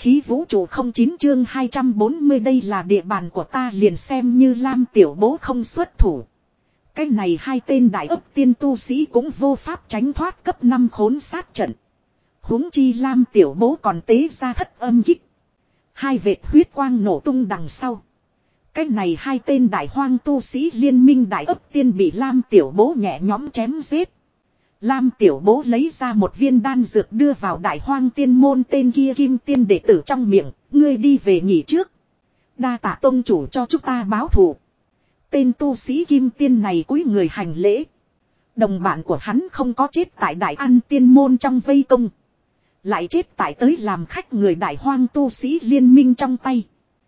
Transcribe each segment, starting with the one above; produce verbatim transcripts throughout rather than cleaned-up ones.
khí vũ trụ không chín chương hai trăm bốn mươi đây là địa bàn của ta liền xem như Lam tiểu bố không xuất thủ. Cái này hai tên đại ấp tiên tu sĩ cũng vô pháp tránh thoát cấp năm khốn sát trận. Huống chi Lam tiểu bố còn tế ra thất âm kích. Hai vệt huyết quang nổ tung đằng sau. Cái này hai tên đại hoang tu sĩ liên minh đại ấp tiên bị Lam tiểu bố nhẹ nhõm chém giết. Lam tiểu bố lấy ra một viên đan dược đưa vào đại hoang tiên môn tên kia kim tiên đệ tử trong miệng. Ngươi đi về nghỉ trước. Đa tạ tông chủ cho chúng ta báo thù. Tên tu sĩ kim tiên này cúi người hành lễ. Đồng bạn của hắn không có chết tại đại an tiên môn trong vây công. Lại chết tại tới làm khách người đại hoang tu sĩ liên minh trong tay.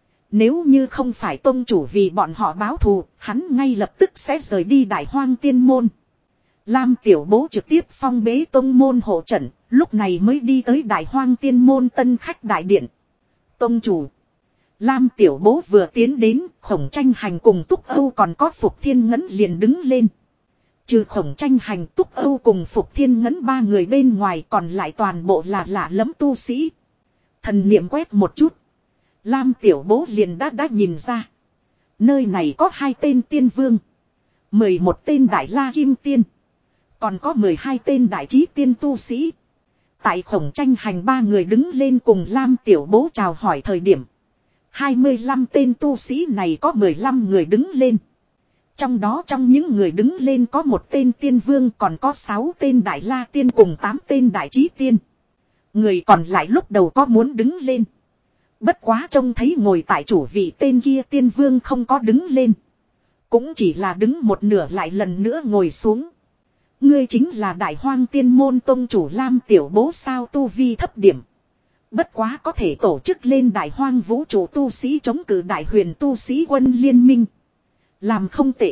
Nếu như không phải tông chủ vì bọn họ báo thù, hắn ngay lập tức sẽ rời đi đại hoang tiên môn. Lam tiểu bố trực tiếp phong bế tông môn hộ trận, lúc này mới đi tới đại hoang tiên môn tân khách đại điện. Tông chủ. Lam tiểu bố vừa tiến đến, Khổng Tranh Hành cùng Túc Âu còn có Phục Thiên Ngấn liền đứng lên. Trừ Khổng Tranh Hành, Túc Âu cùng Phục Thiên Ngấn ba người bên ngoài còn lại toàn bộ là lạ lẫm tu sĩ. Thần niệm quét một chút. Lam tiểu bố liền đã đã nhìn ra. Nơi này có hai tên tiên vương. Mười một tên đại la kim tiên. Còn có mười hai tên đại trí tiên tu sĩ. Tại Khổng Tranh Hành ba người đứng lên cùng Lam tiểu bố chào hỏi thời điểm. hai mươi lăm tên tu sĩ này có mười lăm người đứng lên. Trong đó trong những người đứng lên có một tên tiên vương còn có sáu tên đại la tiên cùng tám tên đại trí tiên. Người còn lại lúc đầu có muốn đứng lên. Bất quá trông thấy ngồi tại chủ vị tên kia tiên vương không có đứng lên. Cũng chỉ là đứng một nửa lại lần nữa ngồi xuống. Ngươi chính là đại hoang tiên môn tông chủ Lam tiểu bố sao tu vi thấp điểm. Bất quá có thể tổ chức lên đại hoang vũ trụ tu sĩ chống cự đại huyền tu sĩ quân liên minh. Làm không tệ.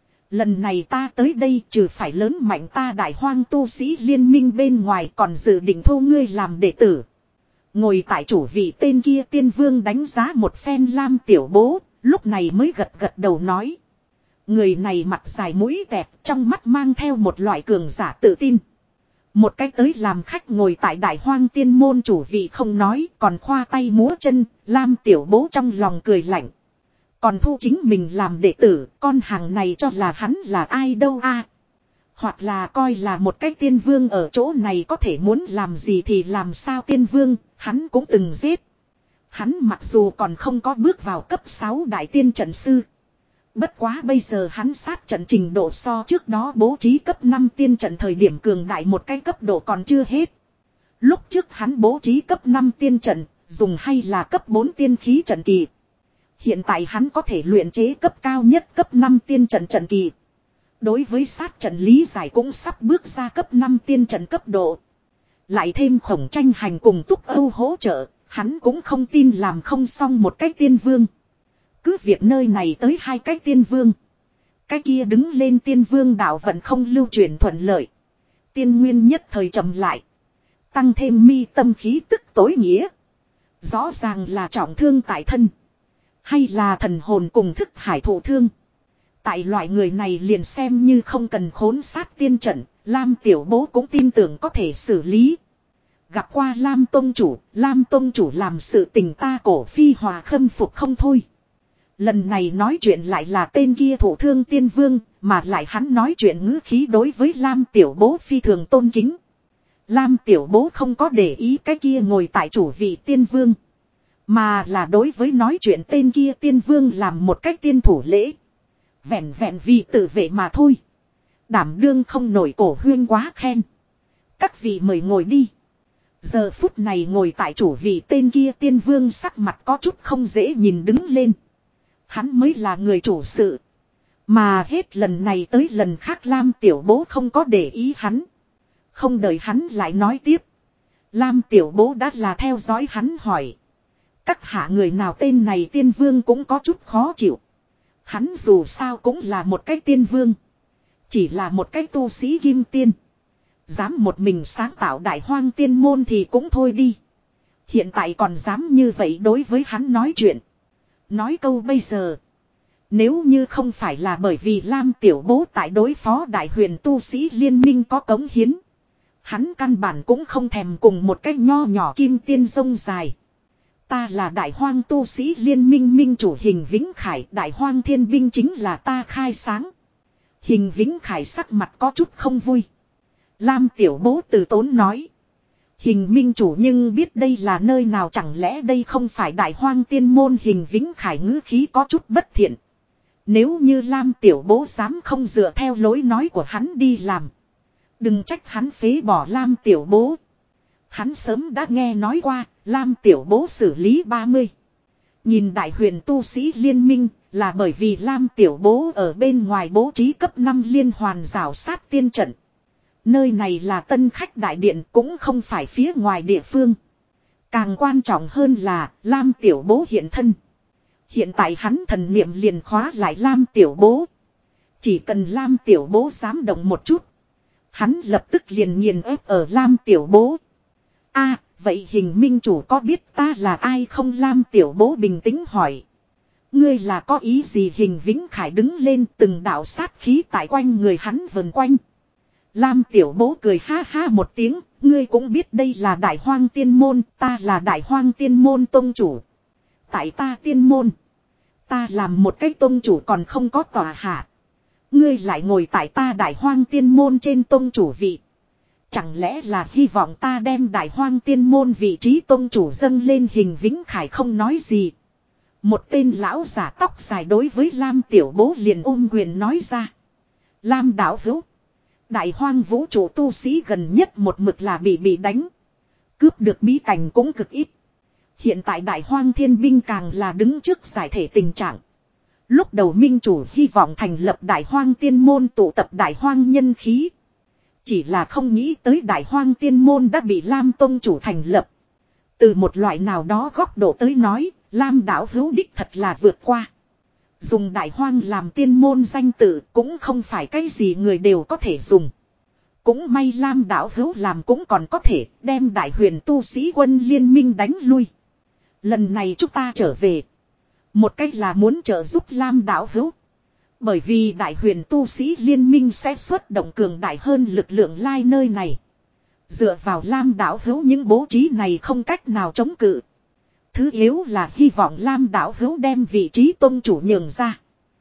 Lần này ta tới đây trừ phải lớn mạnh ta đại hoang tu sĩ liên minh bên ngoài còn dự định thu ngươi làm đệ tử. Ngồi tại chủ vị tên kia tiên vương đánh giá một phen Lam tiểu bố, lúc này mới gật gật đầu nói. Người này mặt dài mũi đẹp, trong mắt mang theo một loại cường giả tự tin. Một cái tới làm khách ngồi tại đại hoang tiên môn chủ vị không nói, còn khoa tay múa chân, Lam tiểu bố trong lòng cười lạnh. Còn thu chính mình làm đệ tử, con hàng này cho là hắn là ai đâu a? Hoặc là coi là một cái tiên vương ở chỗ này có thể muốn làm gì thì làm sao tiên vương, hắn cũng từng giết. Hắn mặc dù còn không có bước vào cấp sáu đại tiên trận sư. Bất quá bây giờ hắn sát trận trình độ so trước đó bố trí cấp năm tiên trận thời điểm cường đại một cái cấp độ còn chưa hết. Lúc trước hắn bố trí cấp năm tiên trận, dùng hay là cấp bốn tiên khí trận kỳ. Hiện tại hắn có thể luyện chế cấp cao nhất cấp năm tiên trận trận kỳ. Đối với sát trận lý giải cũng sắp bước ra cấp năm tiên trận cấp độ. Lại thêm Khổng Tranh Hành cùng Túc Âu hỗ trợ, hắn cũng không tin làm không xong một cái tiên vương. Cứ việc nơi này tới hai cái tiên vương. Cái kia đứng lên tiên vương đạo vẫn không lưu truyền thuận lợi. Tiên nguyên nhất thời chậm lại. Tăng thêm mi tâm khí tức tối nghĩa. Rõ ràng là trọng thương tại thân. Hay là thần hồn cùng thức hải thụ thương. Tại loại người này liền xem như không cần khốn sát tiên trận. Lam tiểu bố cũng tin tưởng có thể xử lý. Gặp qua Lam tông chủ. Lam tông chủ làm sự tình ta cổ phi hòa khâm phục không thôi. Lần này nói chuyện lại là tên kia thụ thương tiên vương, mà lại hắn nói chuyện ngữ khí đối với Lam tiểu bố phi thường tôn kính. Lam tiểu bố không có để ý cái kia ngồi tại chủ vị tiên vương, mà là đối với nói chuyện tên kia tiên vương làm một cách tiên thủ lễ. Vẹn vẹn vì tự vệ mà thôi. Đảm đương không nổi cổ huyên quá khen. Các vị mời ngồi đi. Giờ phút này ngồi tại chủ vị tên kia tiên vương sắc mặt có chút không dễ nhìn đứng lên. Hắn mới là người chủ sự. Mà hết lần này tới lần khác Lam tiểu bố không có để ý hắn. Không đợi hắn lại nói tiếp. Lam tiểu bố đã là theo dõi hắn hỏi. Các hạ người nào tên này tiên vương cũng có chút khó chịu. Hắn dù sao cũng là một cái tiên vương. Chỉ là một cái tu sĩ kim tiên. Dám một mình sáng tạo đại hoang tiên môn thì cũng thôi đi. Hiện tại còn dám như vậy đối với hắn nói chuyện. Nói câu bây giờ. Nếu như không phải là bởi vì Lam tiểu bố tại đối phó đại huyền tu sĩ liên minh có cống hiến. Hắn căn bản cũng không thèm cùng một cái nho nhỏ kim tiên rông dài. Ta là đại hoang tu sĩ liên minh minh chủ Hình Vĩnh Khải, đại hoang thiên binh chính là ta khai sáng. Hình Vĩnh Khải sắc mặt có chút không vui. Lam tiểu bố từ tốn nói. Hình minh chủ nhưng biết đây là nơi nào, chẳng lẽ đây không phải đại hoang tiên môn? Hình Vĩnh Khải ngữ khí có chút bất thiện. Nếu như Lam tiểu bố dám không dựa theo lối nói của hắn đi làm, đừng trách hắn phế bỏ Lam tiểu bố. Hắn sớm đã nghe nói qua Lam tiểu bố xử lý ba mươi nhìn đại huyền tu sĩ liên minh, là bởi vì Lam tiểu bố ở bên ngoài bố trí cấp năm liên hoàn rào sát tiên trận. Nơi này là tân khách đại điện, cũng không phải phía ngoài địa phương. Càng quan trọng hơn là Lam tiểu bố hiện thân. Hiện tại hắn thần niệm liền khóa lại Lam tiểu bố. Chỉ cần Lam tiểu bố dám động một chút, hắn lập tức liền nghiền ép ở Lam tiểu bố. A, vậy Hình minh chủ có biết ta là ai không? Lam tiểu bố bình tĩnh hỏi. Ngươi là có ý gì? Hình Vĩnh Khải đứng lên, từng đạo sát khí tại quanh người hắn vần quanh. Lam tiểu bố cười ha ha một tiếng, ngươi cũng biết đây là đại hoang tiên môn, ta là đại hoang tiên môn tông chủ. Tại ta tiên môn, ta làm một cái tông chủ còn không có tòa hạ. Ngươi lại ngồi tại ta đại hoang tiên môn trên tông chủ vị. Chẳng lẽ là hy vọng ta đem đại hoang tiên môn vị trí tông chủ dâng lên? Hình Vĩnh Khải không nói gì. Một tên lão giả tóc dài đối với Lam tiểu bố liền ôm quyền nói ra. Lam đạo hữu, đại hoang vũ trụ tu sĩ gần nhất một mực là bị bị đánh. Cướp được bí cảnh cũng cực ít. Hiện tại đại hoang thiên binh càng là đứng trước giải thể tình trạng. Lúc đầu minh chủ hy vọng thành lập đại hoang tiên môn tụ tập đại hoang nhân khí. Chỉ là không nghĩ tới đại hoang tiên môn đã bị Lam tông chủ thành lập. Từ một loại nào đó góc độ tới nói, Lam đạo hữu đích thật là vượt qua. Dùng đại hoang làm tiên môn danh tự cũng không phải cái gì người đều có thể dùng. Cũng may Lam đạo hữu làm cũng còn có thể đem đại huyền tu sĩ quân liên minh đánh lui. Lần này chúng ta trở về, một cách là muốn trợ giúp Lam đạo hữu. Bởi vì đại huyền tu sĩ liên minh sẽ xuất động cường đại hơn lực lượng lai nơi này. Dựa vào Lam đạo hữu những bố trí này không cách nào chống cự. Thứ yếu là hy vọng Lam đạo hữu đem vị trí tông chủ nhường ra.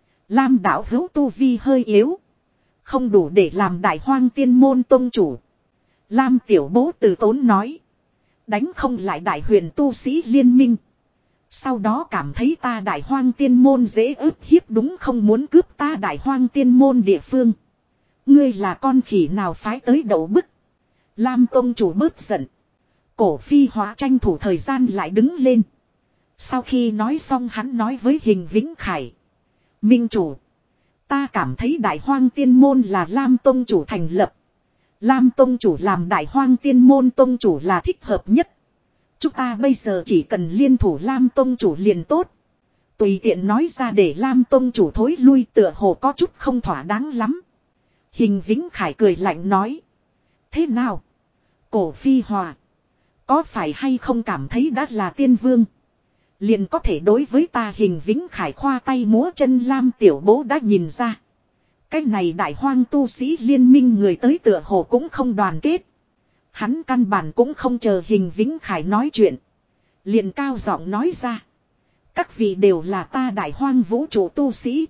Lam đạo hữu tu vi hơi yếu, không đủ để làm đại hoang tiên môn tông chủ. Lam tiểu bố từ tốn nói. Đánh không lại đại huyền tu sĩ liên minh. Sau đó cảm thấy ta đại hoang tiên môn dễ ức hiếp đúng không, muốn cướp ta đại hoang tiên môn địa phương. Ngươi là con khỉ nào phái tới đậu bức. Lam tông chủ bớt giận. Cổ phi hóa tranh thủ thời gian lại đứng lên. Sau khi nói xong hắn nói với Hình Vĩnh Khải. Minh chủ, ta cảm thấy đại hoang tiên môn là Lam tông chủ thành lập. Lam tông chủ làm đại hoang tiên môn tông chủ là thích hợp nhất. Chúng ta bây giờ chỉ cần liên thủ Lam tông chủ liền tốt. Tùy tiện nói ra để Lam tông chủ thối lui tựa hồ có chút không thỏa đáng lắm. Hình Vĩnh Khải cười lạnh nói. Thế nào? Cổ phi hòa, có phải hay không cảm thấy đã là tiên vương liền có thể đối với ta? Hình Vĩnh Khải khoa tay múa chân. Lam tiểu bố đã nhìn ra. Cái này đại hoang tu sĩ liên minh người tới tựa hồ cũng không đoàn kết. Hắn căn bản cũng không chờ Hình Vĩnh Khải nói chuyện, liền cao giọng nói ra. Các vị đều là ta đại hoang vũ trụ tu sĩ.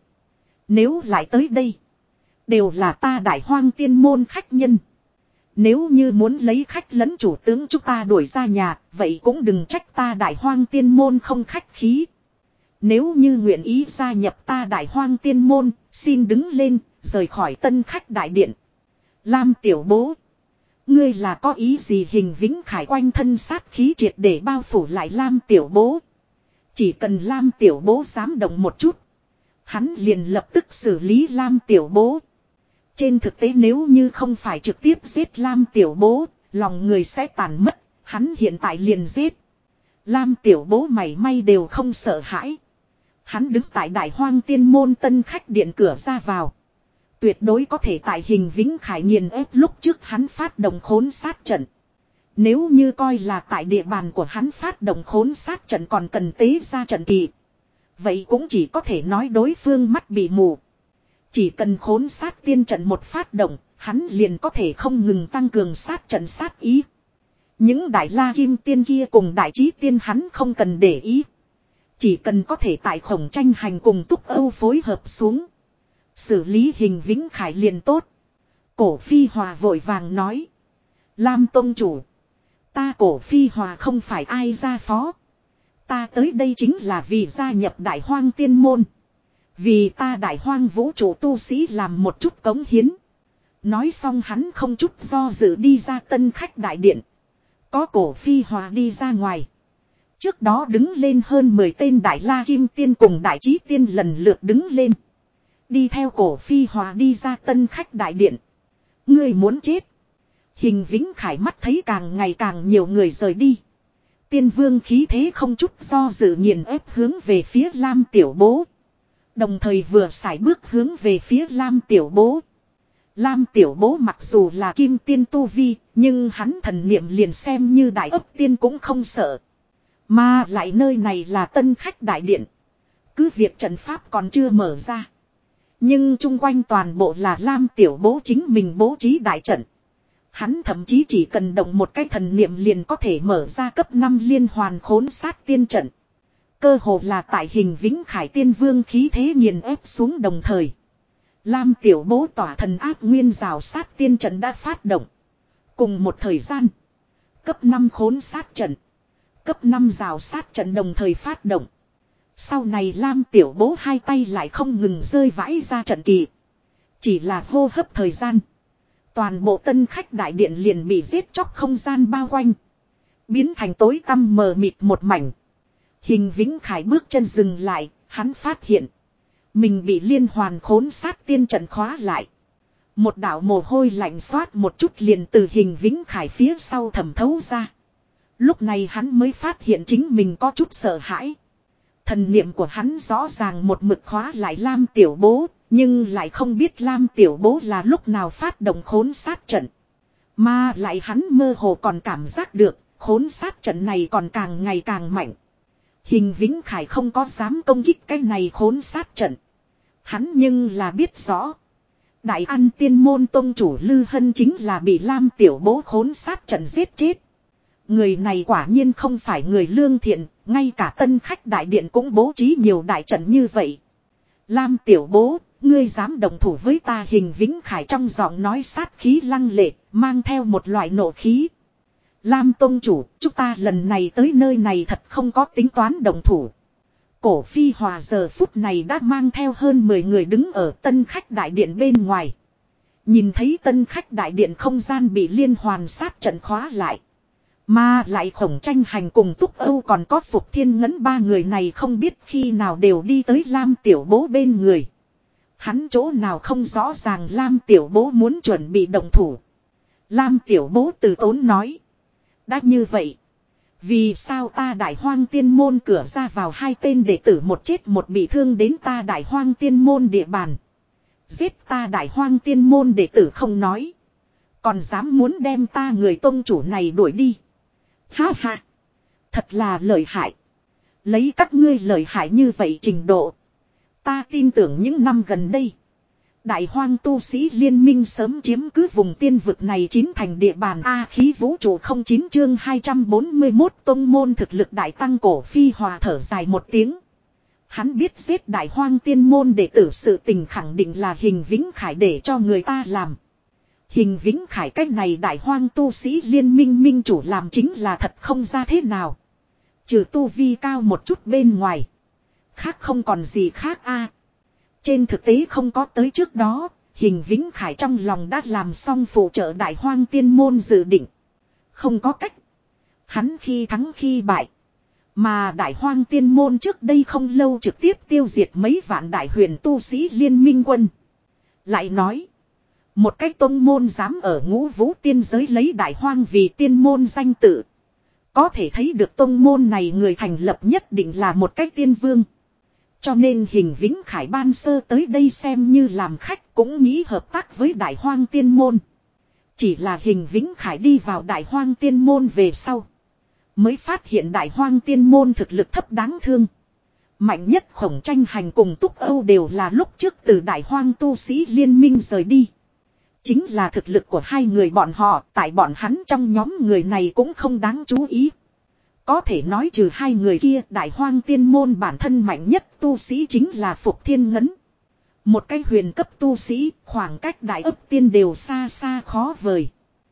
Nếu lại tới đây, đều là ta đại hoang tiên môn khách nhân. Nếu như muốn lấy khách lẫn chủ tướng chúng ta đuổi ra nhà, vậy cũng đừng trách ta đại hoang tiên môn không khách khí. Nếu như nguyện ý gia nhập ta đại hoang tiên môn, xin đứng lên, rời khỏi tân khách đại điện. Lam tiểu bố, ngươi là có ý gì? Hình Vĩnh Khải quanh thân sát khí triệt để bao phủ lại Lam tiểu bố. Chỉ cần Lam tiểu bố dám động một chút, hắn liền lập tức xử lý Lam tiểu bố. Trên thực tế nếu như không phải trực tiếp giết Lam tiểu bố, lòng người sẽ tàn mất, hắn hiện tại liền giết. Lam tiểu bố mảy may đều không sợ hãi. Hắn đứng tại đại hoang tiên môn tân khách điện cửa ra vào. Tuyệt đối có thể tại Hình Vĩnh Khải nghiền ép lúc trước hắn phát động khốn sát trận. Nếu như coi là tại địa bàn của hắn phát động khốn sát trận còn cần tế ra trận kỳ, vậy cũng chỉ có thể nói đối phương mắt bị mù. Chỉ cần khốn sát tiên trận một phát động, hắn liền có thể không ngừng tăng cường sát trận sát ý. Những đại la kim tiên kia cùng đại trí tiên hắn không cần để ý. Chỉ cần có thể tại khổng tranh hành cùng Túc Âu phối hợp xuống. Xử lý Hình Vĩnh Khải liền tốt. Cổ Phi Hòa vội vàng nói. Lam tông chủ. Ta Cổ Phi Hòa không phải ai ra phó. Ta tới đây chính là vì gia nhập đại hoang tiên môn. Vì ta đại hoang vũ trụ tu sĩ làm một chút cống hiến. Nói xong hắn không chút do dự đi ra tân khách đại điện. Có Cổ Phi Hòa đi ra ngoài. Trước đó đứng lên hơn mười tên đại la kim tiên cùng đại trí tiên lần lượt đứng lên. Đi theo Cổ Phi Hòa đi ra tân khách đại điện. Ngươi muốn chết. Hình Vĩnh Khải mắt thấy càng ngày càng nhiều người rời đi. Tiên vương khí thế không chút do dự nghiền ép hướng về phía Lam Tiểu Bố. Đồng thời vừa sải bước hướng về phía Lam Tiểu Bố. Lam Tiểu Bố mặc dù là kim tiên tu vi, nhưng hắn thần niệm liền xem như đại ấp tiên cũng không sợ. Mà lại nơi này là tân khách đại điện. Cứ việc trận pháp còn chưa mở ra. Nhưng chung quanh toàn bộ là Lam Tiểu Bố chính mình bố trí đại trận. Hắn thậm chí chỉ cần động một cái thần niệm liền có thể mở ra cấp năm liên hoàn khốn sát tiên trận. Cơ hồ là tại Hình Vĩnh Khải tiên vương khí thế nghiền ép xuống đồng thời. Lam Tiểu Bố tỏa thần ác nguyên rào sát tiên trận đã phát động. Cùng một thời gian. Cấp năm khốn sát trận. Cấp năm rào sát trận đồng thời phát động. Sau này Lam Tiểu Bố hai tay lại không ngừng rơi vãi ra trận kỳ. Chỉ là hô hấp thời gian. Toàn bộ tân khách đại điện liền bị giết chóc không gian bao quanh. Biến thành tối tăm mờ mịt một mảnh. Hình Vĩnh Khải bước chân dừng lại, hắn phát hiện. Mình bị liên hoàn khốn sát tiên trận khóa lại. Một đạo mồ hôi lạnh xoát một chút liền từ Hình Vĩnh Khải phía sau thẩm thấu ra. Lúc này hắn mới phát hiện chính mình có chút sợ hãi. Thần niệm của hắn rõ ràng một mực khóa lại Lam Tiểu Bố, nhưng lại không biết Lam Tiểu Bố là lúc nào phát động khốn sát trận. Mà lại hắn mơ hồ còn cảm giác được, khốn sát trận này còn càng ngày càng mạnh. Hình Vĩnh Khải không có dám công kích cái này khốn sát trận. Hắn nhưng là biết rõ. Đại An Tiên Môn tông chủ Lư Hân chính là bị Lam Tiểu Bố khốn sát trận giết chết. Người này quả nhiên không phải người lương thiện, ngay cả tân khách đại điện cũng bố trí nhiều đại trận như vậy. Lam Tiểu Bố, ngươi dám đồng thủ với ta? Hình Vĩnh Khải trong giọng nói sát khí lăng lệ, mang theo một loại nộ khí. Lam tông chủ, chúng ta lần này tới nơi này thật không có tính toán đồng thủ. Cổ Phi Hòa giờ phút này đã mang theo hơn mười người đứng ở tân khách đại điện bên ngoài. Nhìn thấy tân khách đại điện không gian bị liên hoàn sát trận khóa lại. Mà lại khổng tranh hành cùng Túc Âu còn có Phục Thiên Ngấn ba người này không biết khi nào đều đi tới Lam Tiểu Bố bên người. Hắn chỗ nào không rõ ràng Lam Tiểu Bố muốn chuẩn bị động thủ. Lam Tiểu Bố từ tốn nói. Đã như vậy. Vì sao ta đại hoang tiên môn cửa ra vào hai tên đệ tử một chết một bị thương đến ta đại hoang tiên môn địa bàn. Giết ta đại hoang tiên môn đệ tử không nói. Còn dám muốn đem ta người tông chủ này đuổi đi. Ha ha. Thật là lợi hại. Lấy các ngươi lợi hại như vậy trình độ. Ta tin tưởng những năm gần đây. Đại hoang tu sĩ liên minh sớm chiếm cứ vùng tiên vực này chín thành địa bàn A khí vũ trụ không chín chương hai trăm bốn mươi mốt tông môn thực lực đại tăng. Cổ Phi Hòa thở dài một tiếng. Hắn biết giết đại hoang tiên môn đệ tử sự tình khẳng định là Hình Vĩnh Khải để cho người ta làm. Hình Vĩnh Khải cách này đại hoang tu sĩ liên minh minh chủ làm chính là thật không ra thế nào. Trừ tu vi cao một chút bên ngoài. Khác không còn gì khác a. Trên thực tế không có tới trước đó, Hình Vĩnh Khải trong lòng đã làm xong phụ trợ đại hoang tiên môn dự định. Không có cách. Hắn khi thắng khi bại. Mà đại hoang tiên môn trước đây không lâu trực tiếp tiêu diệt mấy vạn đại huyền tu sĩ liên minh quân. Lại nói. Một cái tông môn dám ở Ngũ Vũ tiên giới lấy đại hoang vì tiên môn danh tự. Có thể thấy được tông môn này người thành lập nhất định là một cái tiên vương. Cho nên Hình Vĩnh Khải ban sơ tới đây xem như làm khách cũng nghĩ hợp tác với đại hoang tiên môn. Chỉ là Hình Vĩnh Khải đi vào đại hoang tiên môn về sau. Mới phát hiện đại hoang tiên môn thực lực thấp đáng thương. Mạnh nhất khổng tranh hành cùng Túc Âu đều là lúc trước từ đại hoang tu sĩ liên minh rời đi. Chính là thực lực của hai người bọn họ, tại bọn hắn trong nhóm người này cũng không đáng chú ý. Có thể nói trừ hai người kia, Đại Hoang Tiên Môn bản thân mạnh nhất tu sĩ chính là Phục Thiên Ngấn. Một cái huyền cấp tu sĩ, khoảng cách Đại Ấp Tiên đều xa xa khó vời.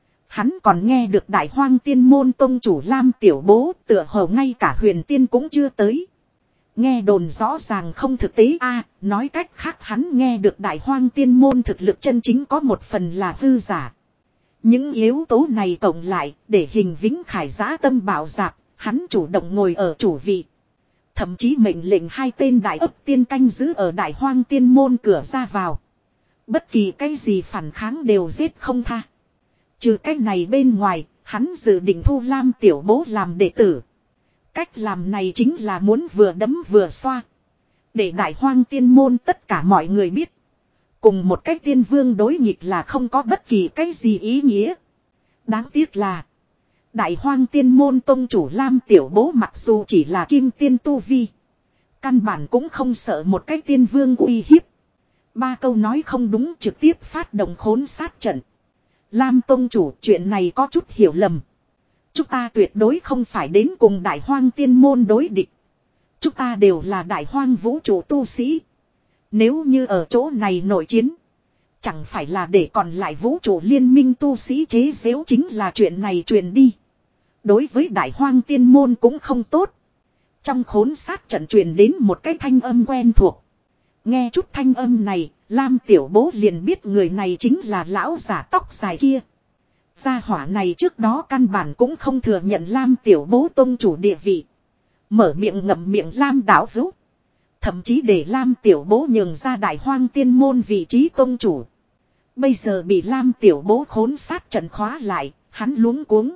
Hắn còn nghe được Đại Hoang Tiên Môn tông chủ Lam Tiểu Bố tựa hồ ngay cả huyền tiên cũng chưa tới. Nghe đồn rõ ràng không thực tế a, nói cách khác hắn nghe được Đại Hoang Tiên Môn thực lực chân chính có một phần là hư giả. Những yếu tố này cộng lại để Hình Vĩnh Khải dã tâm bảo dạp, hắn chủ động ngồi ở chủ vị. Thậm chí mệnh lệnh hai tên Đại Ấp Tiên canh giữ ở Đại Hoang Tiên Môn cửa ra vào. Bất kỳ cái gì phản kháng đều giết không tha. Trừ cái này bên ngoài, hắn dự định thu Lam Tiểu Bố làm đệ tử. Cách làm này chính là muốn vừa đấm vừa xoa. Để Đại Hoang Tiên Môn tất cả mọi người biết. Cùng một cách tiên vương đối nghịch là không có bất kỳ cái gì ý nghĩa. Đáng tiếc là Đại Hoang Tiên Môn tông chủ Lam Tiểu Bố mặc dù chỉ là kim tiên tu vi. Căn bản cũng không sợ một cái tiên vương uy hiếp. Ba câu nói không đúng trực tiếp phát động khốn sát trận. Lam tông chủ, chuyện này có chút hiểu lầm. Chúng ta tuyệt đối không phải đến cùng Đại Hoang Tiên Môn đối địch. Chúng ta đều là Đại Hoang vũ trụ tu sĩ. Nếu như ở chỗ này nội chiến, chẳng phải là để còn lại vũ trụ liên minh tu sĩ chế giễu chính là chuyện này truyền đi. Đối với Đại Hoang Tiên Môn cũng không tốt. Trong khốn sát trận truyền đến một cái thanh âm quen thuộc. Nghe chút thanh âm này, Lam Tiểu Bố liền biết người này chính là lão giả tóc dài kia. Gia hỏa này trước đó căn bản cũng không thừa nhận Lam Tiểu Bố tông chủ địa vị. Mở miệng ngậm miệng Lam đảo hữu. Thậm chí để Lam Tiểu Bố nhường ra Đại Hoang Tiên Môn vị trí tông chủ. Bây giờ bị Lam Tiểu Bố khốn sát trận khóa lại, hắn luống cuống.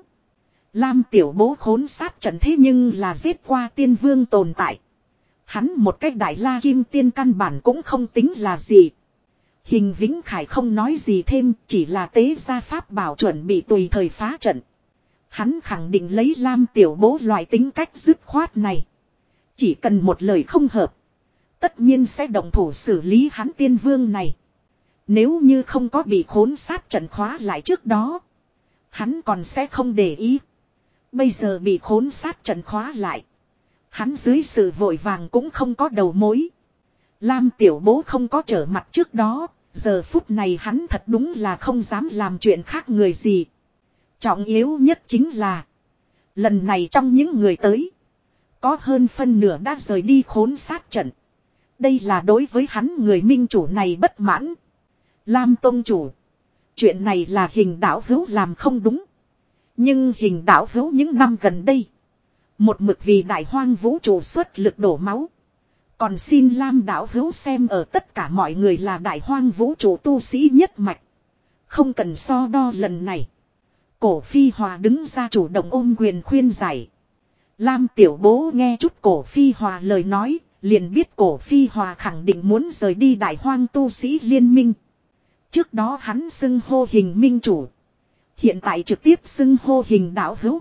Lam Tiểu Bố khốn sát trận thế nhưng là giết qua tiên vương tồn tại. Hắn một cách Đại La Kim Tiên căn bản cũng không tính là gì. Hình Vĩnh Khải không nói gì thêm, chỉ là tế gia pháp bảo chuẩn bị tùy thời phá trận. Hắn khẳng định lấy Lam Tiểu Bố loại tính cách dứt khoát này. Chỉ cần một lời không hợp, tất nhiên sẽ động thủ xử lý hắn tiên vương này. Nếu như không có bị khốn sát trận khóa lại trước đó, hắn còn sẽ không để ý. Bây giờ bị khốn sát trận khóa lại, hắn dưới sự vội vàng cũng không có đầu mối. Lam Tiểu Bố không có trở mặt trước đó, giờ phút này hắn thật đúng là không dám làm chuyện khác người gì. Trọng yếu nhất chính là, lần này trong những người tới, có hơn phân nửa đã rời đi khốn sát trận. Đây là đối với hắn người minh chủ này bất mãn. Lam tông chủ, chuyện này là Hình đảo hữu làm không đúng. Nhưng Hình đảo hữu những năm gần đây, một mực vì Đại Hoang vũ trụ xuất lực đổ máu. Còn xin Lam đảo hữu xem ở tất cả mọi người là Đại Hoang vũ trụ tu sĩ nhất mạch. Không cần so đo lần này. Cổ Phi Hòa đứng ra chủ động ôm quyền khuyên giải. Lam Tiểu Bố nghe chút Cổ Phi Hòa lời nói, liền biết Cổ Phi Hòa khẳng định muốn rời đi Đại Hoang tu sĩ liên minh. Trước đó hắn xưng hô Hình minh chủ, hiện tại trực tiếp xưng hô Hình đảo hữu.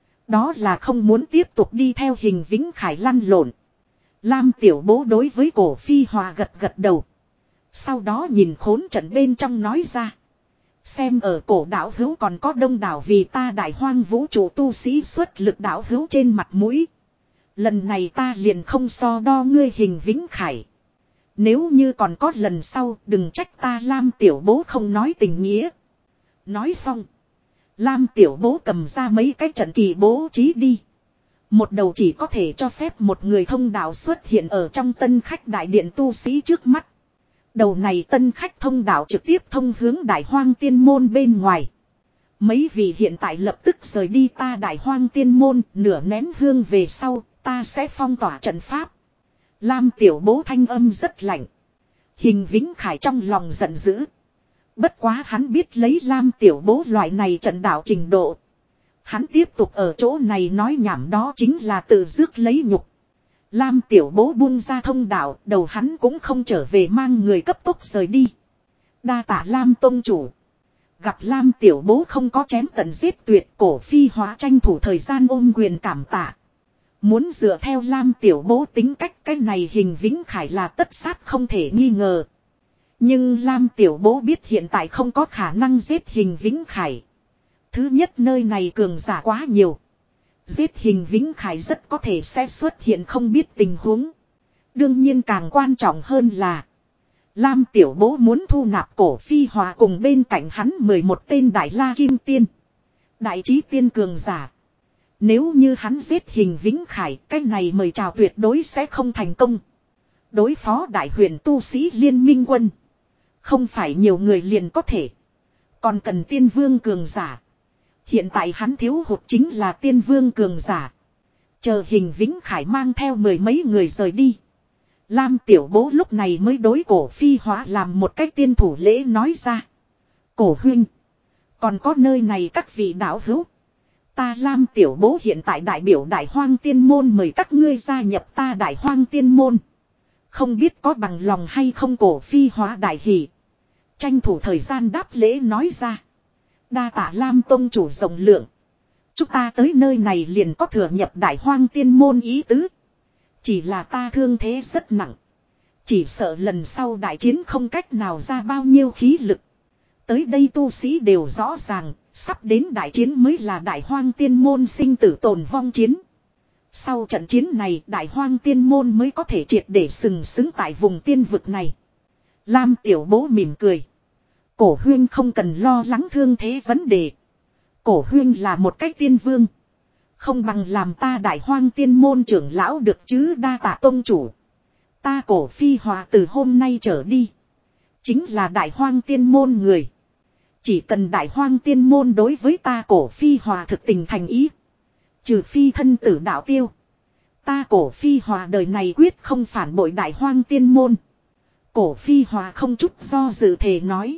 Đó là không muốn tiếp tục đi theo Hình Vĩnh Khải lăn lộn. Lam Tiểu Bố đối với Cổ Phi Hòa gật gật đầu. Sau đó nhìn khốn trận bên trong nói ra. Xem ở Cổ đảo hữu còn có đông đảo vì ta Đại Hoang vũ trụ tu sĩ xuất lực đảo hữu trên mặt mũi. Lần này ta liền không so đo ngươi Hình Vĩnh Khải. Nếu như còn có lần sau đừng trách ta Lam Tiểu Bố không nói tình nghĩa. Nói xong, Lam Tiểu Bố cầm ra mấy cái trận kỳ bố trí đi. Một đầu chỉ có thể cho phép một người thông đạo xuất hiện ở trong tân khách đại điện tu sĩ trước mắt. Đầu này tân khách thông đạo trực tiếp thông hướng Đại Hoang Tiên Môn bên ngoài. Mấy vị hiện tại lập tức rời đi ta Đại Hoang Tiên Môn, nửa nén hương về sau, ta sẽ phong tỏa trận pháp. Lam Tiểu Bố thanh âm rất lạnh. Hình Vĩnh Khải trong lòng giận dữ. Bất quá hắn biết lấy Lam Tiểu Bố loại này trận đạo trình độ. Hắn tiếp tục ở chỗ này nói nhảm đó chính là tự rước lấy nhục. Lam Tiểu Bố buông ra thông đạo, đầu hắn cũng không trở về mang người cấp tốc rời đi. Đa tạ Lam tông chủ. Gặp Lam Tiểu Bố không có chém tận giết tuyệt, Cổ Phi Hóa tranh thủ thời gian ôm quyền cảm tạ. Muốn dựa theo Lam Tiểu Bố tính cách, cái này Hình Vĩnh Khải là tất sát không thể nghi ngờ. Nhưng Lam Tiểu Bố biết hiện tại không có khả năng giết Hình Vĩnh Khải. Thứ nhất nơi này cường giả quá nhiều. Giết Hình Vĩnh Khải rất có thể sẽ xuất hiện không biết tình huống. Đương nhiên càng quan trọng hơn là Lam Tiểu Bố muốn thu nạp Cổ Phi Hòa cùng bên cạnh hắn mười một tên Đại La Kim Tiên. Đại trí tiên cường giả. Nếu như hắn giết Hình Vĩnh Khải, cái này mời chào tuyệt đối sẽ không thành công. Đối phó đại huyền tu sĩ liên minh quân. Không phải nhiều người liền có thể. Còn cần tiên vương cường giả. Hiện tại hắn thiếu hụt chính là tiên vương cường giả. Chờ Hình Vĩnh Khải mang theo mười mấy người rời đi. Lam Tiểu Bố lúc này mới đối Cổ Phi Hóa làm một cách tiên thủ lễ nói ra. Cổ huynh. Còn có nơi này các vị đạo hữu. Ta Lam Tiểu Bố hiện tại đại biểu Đại Hoang Tiên Môn mời các ngươi gia nhập ta Đại Hoang Tiên Môn. Không biết có bằng lòng hay không. Cổ Phi Hóa đại hỉ. Tranh thủ thời gian đáp lễ nói ra. Đa tạ Lam Tông chủ rộng lượng. Chúng ta tới nơi này liền có thừa nhập Đại Hoang Tiên Môn ý tứ. Chỉ là ta thương thế rất nặng. Chỉ sợ lần sau đại chiến không cách nào ra bao nhiêu khí lực. Tới đây tu sĩ đều rõ ràng, sắp đến đại chiến mới là Đại Hoang Tiên Môn sinh tử tồn vong chiến. Sau trận chiến này Đại Hoang Tiên Môn mới có thể triệt để sừng sững tại vùng tiên vực này. Lam Tiểu Bố mỉm cười. Cổ huyên không cần lo lắng thương thế vấn đề. Cổ huyên là một cái tiên vương. Không bằng làm ta Đại Hoang Tiên Môn trưởng lão được chứ. Đa tạ tông chủ. Ta Cổ Phi Hòa từ hôm nay trở đi. Chính là Đại Hoang Tiên Môn người. Chỉ cần Đại Hoang Tiên Môn đối với ta Cổ Phi Hòa thực tình thành ý. Trừ phi thân tử đạo tiêu. Ta Cổ Phi Hòa đời này quyết không phản bội Đại Hoang Tiên Môn. Cổ Phi Hòa không chút do dự thề nói.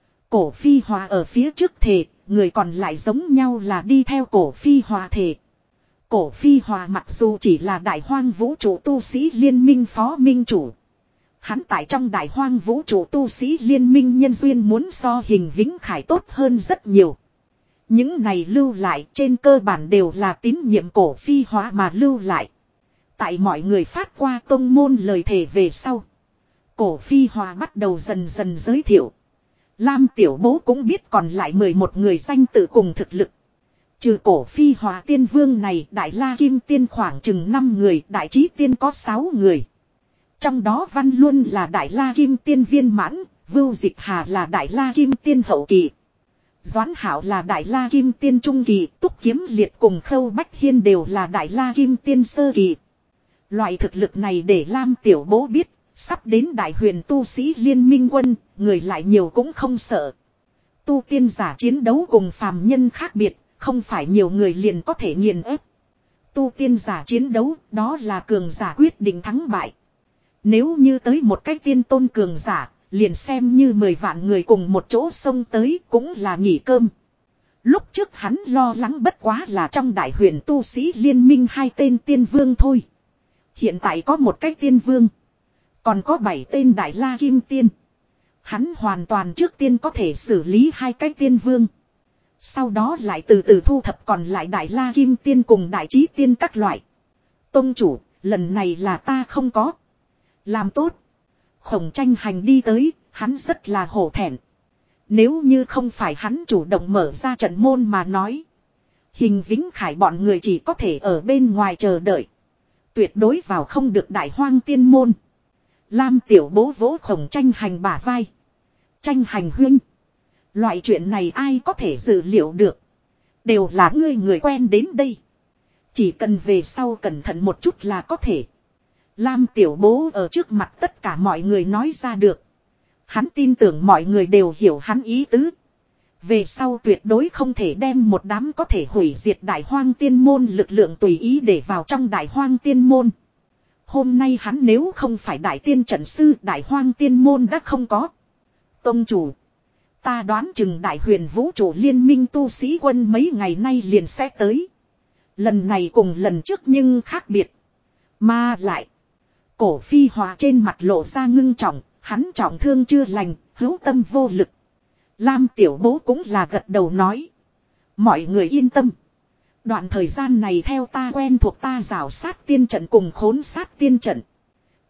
Cổ Phi Hòa ở phía trước thề, người còn lại giống nhau là đi theo Cổ Phi Hòa thề. Cổ Phi Hòa mặc dù chỉ là Đại Hoang vũ trụ tu sĩ liên minh phó minh chủ. Hắn tại trong Đại Hoang vũ trụ tu sĩ liên minh nhân duyên muốn so Hình Vĩnh Khải tốt hơn rất nhiều. Những này lưu lại trên cơ bản đều là tín nhiệm Cổ Phi Hòa mà lưu lại. Tại mọi người phát qua tông môn lời thề về sau. Cổ Phi Hòa bắt đầu dần dần giới thiệu. Lam Tiểu Bố cũng biết còn lại mười một người danh tự cùng thực lực. Trừ Cổ Phi Hòa tiên vương này, Đại La Kim Tiên khoảng chừng năm người, Đại Trí Tiên có sáu người. Trong đó Văn Luân là Đại La Kim Tiên viên mãn, Vưu Dịch Hà là Đại La Kim Tiên hậu kỳ. Doãn Hảo là Đại La Kim Tiên trung kỳ, Túc Kiếm Liệt cùng Khâu Bách Hiên đều là Đại La Kim Tiên sơ kỳ. Loại thực lực này để Lam Tiểu Bố biết, sắp đến Đại Huyền tu sĩ liên minh quân, người lại nhiều cũng không sợ. Tu tiên giả chiến đấu cùng phàm nhân khác biệt, không phải nhiều người liền có thể nghiền ép. Tu tiên giả chiến đấu, đó là cường giả quyết định thắng bại. Nếu như tới một cái tiên tôn cường giả, liền xem như mười vạn người cùng một chỗ xông tới cũng là nghỉ cơm. Lúc trước hắn lo lắng bất quá là trong Đại Huyền tu sĩ liên minh hai tên tiên vương thôi. Hiện tại có một cái tiên vương. Còn có bảy tên Đại La Kim Tiên. Hắn hoàn toàn trước tiên có thể xử lý hai cái tiên vương. Sau đó lại từ từ thu thập còn lại Đại La Kim Tiên cùng Đại Trí Tiên các loại. Tông chủ, lần này là ta không có. Làm tốt. Khổng Tranh Hành đi tới, hắn rất là hổ thẹn. Nếu như không phải hắn chủ động mở ra trận môn mà nói. Hình Vĩnh Khải bọn người chỉ có thể ở bên ngoài chờ đợi. Tuyệt đối vào không được Đại Hoang Tiên Môn. Lam Tiểu Bố vỗ Khổng Tranh Hành bả vai. Tranh Hành huynh. Loại chuyện này ai có thể dự liệu được. Đều là ngươi người quen đến đây. Chỉ cần về sau cẩn thận một chút là có thể. Lam Tiểu Bố ở trước mặt tất cả mọi người nói ra được. Hắn tin tưởng mọi người đều hiểu hắn ý tứ. Về sau tuyệt đối không thể đem một đám có thể hủy diệt Đại Hoang Tiên Môn lực lượng tùy ý để vào trong Đại Hoang Tiên Môn. Hôm nay hắn nếu không phải Đại Tiên Trận Sư, Đại Hoang Tiên Môn đã không có. Tông chủ. Ta đoán chừng Đại Huyền vũ trụ liên minh tu sĩ quân mấy ngày nay liền sẽ tới. Lần này cùng lần trước nhưng khác biệt. Mà lại. Cổ Phi Hòa trên mặt lộ ra ngưng trọng. Hắn trọng thương chưa lành, hữu tâm vô lực. Lam Tiểu Bố cũng là gật đầu nói. Mọi người yên tâm. Đoạn thời gian này theo ta quen thuộc ta rào sát tiên trận cùng khốn sát tiên trận.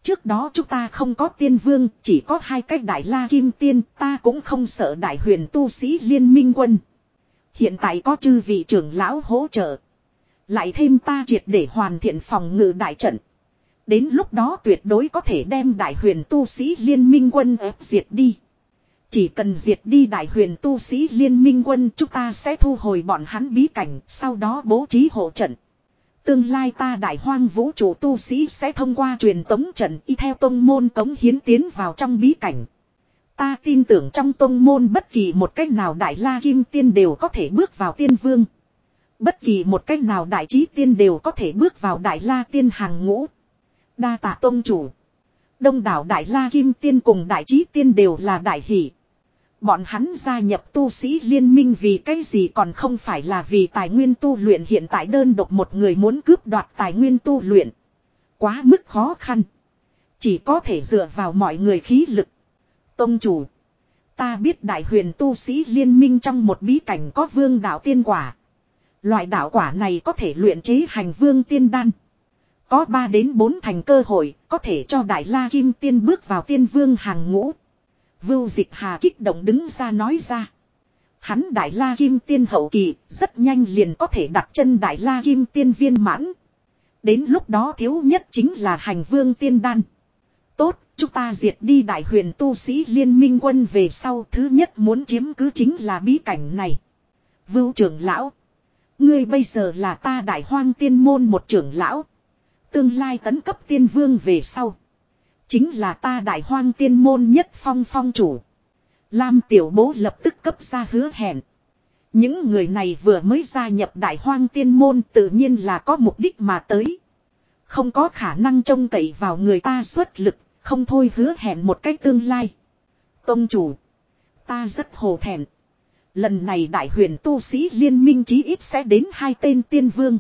Trước đó chúng ta không có tiên vương, chỉ có hai cái đại la kim tiên, ta cũng không sợ đại huyền tu sĩ liên minh quân. Hiện tại có chư vị trưởng lão hỗ trợ. Lại thêm ta triệt để hoàn thiện phòng ngự đại trận. Đến lúc đó tuyệt đối có thể đem đại huyền tu sĩ liên minh quân ép diệt đi. Chỉ cần diệt đi đại huyền tu sĩ liên minh quân, chúng ta sẽ thu hồi bọn hắn bí cảnh, sau đó bố trí hộ trận. Tương lai ta đại hoang vũ trụ tu sĩ sẽ thông qua truyền tống trận y theo tông môn cống hiến tiến vào trong bí cảnh. Ta tin tưởng trong tông môn bất kỳ một cách nào đại la kim tiên đều có thể bước vào tiên vương. Bất kỳ một cách nào đại trí tiên đều có thể bước vào đại la tiên hàng ngũ. Đa tạ tông chủ. Đông đảo đại la kim tiên cùng đại trí tiên đều là đại hỷ. Bọn hắn gia nhập tu sĩ liên minh vì cái gì còn không phải là vì tài nguyên tu luyện, hiện tại đơn độc một người muốn cướp đoạt tài nguyên tu luyện. Quá mức khó khăn. Chỉ có thể dựa vào mọi người khí lực. Tông chủ. Ta biết đại huyền tu sĩ liên minh trong một bí cảnh có vương đạo tiên quả. Loại đạo quả này có thể luyện chế hành vương tiên đan. Có ba đến bốn thành cơ hội có thể cho đại la kim tiên bước vào tiên vương hàng ngũ. Vưu Dịch Hà kích động đứng ra nói ra. Hắn đại la kim tiên hậu kỳ rất nhanh liền có thể đặt chân đại la kim tiên viên mãn. Đến lúc đó thiếu nhất chính là hành vương tiên đan. Tốt, chúng ta diệt đi đại huyền tu sĩ liên minh quân về sau, thứ nhất muốn chiếm cứ chính là bí cảnh này. Vưu trưởng lão. Ngươi bây giờ là ta đại hoang tiên môn một trưởng lão. Tương lai tấn cấp tiên vương về sau. Chính là ta đại hoang tiên môn nhất phong phong chủ. Lam tiểu bố lập tức cấp ra hứa hẹn. Những người này vừa mới gia nhập đại hoang tiên môn tự nhiên là có mục đích mà tới. Không có khả năng trông cậy vào người ta xuất lực, không thôi hứa hẹn một cách tương lai. Tông chủ. Ta rất hổ thẹn. Lần này đại huyền tu sĩ liên minh chí ít sẽ đến hai tên tiên vương.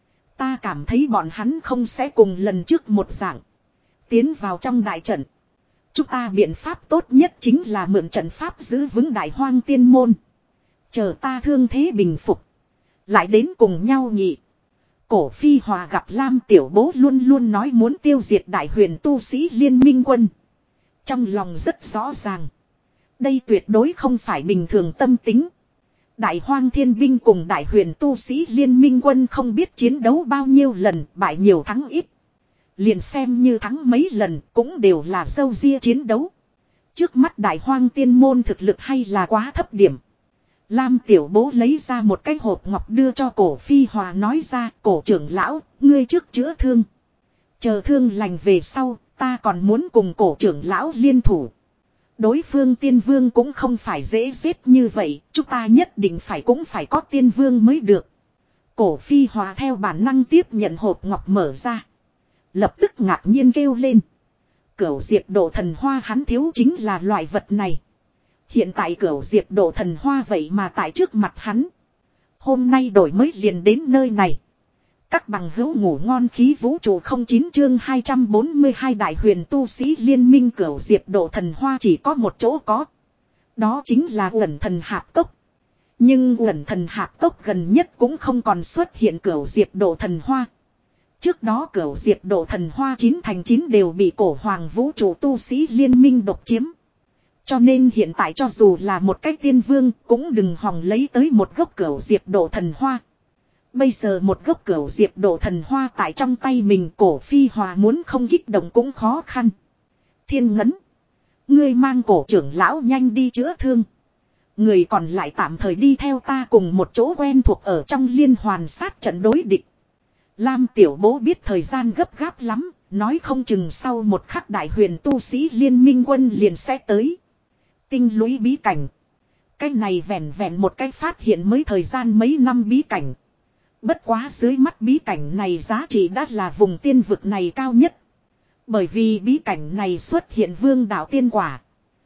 Ta cảm thấy bọn hắn không sẽ cùng lần trước một dạng. Tiến vào trong đại trận. Chúng ta biện pháp tốt nhất chính là mượn trận pháp giữ vững đại hoang tiên môn. Chờ ta thương thế bình phục. Lại đến cùng nhau nhị. Cổ Phi Hòa gặp Lam Tiểu Bố luôn luôn nói muốn tiêu diệt đại huyền tu sĩ liên minh quân. Trong lòng rất rõ ràng. Đây tuyệt đối không phải bình thường tâm tính. Đại hoang thiên binh cùng đại huyền tu sĩ liên minh quân không biết chiến đấu bao nhiêu lần, bại nhiều thắng ít. Liền xem như thắng mấy lần cũng đều là dâu ria chiến đấu. Trước mắt đại hoang tiên môn thực lực hay là quá thấp điểm. Lam Tiểu Bố lấy ra một cái hộp ngọc đưa cho Cổ Phi Hòa nói ra, cổ trưởng lão, ngươi trước chữa thương. Chờ thương lành về sau, ta còn muốn cùng cổ trưởng lão liên thủ. Đối phương tiên vương cũng không phải dễ giết như vậy, chúng ta nhất định phải cũng phải có tiên vương mới được. Cổ Phi Hòa theo bản năng tiếp nhận hộp ngọc mở ra. Lập tức ngạc nhiên kêu lên. Cửu diệp độ thần hoa hắn thiếu chính là loại vật này. Hiện tại cửu diệp độ thần hoa vậy mà tại trước mặt hắn. Hôm nay đổi mới liền đến nơi này. Các bằng hữu ngủ ngon khí vũ trụ không chín chương hai trăm bốn mươi hai đại huyền tu sĩ liên minh cửu diệp độ thần hoa chỉ có một chỗ có. Đó chính là Uẩn Thần Hạp Cốc. Nhưng Uẩn Thần Hạp Cốc gần nhất cũng không còn xuất hiện cửu diệp độ thần hoa. Trước đó cửu diệp độ thần hoa chín thành chín đều bị cổ hoàng vũ trụ tu sĩ liên minh độc chiếm. Cho nên hiện tại cho dù là một cái tiên vương cũng đừng hòng lấy tới một gốc cửu diệp độ thần hoa. Bây giờ một gốc cửu diệp độ thần hoa tại trong tay mình, Cổ Phi Hòa muốn không kích động cũng khó khăn. Thiên Ngấn. Ngươi mang cổ trưởng lão nhanh đi chữa thương. Người còn lại tạm thời đi theo ta cùng một chỗ quen thuộc ở trong liên hoàn sát trận đối địch. Lam Tiểu Bố biết thời gian gấp gáp lắm, nói không chừng sau một khắc đại huyền tu sĩ liên minh quân liền sẽ tới. Tinh lũy bí cảnh. Cái này vẹn vẹn một cái phát hiện mới thời gian mấy năm bí cảnh. Bất quá dưới mắt bí cảnh này giá trị đã là vùng tiên vực này cao nhất. Bởi vì bí cảnh này xuất hiện vương đạo tiên quả.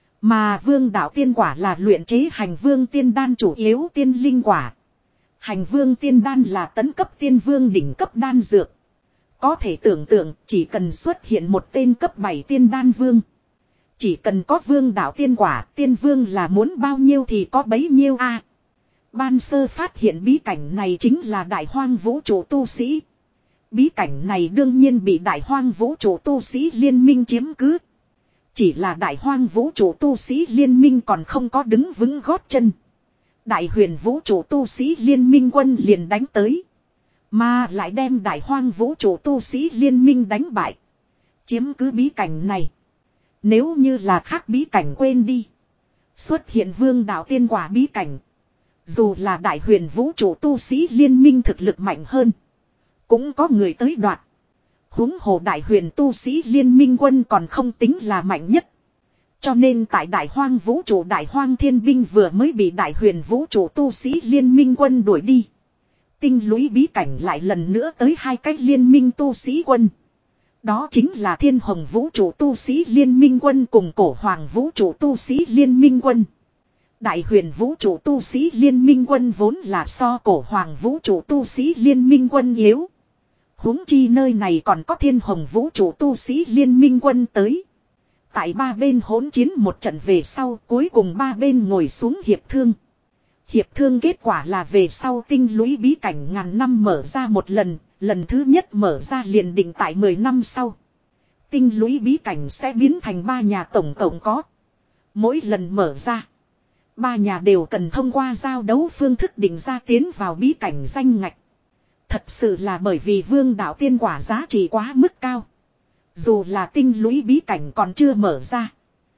Mà vương đạo tiên quả là luyện chế hành vương tiên đan chủ yếu tiên linh quả. Hành vương tiên đan là tấn cấp tiên vương đỉnh cấp đan dược. Có thể tưởng tượng chỉ cần xuất hiện một tên cấp bảy tiên đan vương. Chỉ cần có vương đạo tiên quả, tiên vương là muốn bao nhiêu thì có bấy nhiêu a. À, ban sơ phát hiện bí cảnh này chính là đại hoang vũ trụ tu sĩ. Bí cảnh này đương nhiên bị đại hoang vũ trụ tu sĩ liên minh chiếm cứ. Chỉ là đại hoang vũ trụ tu sĩ liên minh còn không có đứng vững gót chân. Đại huyền vũ trụ tu sĩ liên minh quân liền đánh tới. Mà lại đem đại hoang vũ trụ tu sĩ liên minh đánh bại. Chiếm cứ bí cảnh này. Nếu như là khác bí cảnh quên đi. Xuất hiện vương đạo tiên quả bí cảnh. Dù là đại huyền vũ trụ tu sĩ liên minh thực lực mạnh hơn. Cũng có người tới đoạt. Huống hồ đại huyền tu sĩ liên minh quân còn không tính là mạnh nhất. Cho nên tại đại hoang vũ trụ đại hoang thiên binh vừa mới bị đại huyền vũ trụ tu sĩ liên minh quân đuổi đi. Tinh lũy bí cảnh lại lần nữa tới hai cái liên minh tu sĩ quân. Đó chính là thiên hồng vũ trụ tu sĩ liên minh quân cùng cổ hoàng vũ trụ tu sĩ liên minh quân. Đại huyền vũ trụ tu sĩ liên minh quân vốn là so cổ hoàng vũ trụ tu sĩ liên minh quân yếu. Huống chi nơi này còn có thiên hồng vũ trụ tu sĩ liên minh quân tới. Tại ba bên hỗn chiến một trận về sau cuối cùng ba bên ngồi xuống hiệp thương. Hiệp thương kết quả là về sau tinh lũy bí cảnh ngàn năm mở ra một lần, lần thứ nhất mở ra liền định tại mười năm sau. Tinh lũy bí cảnh sẽ biến thành ba nhà tổng cộng có. Mỗi lần mở ra, ba nhà đều cần thông qua giao đấu phương thức định ra tiến vào bí cảnh danh ngạch. Thật sự là bởi vì vương đạo tiên quả giá trị quá mức cao. Dù là tinh lũy bí cảnh còn chưa mở ra.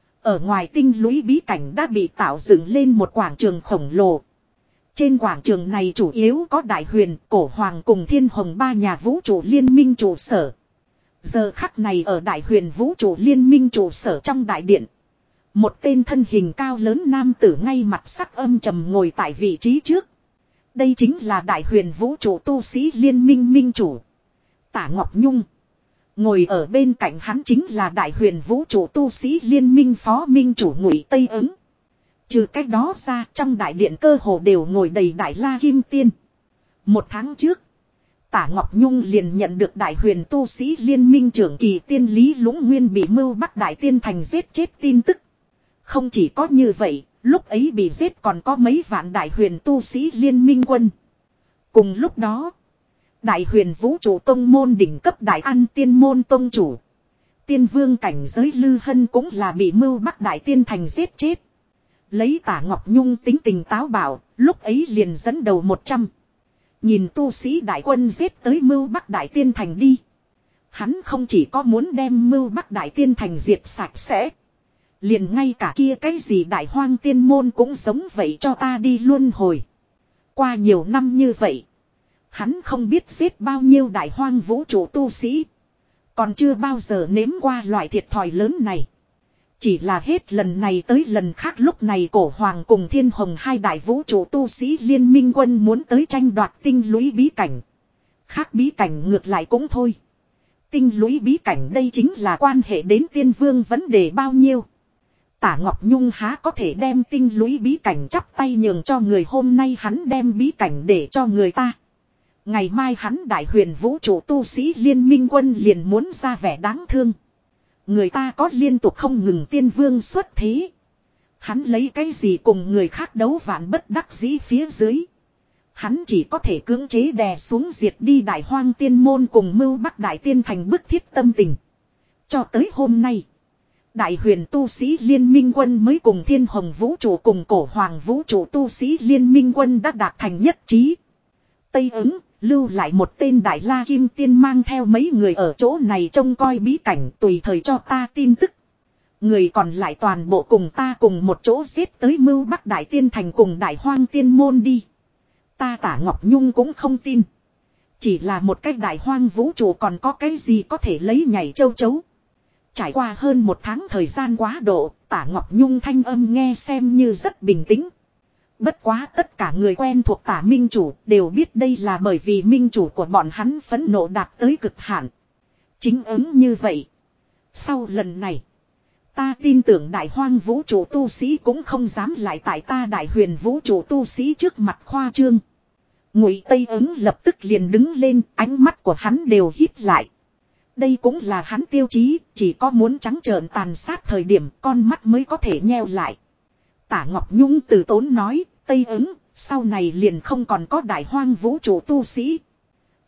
Ở ngoài tinh lũy bí cảnh đã bị tạo dựng lên một quảng trường khổng lồ. Trên quảng trường này chủ yếu có đại huyền, cổ hoàng cùng thiên hồng ba nhà vũ trụ liên minh trụ sở. Giờ khắc này ở đại huyền vũ trụ liên minh trụ sở trong đại điện. Một tên thân hình cao lớn nam tử ngay mặt sắc âm trầm ngồi tại vị trí trước. Đây chính là đại huyền vũ trụ tu sĩ liên minh minh chủ. Tả Ngọc Nhung. Ngồi ở bên cạnh hắn chính là đại huyền vũ trụ tu sĩ liên minh phó minh chủ Ngụy Tây Ứng. Trừ cách đó ra trong đại điện cơ hồ đều ngồi đầy đại la kim tiên. Một tháng trước, Tả Ngọc Nhung liền nhận được đại huyền tu sĩ liên minh trưởng kỳ tiên Lý Lũng Nguyên bị mưu bắt đại tiên thành giết chết tin tức. Không chỉ có như vậy, lúc ấy bị giết còn có mấy vạn đại huyền tu sĩ liên minh quân. Cùng lúc đó, đại huyền vũ trụ tông môn đỉnh cấp đại an tiên môn tông chủ. Tiên vương cảnh giới Lư Hân cũng là bị mưu bắt đại tiên thành giết chết. Lấy Tả Ngọc Nhung tính tình táo bạo, lúc ấy liền dẫn đầu một trăm. Nhìn tu sĩ đại quân giết tới mưu bắc đại tiên thành đi. Hắn không chỉ có muốn đem mưu bắc đại tiên thành diệt sạch sẽ. Liền ngay cả kia cái gì đại hoang tiên môn cũng giống vậy cho ta đi luân hồi. Qua nhiều năm như vậy. Hắn không biết giết bao nhiêu đại hoang vũ trụ tu sĩ. Còn chưa bao giờ nếm qua loại thiệt thòi lớn này. Chỉ là hết lần này tới lần khác lúc này cổ hoàng cùng thiên hồng hai đại vũ trụ tu sĩ liên minh quân muốn tới tranh đoạt tinh lũy bí cảnh. Khác bí cảnh ngược lại cũng thôi. Tinh lũy bí cảnh đây chính là quan hệ đến tiên vương vấn đề bao nhiêu. Tả Ngọc Nhung há có thể đem tinh lũy bí cảnh chắp tay nhường cho người, hôm nay hắn đem bí cảnh để cho người ta. Ngày mai hắn đại huyền vũ trụ tu sĩ liên minh quân liền muốn ra vẻ đáng thương. Người ta có liên tục không ngừng tiên vương xuất thế. Hắn lấy cái gì cùng người khác đấu vạn bất đắc dĩ phía dưới. Hắn chỉ có thể cưỡng chế đè xuống diệt đi đại hoang tiên môn cùng mưu bắc đại tiên thành bức thiết tâm tình. Cho tới hôm nay, đại huyền tu sĩ liên minh quân mới cùng thiên hồng vũ trụ cùng cổ hoàng vũ trụ tu sĩ liên minh quân đã đạt thành nhất trí. Tây Ứng lưu lại một tên đại la kim tiên mang theo mấy người ở chỗ này trông coi bí cảnh, tùy thời cho ta tin tức. Người còn lại toàn bộ cùng ta cùng một chỗ xếp tới mưu bắc đại tiên thành cùng đại hoang tiên môn đi. Ta Tả Ngọc Nhung cũng không tin. Chỉ là một cái đại hoang vũ trụ còn có cái gì có thể lấy nhảy châu chấu. Trải qua hơn một tháng thời gian quá độ, Tả Ngọc Nhung thanh âm nghe xem như rất bình tĩnh. Bất quá tất cả người quen thuộc Tả Minh Chủ đều biết đây là bởi vì Minh Chủ của bọn hắn phẫn nộ đạt tới cực hạn. Chính ứng như vậy. Sau lần này, ta tin tưởng đại hoang vũ trụ tu sĩ cũng không dám lại tại ta đại huyền vũ trụ tu sĩ trước mặt khoa trương. Ngụy Tây Ứng lập tức liền đứng lên, ánh mắt của hắn đều híp lại. Đây cũng là hắn tiêu chí, chỉ có muốn trắng trợn tàn sát thời điểm con mắt mới có thể nheo lại. Tả Ngọc Nhung từ tốn nói, Tây Ứng, sau này liền không còn có đại hoang vũ trụ tu sĩ.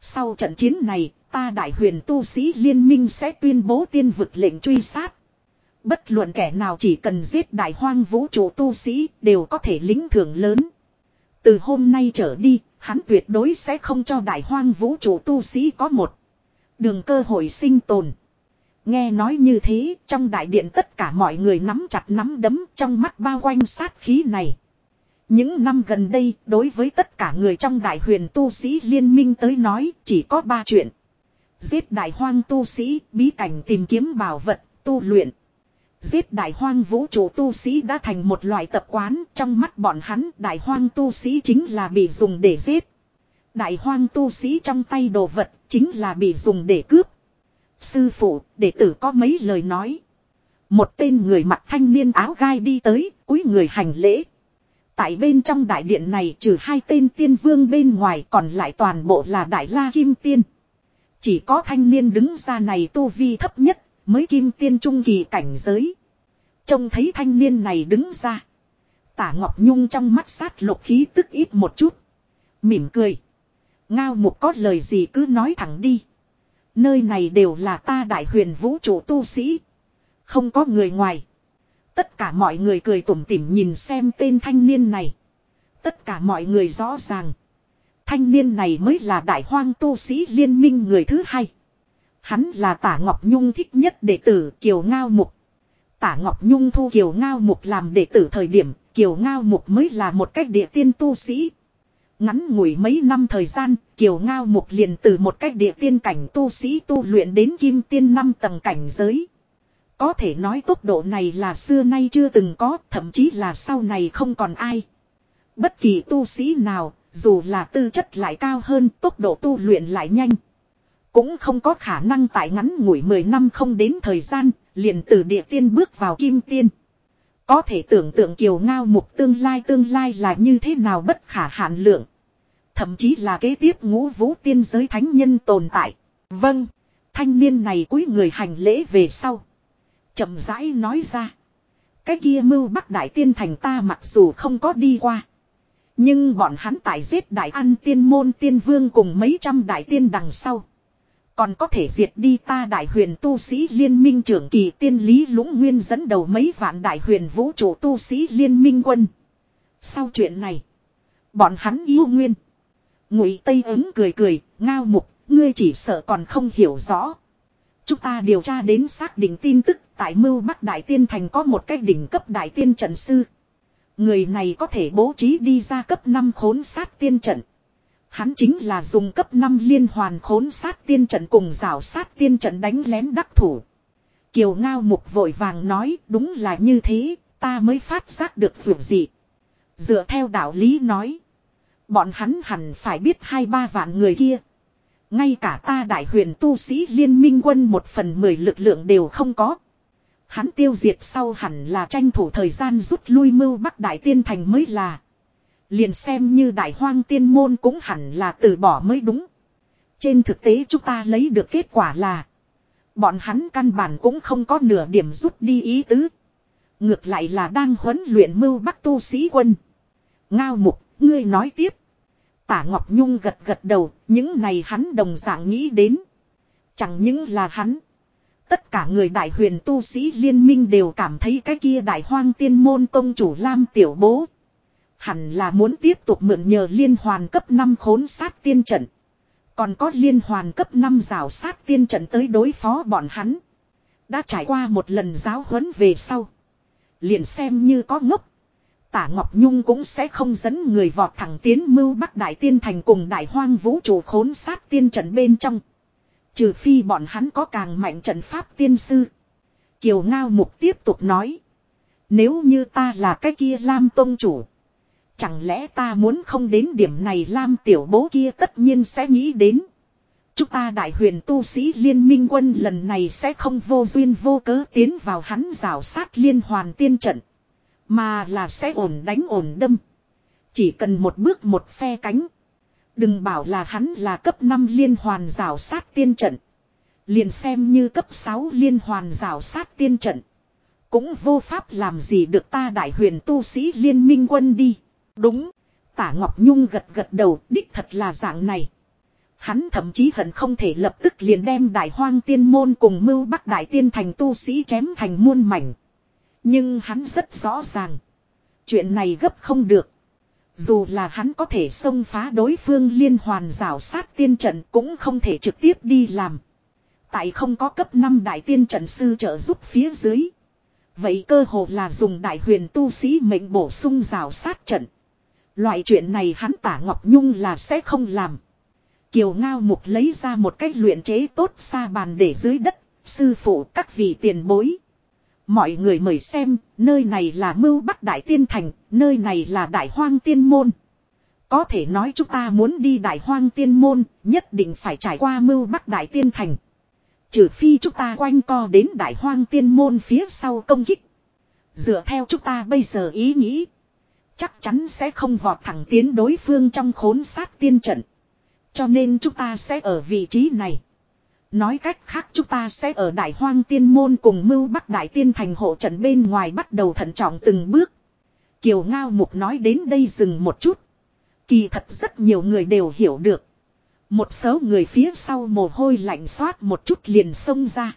Sau trận chiến này, ta đại huyền tu sĩ liên minh sẽ tuyên bố tiên vực lệnh truy sát. Bất luận kẻ nào chỉ cần giết đại hoang vũ trụ tu sĩ đều có thể lĩnh thưởng lớn. Từ hôm nay trở đi, hắn tuyệt đối sẽ không cho đại hoang vũ trụ tu sĩ có một đường cơ hội sinh tồn. Nghe nói như thế, trong đại điện tất cả mọi người nắm chặt nắm đấm, trong mắt bao quanh sát khí này. Những năm gần đây, đối với tất cả người trong đại huyền tu sĩ liên minh tới nói, chỉ có ba chuyện. Giết đại hoang tu sĩ, bí cảnh tìm kiếm bảo vật, tu luyện. Giết đại hoang vũ trụ tu sĩ đã thành một loại tập quán, trong mắt bọn hắn đại hoang tu sĩ chính là bị dùng để giết. Đại hoang tu sĩ trong tay đồ vật chính là bị dùng để cướp. Sư phụ, đệ tử có mấy lời nói. Một tên người mặc thanh niên áo gai đi tới, cúi người hành lễ. Tại bên trong đại điện này trừ hai tên tiên vương bên ngoài còn lại toàn bộ là đại la kim tiên. Chỉ có thanh niên đứng ra này tu vi thấp nhất, mới kim tiên trung kỳ cảnh giới. Trông thấy thanh niên này đứng ra. Tả Ngọc Nhung trong mắt sát lục khí tức ít một chút. Mỉm cười. Ngao Mục có lời gì cứ nói thẳng đi. Nơi này đều là ta đại huyền vũ trụ tu sĩ. Không có người ngoài. Tất cả mọi người cười tủm tỉm nhìn xem tên thanh niên này. Tất cả mọi người rõ ràng. Thanh niên này mới là đại hoang tu sĩ liên minh người thứ hai. Hắn là Tả Ngọc Nhung thích nhất đệ tử Kiều Ngao Mục. Tả Ngọc Nhung thu Kiều Ngao Mục làm đệ tử thời điểm, Kiều Ngao Mục mới là một cách địa tiên tu sĩ. Ngắn ngủi mấy năm thời gian, Kiều Ngao Mục liền từ một cách địa tiên cảnh tu sĩ tu luyện đến kim tiên năm tầng cảnh giới. Có thể nói tốc độ này là xưa nay chưa từng có, thậm chí là sau này không còn ai. Bất kỳ tu sĩ nào, dù là tư chất lại cao hơn, tốc độ tu luyện lại nhanh. Cũng không có khả năng tại ngắn ngủi mười năm không đến thời gian, liền từ địa tiên bước vào kim tiên. Có thể tưởng tượng Kiều Ngao Mục tương lai tương lai là như thế nào bất khả hạn lượng. Thậm chí là kế tiếp ngũ vũ tiên giới thánh nhân tồn tại. Vâng, thanh niên này cúi người hành lễ về sau. Chậm rãi nói ra. Cái kia Mưu Bắc Đại Tiên Thành ta mặc dù không có đi qua. Nhưng bọn hắn tại giết Đại An Tiên Môn Tiên Vương cùng mấy trăm đại tiên đằng sau. Còn có thể diệt đi ta đại huyền tu sĩ liên minh trưởng kỳ tiên Lý Lũng Nguyên dẫn đầu mấy vạn đại huyền vũ trụ tu sĩ liên minh quân. Sau chuyện này, bọn hắn yêu nguyên. Ngụy Tây ứng cười cười, Ngao Mục, ngươi chỉ sợ còn không hiểu rõ. Chúng ta điều tra đến xác định tin tức tại Mưu Bắc Đại Tiên Thành có một cái đỉnh cấp đại tiên trận sư. Người này có thể bố trí đi ra cấp năm khốn sát tiên trận. Hắn chính là dùng cấp năm liên hoàn khốn sát tiên trận cùng rào sát tiên trận đánh lén đắc thủ. Kiều Ngao Mục vội vàng nói đúng là như thế, ta mới phát giác được việc gì. Dựa theo đạo lý nói. Bọn hắn hẳn phải biết hai ba vạn người kia. Ngay cả ta đại huyền tu sĩ liên minh quân một phần mười lực lượng đều không có. Hắn tiêu diệt sau hẳn là tranh thủ thời gian rút lui Mưu Bắc Đại Tiên Thành mới là. Liền xem như đại hoang tiên môn cũng hẳn là từ bỏ mới đúng. Trên thực tế chúng ta lấy được kết quả là. Bọn hắn căn bản cũng không có nửa điểm rút đi ý tứ. Ngược lại là đang huấn luyện Mưu Bắc tu sĩ quân. Ngao Mục, ngươi nói tiếp. Tả Ngọc Nhung gật gật đầu, những này hắn đồng dạng nghĩ đến. Chẳng những là hắn. Tất cả người đại huyền tu sĩ liên minh đều cảm thấy cái kia đại hoang tiên môn tông chủ Lam Tiểu Bố. Hẳn là muốn tiếp tục mượn nhờ liên hoàn cấp năm khốn sát tiên trận. Còn có liên hoàn cấp năm rào sát tiên trận tới đối phó bọn hắn. Đã trải qua một lần giáo huấn về sau. Liền xem như có ngốc. Tả Ngọc Nhung cũng sẽ không dẫn người vọt thẳng tiến Mưu Bắc Đại Tiên Thành cùng đại hoang vũ trụ khốn sát tiên trận bên trong. Trừ phi bọn hắn có càng mạnh trận pháp tiên sư. Kiều Ngao Mục tiếp tục nói. Nếu như ta là cái kia Lam tông chủ. Chẳng lẽ ta muốn không đến điểm này Lam Tiểu Bố kia tất nhiên sẽ nghĩ đến. Chúng ta đại huyền tu sĩ liên minh quân lần này sẽ không vô duyên vô cớ tiến vào hắn rào sát liên hoàn tiên trận. Mà là sẽ ổn đánh ổn đâm. Chỉ cần một bước một phe cánh. Đừng bảo là hắn là cấp năm liên hoàn rào sát tiên trận. Liền xem như cấp sáu liên hoàn rào sát tiên trận. Cũng vô pháp làm gì được ta đại huyền tu sĩ liên minh quân đi. Đúng. Tả Ngọc Nhung gật gật đầu, đích thật là dạng này. Hắn thậm chí hận không thể lập tức liền đem Đại Hoang Tiên Môn cùng Mưu Bắc Đại Tiên Thành tu sĩ chém thành muôn mảnh. Nhưng hắn rất rõ ràng. Chuyện này gấp không được. Dù là hắn có thể xông phá đối phương liên hoàn rào sát tiên trận cũng không thể trực tiếp đi làm. Tại không có cấp năm đại tiên trận sư trợ giúp phía dưới. Vậy cơ hồ là dùng đại huyền tu sĩ mệnh bổ sung rào sát trận. Loại chuyện này hắn Tả Ngọc Nhung là sẽ không làm. Kiều Ngao Mục lấy ra một cách luyện chế tốt sa bàn để dưới đất. Sư phụ các vị tiền bối. Mọi người mời xem, nơi này là Mưu Bắc Đại Tiên Thành, nơi này là Đại Hoang Tiên Môn. Có thể nói chúng ta muốn đi Đại Hoang Tiên Môn, nhất định phải trải qua Mưu Bắc Đại Tiên Thành. Trừ phi chúng ta quanh co đến Đại Hoang Tiên Môn phía sau công kích. Dựa theo chúng ta bây giờ ý nghĩ, chắc chắn sẽ không vọt thẳng tiến đối phương trong khốn sát tiên trận. Cho nên chúng ta sẽ ở vị trí này. Nói cách khác chúng ta sẽ ở Đại Hoang Tiên Môn cùng Mưu Bắc Đại Tiên Thành hộ trận bên ngoài bắt đầu thận trọng từng bước. Kiều Ngao Mục nói đến đây dừng một chút. Kỳ thật rất nhiều người đều hiểu được. Một số người phía sau mồ hôi lạnh xoát một chút liền xông ra.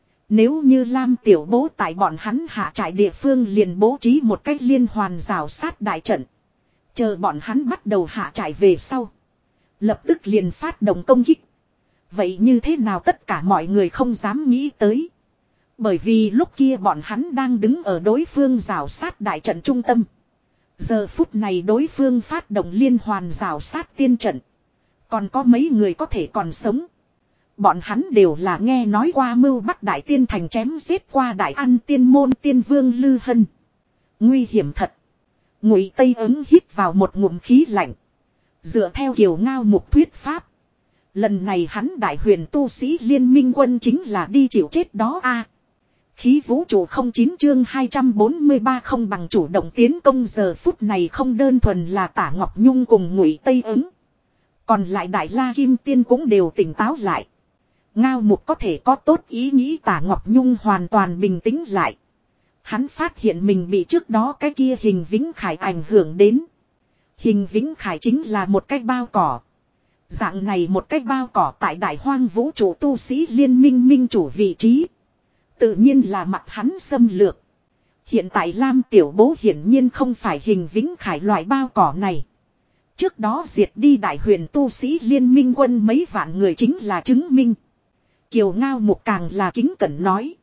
Nếu như Lam Tiểu Bố tại bọn hắn hạ trại địa phương liền bố trí một cách liên hoàn rào sát đại trận. Chờ bọn hắn bắt đầu hạ trại về sau. Lập tức liền phát động công kích. Vậy như thế nào tất cả mọi người không dám nghĩ tới. Bởi vì lúc kia bọn hắn đang đứng ở đối phương rào sát đại trận trung tâm. Giờ phút này đối phương phát động liên hoàn rào sát tiên trận. Còn có mấy người có thể còn sống. Bọn hắn đều là nghe nói qua Mưu Bắc Đại Tiên Thành chém giết qua Đại An Tiên Môn Tiên Vương Lư Hân. Nguy hiểm thật. Ngụy Tây Ứng hít vào một ngụm khí lạnh. Dựa theo Kiều Ngao Mục thuyết pháp. Lần này hắn Đại Huyền tu sĩ liên minh quân chính là đi chịu chết đó a. Khí vũ trụ không chín chương hai trăm bốn mươi ba không bằng chủ động tiến công giờ phút này không đơn thuần là Tả Ngọc Nhung cùng Ngụy Tây Ứng. Còn lại Đại La Kim Tiên cũng đều tỉnh táo lại. Ngao Mục có thể có tốt ý nghĩ Tả Ngọc Nhung hoàn toàn bình tĩnh lại. Hắn phát hiện mình bị trước đó cái kia Hình Vĩnh Khải ảnh hưởng đến. Hình Vĩnh Khải chính là một cái bao cỏ. Dạng này một cái bao cỏ tại Đại Hoang vũ trụ tu sĩ liên minh minh chủ vị trí. Tự nhiên là mặt hắn xâm lược. Hiện tại Lam Tiểu Bố hiển nhiên không phải Hình Vĩnh Khải loại bao cỏ này. Trước đó diệt đi Đại Huyền tu sĩ liên minh quân mấy vạn người chính là chứng minh. Kiều Ngao Mục càng là kính cẩn nói.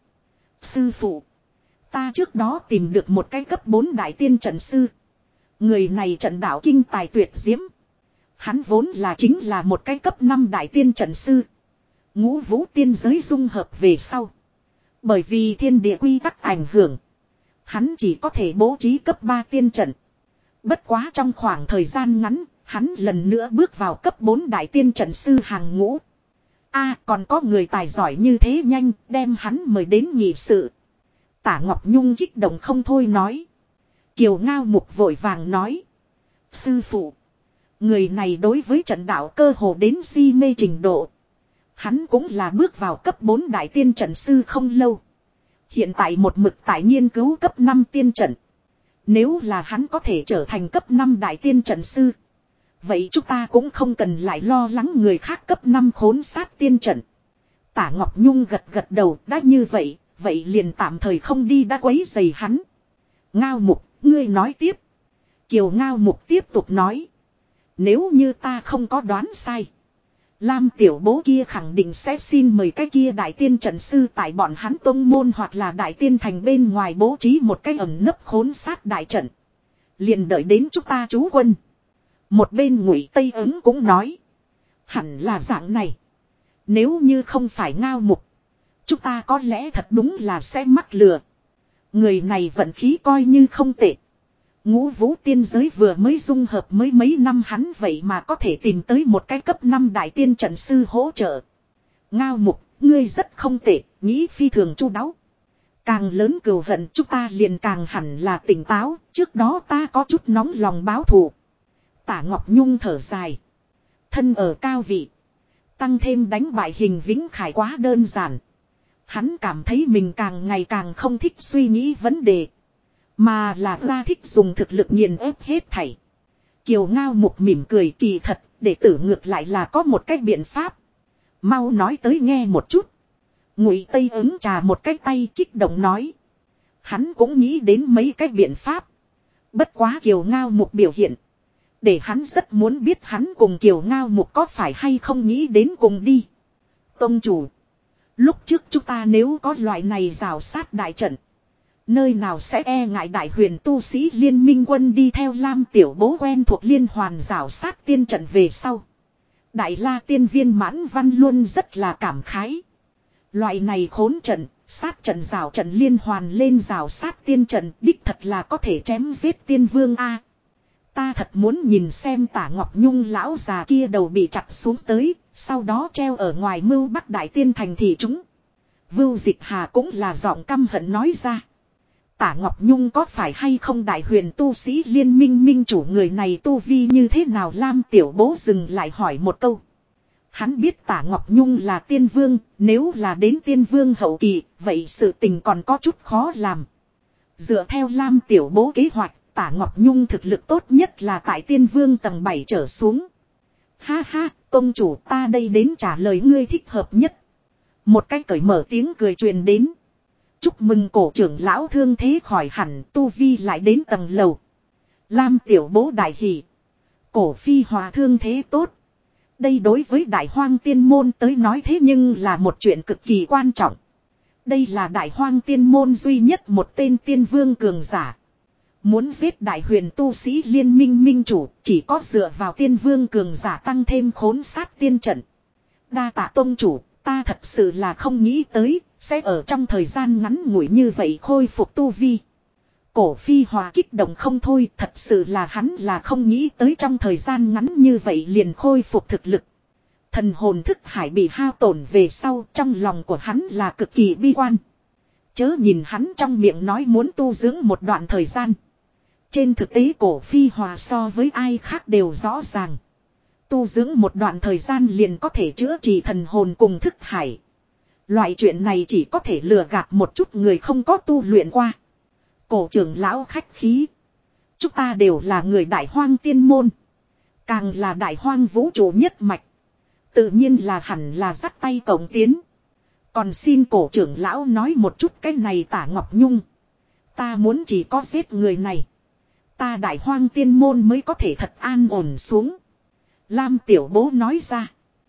Sư phụ. Ta trước đó tìm được một cái cấp bốn đại tiên trận sư. Người này trận đạo kinh tài tuyệt diễm. Hắn vốn là chính là một cái cấp năm đại tiên trận sư. Ngũ vũ tiên giới dung hợp về sau. Bởi vì thiên địa quy tắc ảnh hưởng. Hắn chỉ có thể bố trí cấp ba tiên trận. Bất quá trong khoảng thời gian ngắn, hắn lần nữa bước vào cấp bốn đại tiên trận sư hàng ngũ. A còn có người tài giỏi như thế nhanh, đem hắn mời đến nghị sự. Tả Ngọc Nhung kích động không thôi nói. Kiều Ngao Mục vội vàng nói. Sư phụ. Người này đối với trận đạo cơ hồ đến si mê trình độ. Hắn cũng là bước vào cấp bốn đại tiên trận sư không lâu. Hiện tại một mực tại nghiên cứu cấp năm tiên trận. Nếu là hắn có thể trở thành cấp năm đại tiên trận sư. Vậy chúng ta cũng không cần lại lo lắng người khác cấp năm khốn sát tiên trận. Tả Ngọc Nhung gật gật đầu đã như vậy. Vậy liền tạm thời không đi đã quấy rầy hắn. Ngao Mục, ngươi nói tiếp. Kiều Ngao Mục tiếp tục nói. Nếu như ta không có đoán sai. Lam Tiểu Bố kia khẳng định sẽ xin mời cái kia đại tiên trận sư tại bọn hắn tông môn hoặc là đại tiên thành bên ngoài bố trí một cái ẩn nấp khốn sát đại trận. Liền đợi đến chúng ta trú quân. Một bên Ngụy Tây Ứng cũng nói. Hẳn là dạng này. Nếu như không phải Ngao Mục. Chúng ta có lẽ thật đúng là sẽ mắc lừa. Người này vận khí coi như không tệ. Ngũ vũ tiên giới vừa mới dung hợp mới mấy năm hắn vậy mà có thể tìm tới một cái cấp năm đại tiên trận sư hỗ trợ. Ngao Mục, ngươi rất không tệ, nghĩ phi thường chu đáo. Càng lớn cừu hận chúng ta liền càng hẳn là tỉnh táo, trước đó ta có chút nóng lòng báo thù. Tả Ngọc Nhung thở dài. Thân ở cao vị. Tăng thêm đánh bại Hình Vĩnh Khải quá đơn giản. Hắn cảm thấy mình càng ngày càng không thích suy nghĩ vấn đề. Mà là ra thích dùng thực lực nghiền ép hết thảy. Kiều Ngao Mục mỉm cười, kỳ thật, đệ tử ngược lại là có một cách biện pháp. Mau nói tới nghe một chút. Ngụy Tây ứng trà một cái tay kích động nói. Hắn cũng nghĩ đến mấy cái biện pháp. Bất quá Kiều Ngao Mục biểu hiện. Để hắn rất muốn biết hắn cùng Kiều Ngao Mục có phải hay không nghĩ đến cùng đi. Tông chủ. Lúc trước chúng ta nếu có loại này rào sát đại trận. Nơi nào sẽ e ngại đại huyền tu sĩ liên minh quân đi theo Lam Tiểu Bố quen thuộc liên hoàn rào sát tiên trận về sau. Đại La Tiên Viên Mãn Văn luôn rất là cảm khái. Loại này khốn trận, sát trận rào trận liên hoàn lên rào sát tiên trận đích thật là có thể chém giết tiên vương A. Ta thật muốn nhìn xem Tả Ngọc Nhung lão già kia đầu bị chặt xuống tới, sau đó treo ở ngoài mưu Bắc Đại Tiên thành thị chúng. Vưu Dịch Hà cũng là giọng căm hận nói ra. Tả Ngọc Nhung có phải hay không đại huyền tu sĩ liên minh minh chủ người này tu vi như thế nào? Lam Tiểu Bố dừng lại hỏi một câu. Hắn biết Tả Ngọc Nhung là tiên vương, nếu là đến tiên vương hậu kỳ, vậy sự tình còn có chút khó làm. Dựa theo Lam Tiểu Bố kế hoạch, Tả Ngọc Nhung thực lực tốt nhất là tại tiên vương tầng bảy trở xuống. Ha ha, tông chủ, ta đây đến trả lời ngươi thích hợp nhất. Một cái cởi mở tiếng cười truyền đến. Chúc mừng cổ trưởng lão thương thế khỏi hẳn, tu vi lại đến tầng lầu. Lam Tiểu Bố đại hỉ. Cổ phi hòa thương thế tốt. Đây đối với đại hoang tiên môn tới nói thế nhưng là một chuyện cực kỳ quan trọng. Đây là đại hoang tiên môn duy nhất một tên tiên vương cường giả. Muốn giết đại huyền tu sĩ liên minh minh chủ, chỉ có dựa vào tiên vương cường giả tăng thêm khốn sát tiên trận. Đa tạ tông chủ, ta thật sự là không nghĩ tới, sẽ ở trong thời gian ngắn ngủi như vậy khôi phục tu vi. Cổ phi hòa kích động không thôi, thật sự là hắn là không nghĩ tới trong thời gian ngắn như vậy liền khôi phục thực lực. Thần hồn thức hải bị hao tổn về sau, trong lòng của hắn là cực kỳ bi quan. Chớ nhìn hắn trong miệng nói muốn tu dưỡng một đoạn thời gian. Trên thực tế cổ phi hòa so với ai khác đều rõ ràng. Tu dưỡng một đoạn thời gian liền có thể chữa trị thần hồn cùng thức hải. Loại chuyện này chỉ có thể lừa gạt một chút người không có tu luyện qua. Cổ trưởng lão khách khí. Chúng ta đều là người đại hoang tiên môn. Càng là đại hoang vũ trụ nhất mạch. Tự nhiên là hẳn là dắt tay cộng tiến. Còn xin cổ trưởng lão nói một chút cái này Tả Ngọc Nhung. Ta muốn chỉ có giết người này. Ta đại hoang tiên môn mới có thể thật an ổn xuống. Lam Tiểu Bố nói ra.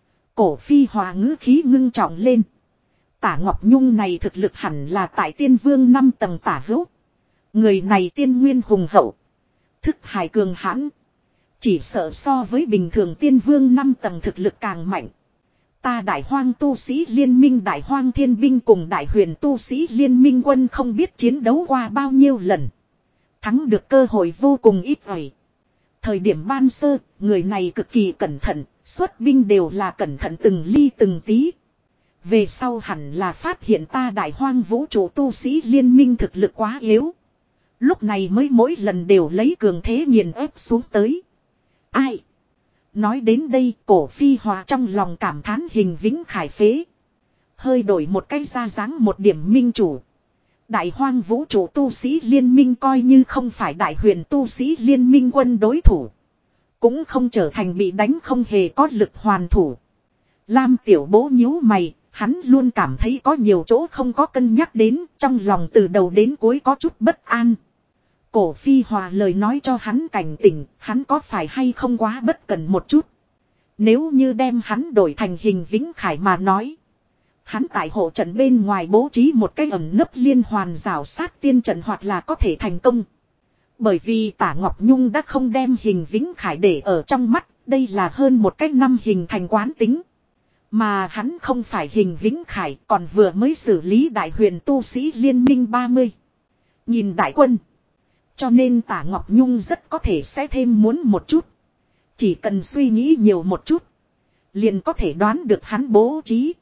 Cổ phi hòa ngữ khí ngưng trọng lên. Tả Ngọc Nhung này thực lực hẳn là tại tiên vương năm tầng tả hữu. Người này tiên nguyên hùng hậu. Thức hải cường hãn. Chỉ sợ so với bình thường tiên vương năm tầng thực lực càng mạnh. Ta đại hoang tu sĩ liên minh đại hoang thiên binh cùng đại huyền tu sĩ liên minh quân không biết chiến đấu qua bao nhiêu lần. Thắng được cơ hội vô cùng ít ỏi. Thời điểm ban sơ, người này cực kỳ cẩn thận, xuất binh đều là cẩn thận từng ly từng tí. Về sau hẳn là phát hiện ta đại hoang vũ trụ tu sĩ liên minh thực lực quá yếu. Lúc này mới mỗi lần đều lấy cường thế nghiền ép xuống tới. Ai? Nói đến đây cổ phi hòa trong lòng cảm thán hình vĩnh khải phế. Hơi đổi một cái ra dáng một điểm minh chủ. Đại hoang vũ trụ tu sĩ liên minh coi như không phải đại huyền tu sĩ liên minh quân đối thủ. Cũng không trở thành bị đánh không hề có lực hoàn thủ. Lam Tiểu Bố nhíu mày, hắn luôn cảm thấy có nhiều chỗ không có cân nhắc đến, trong lòng từ đầu đến cuối có chút bất an. Cổ phi hòa lời nói cho hắn cảnh tỉnh, hắn có phải hay không quá bất cẩn một chút. Nếu như đem hắn đổi thành hình vĩnh khải mà nói. Hắn tại hộ trận bên ngoài bố trí một cái ẩn nấp liên hoàn rào sát tiên trận hoặc là có thể thành công. Bởi vì Tả Ngọc Nhung đã không đem hình vĩnh khải để ở trong mắt, đây là hơn một cái năm hình thành quán tính. Mà hắn không phải hình vĩnh khải còn vừa mới xử lý đại huyền tu sĩ liên minh ba mươi. Nhìn đại quân. Cho nên Tả Ngọc Nhung rất có thể sẽ thêm muốn một chút. Chỉ cần suy nghĩ nhiều một chút. Liền có thể đoán được hắn bố trí.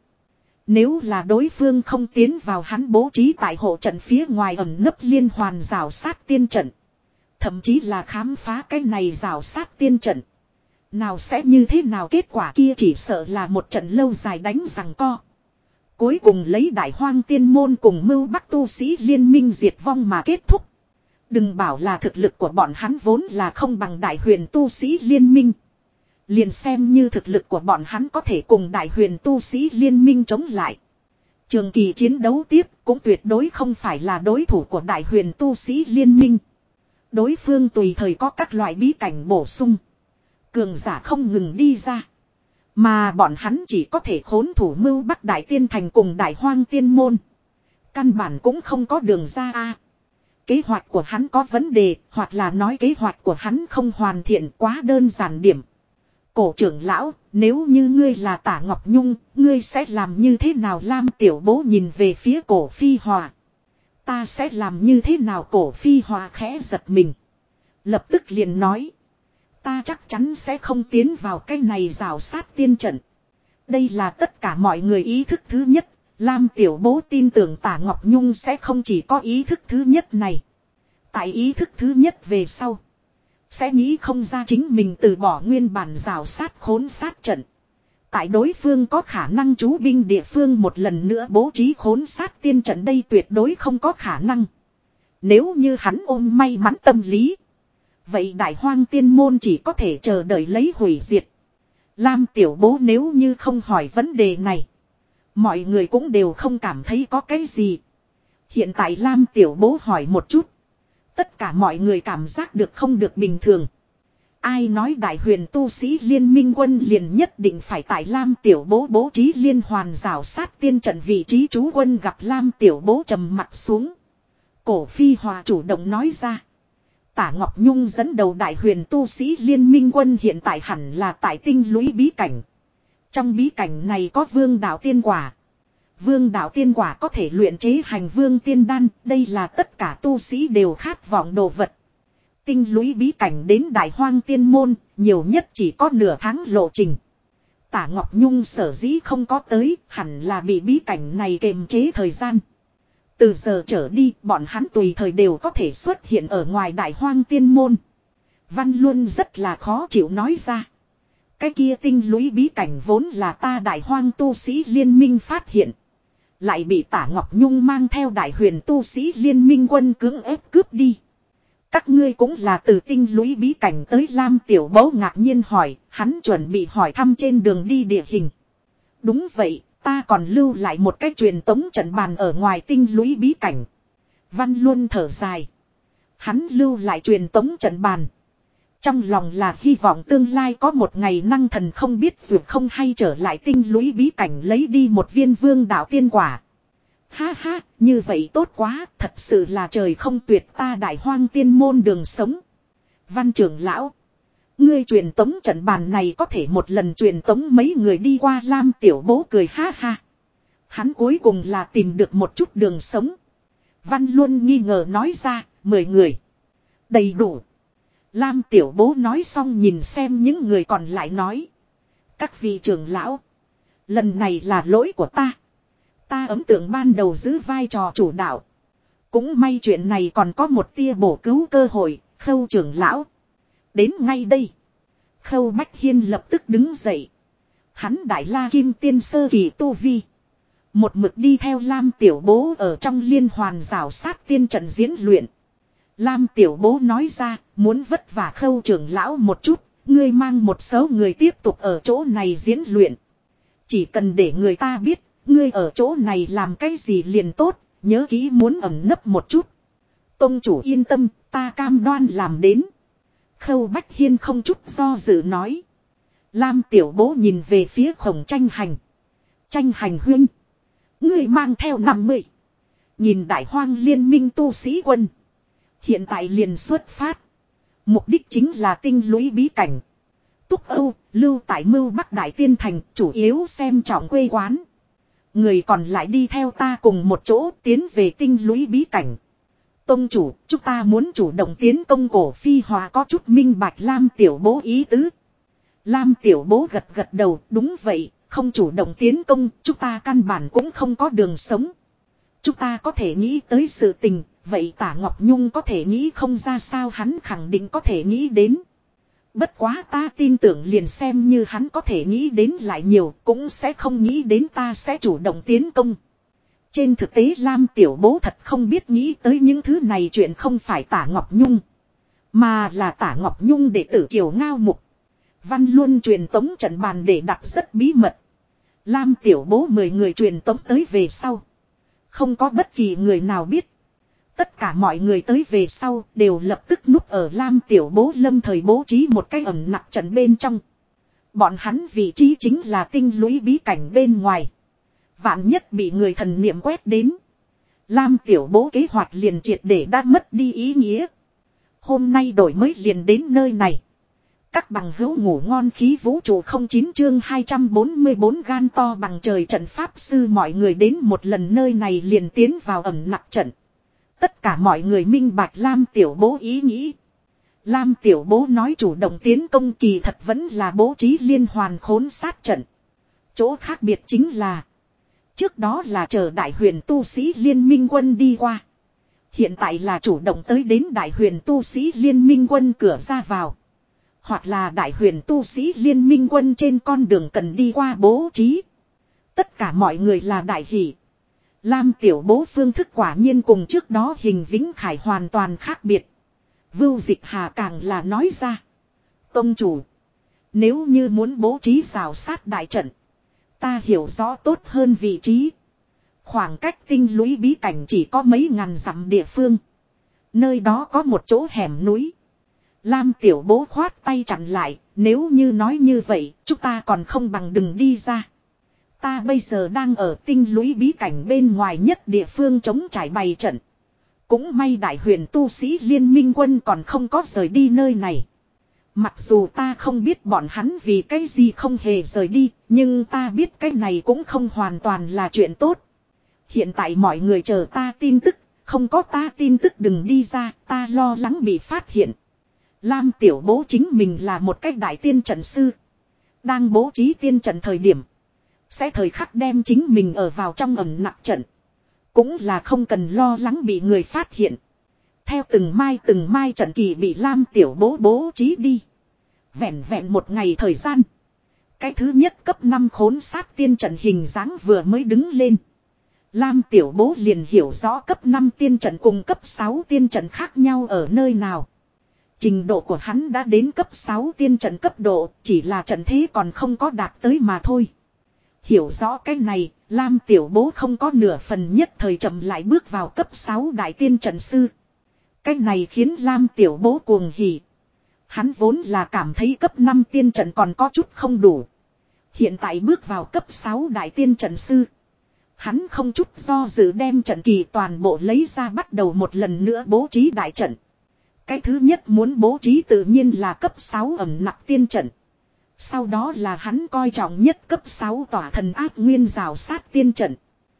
Nếu là đối phương không tiến vào hắn bố trí tại hộ trận phía ngoài ẩn nấp liên hoàn rào sát tiên trận. Thậm chí là khám phá cái này rào sát tiên trận. Nào sẽ như thế nào kết quả kia chỉ sợ là một trận lâu dài đánh giằng co. Cuối cùng lấy đại hoang tiên môn cùng mưu bắc tu sĩ liên minh diệt vong mà kết thúc. Đừng bảo là thực lực của bọn hắn vốn là không bằng đại huyền tu sĩ liên minh. Liền xem như thực lực của bọn hắn có thể cùng đại huyền tu sĩ liên minh chống lại. Trường kỳ chiến đấu tiếp cũng tuyệt đối không phải là đối thủ của đại huyền tu sĩ liên minh. Đối phương tùy thời có các loại bí cảnh bổ sung. Cường giả không ngừng đi ra. Mà bọn hắn chỉ có thể khốn thủ mưu Bắc Đại Tiên Thành cùng Đại Hoang Tiên Môn. Căn bản cũng không có đường ra a. Kế hoạch của hắn có vấn đề, hoặc là nói kế hoạch của hắn không hoàn thiện, quá đơn giản điểm. Cổ trưởng lão, nếu như ngươi là Tả Ngọc Nhung, ngươi sẽ làm như thế nào? Lam Tiểu Bố nhìn về phía Cổ Phi Hòa. Ta sẽ làm như thế nào? Cổ Phi Hòa khẽ giật mình. Lập tức liền nói. Ta chắc chắn sẽ không tiến vào cái này rào sát tiên trận. Đây là tất cả mọi người ý thức thứ nhất. Lam Tiểu Bố tin tưởng Tả Ngọc Nhung sẽ không chỉ có ý thức thứ nhất này. Tại ý thức thứ nhất về sau. Sẽ nghĩ không ra chính mình từ bỏ nguyên bản rào sát khốn sát trận. Tại đối phương có khả năng trú binh địa phương một lần nữa bố trí khốn sát tiên trận, đây tuyệt đối không có khả năng. Nếu như hắn ôm may mắn tâm lý. Vậy Đại Hoang Tiên Môn chỉ có thể chờ đợi lấy hủy diệt. Lam Tiểu Bố nếu như không hỏi vấn đề này. Mọi người cũng đều không cảm thấy có cái gì. Hiện tại Lam Tiểu Bố hỏi một chút. Tất cả mọi người cảm giác được không được bình thường. Ai nói đại huyền tu sĩ liên minh quân liền nhất định phải tại Lam Tiểu Bố bố trí liên hoàn rào sát tiên trận vị trí trú quân? Gặp Lam Tiểu Bố trầm mặt xuống. Cổ Phi Hòa chủ động nói ra. Tả Ngọc Nhung dẫn đầu đại huyền tu sĩ liên minh quân hiện tại hẳn là tại tinh lũy bí cảnh. Trong bí cảnh này có vương đạo tiên quả. Vương đạo tiên quả có thể luyện chế hành vương tiên đan, đây là tất cả tu sĩ đều khát vọng đồ vật. Tinh lũy bí cảnh đến Đại Hoang Tiên Môn, nhiều nhất chỉ có nửa tháng lộ trình. Tả Ngọc Nhung sở dĩ không có tới, hẳn là bị bí cảnh này kềm chế thời gian. Từ giờ trở đi, bọn hắn tùy thời đều có thể xuất hiện ở ngoài Đại Hoang Tiên Môn. Văn Luân rất là khó chịu nói ra. Cái kia tinh lũy bí cảnh vốn là ta Đại Hoang tu sĩ liên minh phát hiện. Lại bị Tả Ngọc Nhung mang theo đại huyền tu sĩ liên minh quân cưỡng ép cướp đi. Các ngươi cũng là từ tinh lũy bí cảnh tới? Lam Tiểu Bố ngạc nhiên hỏi, hắn chuẩn bị hỏi thăm trên đường đi địa hình. Đúng vậy, ta còn lưu lại một cái truyền tống trận bàn ở ngoài tinh lũy bí cảnh. Văn Luân thở dài. Hắn lưu lại truyền tống trận bàn. Trong lòng là hy vọng tương lai có một ngày năng thần không biết dù không hay trở lại tinh lũy bí cảnh lấy đi một viên vương đạo tiên quả. Ha ha, như vậy tốt quá, thật sự là trời không tuyệt ta Đại Hoang Tiên Môn đường sống. Văn trưởng lão, ngươi truyền tống trận bàn này có thể một lần truyền tống mấy người đi qua? Lam Tiểu Bố cười ha ha. Hắn cuối cùng là tìm được một chút đường sống. Văn Luân nghi ngờ nói ra, mười người. Đầy đủ. Lam Tiểu Bố nói xong nhìn xem những người còn lại nói. Các vị trưởng lão, lần này là lỗi của ta. Ta ấn tượng ban đầu giữ vai trò chủ đạo. Cũng may chuyện này còn có một tia bổ cứu cơ hội. Khâu trưởng lão, đến ngay đây. Khâu Bách Hiên lập tức đứng dậy. Hắn đại la kim tiên sơ kỳ tu vi. Một mực đi theo Lam Tiểu Bố ở trong liên hoàn rào sát tiên trận diễn luyện. Lam Tiểu Bố nói ra, muốn vất vả Khâu trưởng lão một chút, ngươi mang một số người tiếp tục ở chỗ này diễn luyện. Chỉ cần để người ta biết, ngươi ở chỗ này làm cái gì liền tốt, nhớ kỹ muốn ẩn nấp một chút. Tông chủ yên tâm, ta cam đoan làm đến. Khâu Bách Hiên không chút do dự nói. Lam Tiểu Bố nhìn về phía Khổng Tranh Hành. Tranh Hành huynh, ngươi mang theo năm mươi. Nhìn Đại Hoang liên minh tu sĩ quân. Hiện tại liền xuất phát. Mục đích chính là tinh lũy bí cảnh. Túc Âu, lưu tại mưu Bắc Đại Tiên Thành, chủ yếu xem trọng quê quán. Người còn lại đi theo ta cùng một chỗ tiến về tinh lũy bí cảnh. Tông chủ, chúng ta muốn chủ động tiến công. Cổ Phi Hòa có chút minh bạch Lam Tiểu Bố ý tứ. Lam Tiểu Bố gật gật đầu, đúng vậy, không chủ động tiến công, chúng ta căn bản cũng không có đường sống. Chúng ta có thể nghĩ tới sự tình, vậy Tả Ngọc Nhung có thể nghĩ không ra sao? Hắn khẳng định có thể nghĩ đến. Bất quá ta tin tưởng liền xem như hắn có thể nghĩ đến lại nhiều, cũng sẽ không nghĩ đến ta sẽ chủ động tiến công. Trên thực tế Lam Tiểu Bố thật không biết nghĩ tới những thứ này chuyện không phải Tả Ngọc Nhung. Mà là Tả Ngọc Nhung đệ tử Kiều Ngao Mục. Văn luôn truyền tống trận bàn để đặt rất bí mật. Lam Tiểu Bố mười người truyền tống tới về sau. Không có bất kỳ người nào biết. Tất cả mọi người tới về sau đều lập tức núp ở Lam Tiểu Bố lâm thời bố trí một cái ẩn nặc trận bên trong. Bọn hắn vị trí chính là tinh lũy bí cảnh bên ngoài. Vạn nhất bị người thần niệm quét đến. Lam Tiểu Bố kế hoạch liền triệt để đã mất đi ý nghĩa. Hôm nay đổi mới liền đến nơi này. Các bằng hữu ngủ ngon khí vũ trụ không chín chương hai trăm bốn mươi bốn gan to bằng trời trận pháp sư mọi người đến một lần nơi này liền tiến vào ẩn nặc trận. Tất cả mọi người minh bạch Lam Tiểu Bố ý nghĩ. Lam Tiểu Bố nói chủ động tiến công kỳ thật vẫn là bố trí liên hoàn khốn sát trận. Chỗ khác biệt chính là trước đó là chờ đại huyền tu sĩ liên minh quân đi qua. Hiện tại là chủ động tới đến đại huyền tu sĩ liên minh quân cửa ra vào. Hoặc là đại huyền tu sĩ liên minh quân trên con đường cần đi qua bố trí. Tất cả mọi người là đại hỷ. Lam Tiểu Bố phương thức quả nhiên cùng trước đó Hình Vĩnh Khải hoàn toàn khác biệt. Vưu Dịch Hà càng là nói ra. Tông chủ. Nếu như muốn bố trí rào sát đại trận. Ta hiểu rõ tốt hơn vị trí. Khoảng cách tinh lũy bí cảnh chỉ có mấy ngàn dặm địa phương. Nơi đó có một chỗ hẻm núi. Lam Tiểu Bố khoát tay chặn lại. Nếu như nói như vậy chúng ta còn không bằng đừng đi ra. Ta bây giờ đang ở tinh lũy bí cảnh bên ngoài nhất địa phương chống trải bày trận. Cũng may đại huyền tu sĩ liên minh quân còn không có rời đi nơi này. Mặc dù ta không biết bọn hắn vì cái gì không hề rời đi, nhưng ta biết cái này cũng không hoàn toàn là chuyện tốt. Hiện tại mọi người chờ ta tin tức, không có ta tin tức đừng đi ra, ta lo lắng bị phát hiện. Lam Tiểu Bố chính mình là một cách đại tiên trận sư. Đang bố trí tiên trận thời điểm. Sẽ thời khắc đem chính mình ở vào trong ẩn nặc trận. Cũng là không cần lo lắng bị người phát hiện. Theo từng mai từng mai trận kỳ bị Lam Tiểu Bố bố trí đi. Vẹn vẹn một ngày thời gian. Cái thứ nhất cấp năm khốn sát tiên trận hình dáng vừa mới đứng lên. Lam Tiểu Bố liền hiểu rõ cấp năm tiên trận cùng cấp sáu tiên trận khác nhau ở nơi nào. Trình độ của hắn đã đến cấp sáu tiên trận cấp độ, chỉ là trận thế còn không có đạt tới mà thôi. Hiểu rõ cái này, Lam Tiểu Bố không có nửa phần nhất thời chậm lại bước vào cấp sáu đại tiên trận sư. Cái này khiến Lam Tiểu Bố cuồng hỉ. Hắn vốn là cảm thấy cấp năm tiên trận còn có chút không đủ. Hiện tại bước vào cấp sáu đại tiên trận sư. Hắn không chút do dự đem trận kỳ toàn bộ lấy ra bắt đầu một lần nữa bố trí đại trận. Cái thứ nhất muốn bố trí tự nhiên là cấp sáu ẩn nặc tiên trận. Sau đó là hắn coi trọng nhất cấp sáu tỏa thần ác nguyên rào sát tiên trận.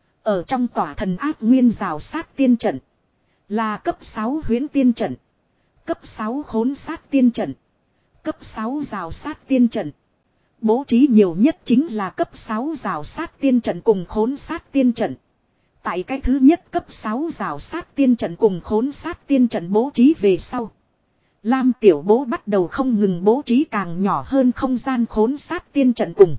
Ở trong tỏa thần ác nguyên rào sát tiên trận. Là cấp sáu huyễn tiên trận. Cấp sáu khốn sát tiên trận. Cấp sáu rào sát tiên trận. Bố trí nhiều nhất chính là cấp sáu rào sát tiên trận cùng khốn sát tiên trận. Tại cái thứ nhất cấp sáu rào sát tiên trận cùng khốn sát tiên trận bố trí về sau. Lam Tiểu Bố bắt đầu không ngừng bố trí càng nhỏ hơn không gian khốn sát tiên trận cùng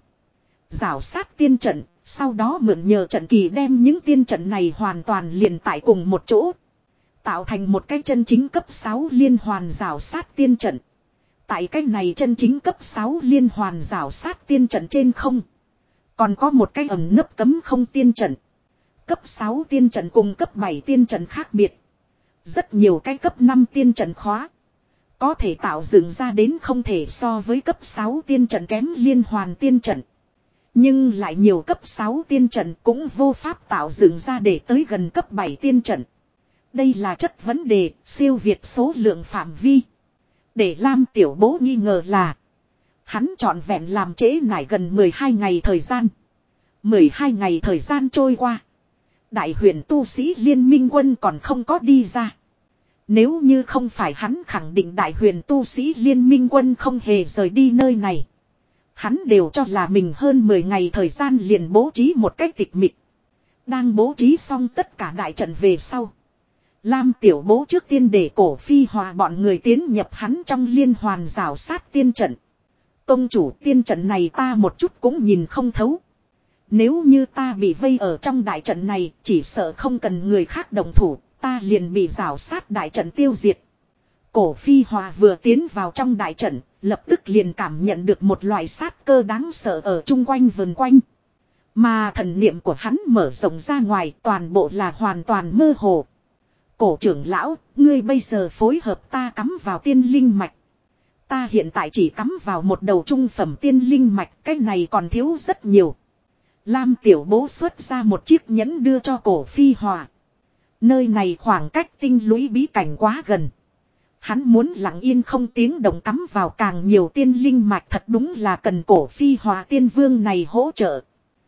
rào sát tiên trận, sau đó mượn nhờ trận kỳ đem những tiên trận này hoàn toàn liền tại cùng một chỗ. Tạo thành một cái chân chính cấp sáu liên hoàn rào sát tiên trận. Tại cái này chân chính cấp sáu liên hoàn rào sát tiên trận trên không. Còn có một cái ẩn nấp cấm không tiên trận. Cấp sáu tiên trận cùng cấp bảy tiên trận khác biệt. Rất nhiều cái cấp năm tiên trận khóa. Có thể tạo dựng ra đến không thể so với cấp sáu tiên trận kém liên hoàn tiên trận. Nhưng lại nhiều cấp sáu tiên trận cũng vô pháp tạo dựng ra để tới gần cấp bảy tiên trận. Đây là chất vấn đề siêu việt số lượng phạm vi. Để Lam Tiểu Bố nghi ngờ là hắn trọn vẹn làm trễ nải gần mười hai ngày thời gian. mười hai ngày thời gian trôi qua. Đại huyền tu sĩ liên minh quân còn không có đi ra. Nếu như không phải hắn khẳng định đại huyền tu sĩ liên minh quân không hề rời đi nơi này. Hắn đều cho là mình hơn mười ngày thời gian liền bố trí một cách tịch mịch. Đang bố trí xong tất cả đại trận về sau. Lam Tiểu Bố trước tiên để Cổ Phi Hòa bọn người tiến nhập hắn trong liên hoàn rào sát tiên trận. Tông chủ tiên trận này ta một chút cũng nhìn không thấu. Nếu như ta bị vây ở trong đại trận này, chỉ sợ không cần người khác đồng thủ, ta liền bị rào sát đại trận tiêu diệt. Cổ Phi Hòa vừa tiến vào trong đại trận, lập tức liền cảm nhận được một loại sát cơ đáng sợ ở chung quanh vần quanh. Mà thần niệm của hắn mở rộng ra ngoài, toàn bộ là hoàn toàn mơ hồ. Cổ trưởng lão, ngươi bây giờ phối hợp ta cắm vào tiên linh mạch. Ta hiện tại chỉ cắm vào một đầu trung phẩm tiên linh mạch, cái này còn thiếu rất nhiều. Lam Tiểu Bố xuất ra một chiếc nhẫn đưa cho Cổ Phi Hòa. Nơi này khoảng cách tinh lũy bí cảnh quá gần. Hắn muốn lặng yên không tiếng động cắm vào càng nhiều tiên linh mạch, thật đúng là cần Cổ Phi Hòa tiên vương này hỗ trợ.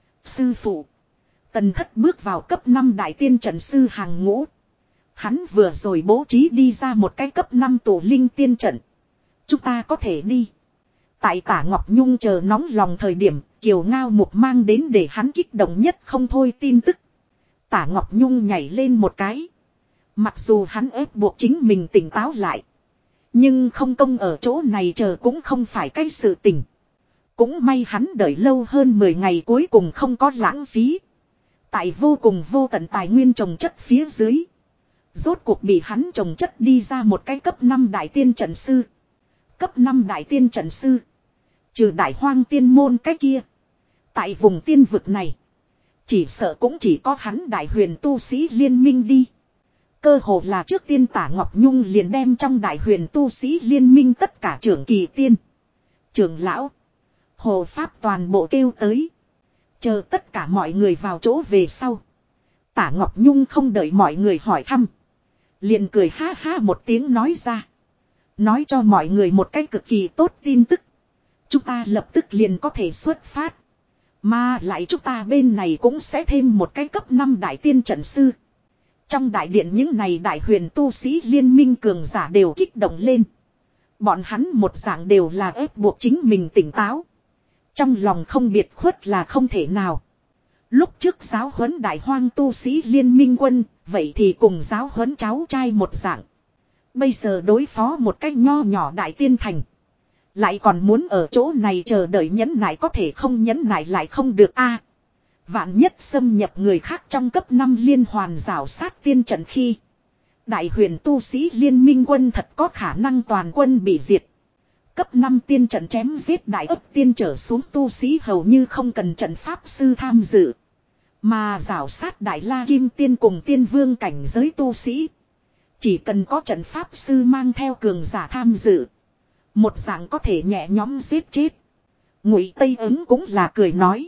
Sư phụ. Tần Thất bước vào cấp năm đại tiên trận sư hàng ngũ. Hắn vừa rồi bố trí đi ra một cái cấp năm tổ linh tiên trận. Chúng ta có thể đi. Tại Tả Ngọc Nhung chờ nóng lòng thời điểm, Kiều Ngao Mục mang đến để hắn kích động nhất không thôi tin tức. Tả Ngọc Nhung nhảy lên một cái. Mặc dù hắn ép buộc chính mình tỉnh táo lại. Nhưng không công ở chỗ này chờ cũng không phải cái sự tình. Cũng may hắn đợi lâu hơn mười ngày cuối cùng không có lãng phí. Tại vô cùng vô tận tài nguyên trồng chất phía dưới. Rốt cuộc bị hắn trồng chất đi ra một cái cấp năm đại tiên trận sư. Cấp năm đại tiên trận sư. Trừ đại hoang tiên môn cái kia. Tại vùng tiên vực này. Chỉ sợ cũng chỉ có hắn đại huyền tu sĩ liên minh đi. Cơ hồ là trước tiên Tả Ngọc Nhung liền đem trong đại huyền tu sĩ liên minh tất cả trưởng kỳ tiên. Trưởng lão. Hồ Pháp toàn bộ kêu tới. Chờ tất cả mọi người vào chỗ về sau. Tả Ngọc Nhung không đợi mọi người hỏi thăm. Liền cười ha ha một tiếng nói ra. Nói cho mọi người một cách cực kỳ tốt tin tức. Chúng ta lập tức liền có thể xuất phát. Mà lại chúng ta bên này cũng sẽ thêm một cái cấp năm đại tiên trận sư. Trong đại điện những này đại huyền tu sĩ liên minh cường giả đều kích động lên. Bọn hắn một dạng đều là ép buộc chính mình tỉnh táo. Trong lòng không biệt khuất là không thể nào. Lúc trước giáo huấn đại hoang tu sĩ liên minh quân, vậy thì cùng giáo huấn cháu trai một dạng. Bây giờ đối phó một cách nho nhỏ đại tiên thành. Lại còn muốn ở chỗ này chờ đợi nhẫn nại, có thể không nhẫn nại lại không được a. Vạn nhất xâm nhập người khác trong cấp năm liên hoàn rào sát tiên trận khi. Đại huyền tu sĩ liên minh quân thật có khả năng toàn quân bị diệt. Cấp năm tiên trận chém giết đại ấp tiên trở xuống tu sĩ hầu như không cần trận pháp sư tham dự. Mà rào sát đại la kim tiên cùng tiên vương cảnh giới tu sĩ. Chỉ cần có trận pháp sư mang theo cường giả tham dự. Một dạng có thể nhẹ nhóm giết chết. Ngụy Tây Ứng cũng là cười nói.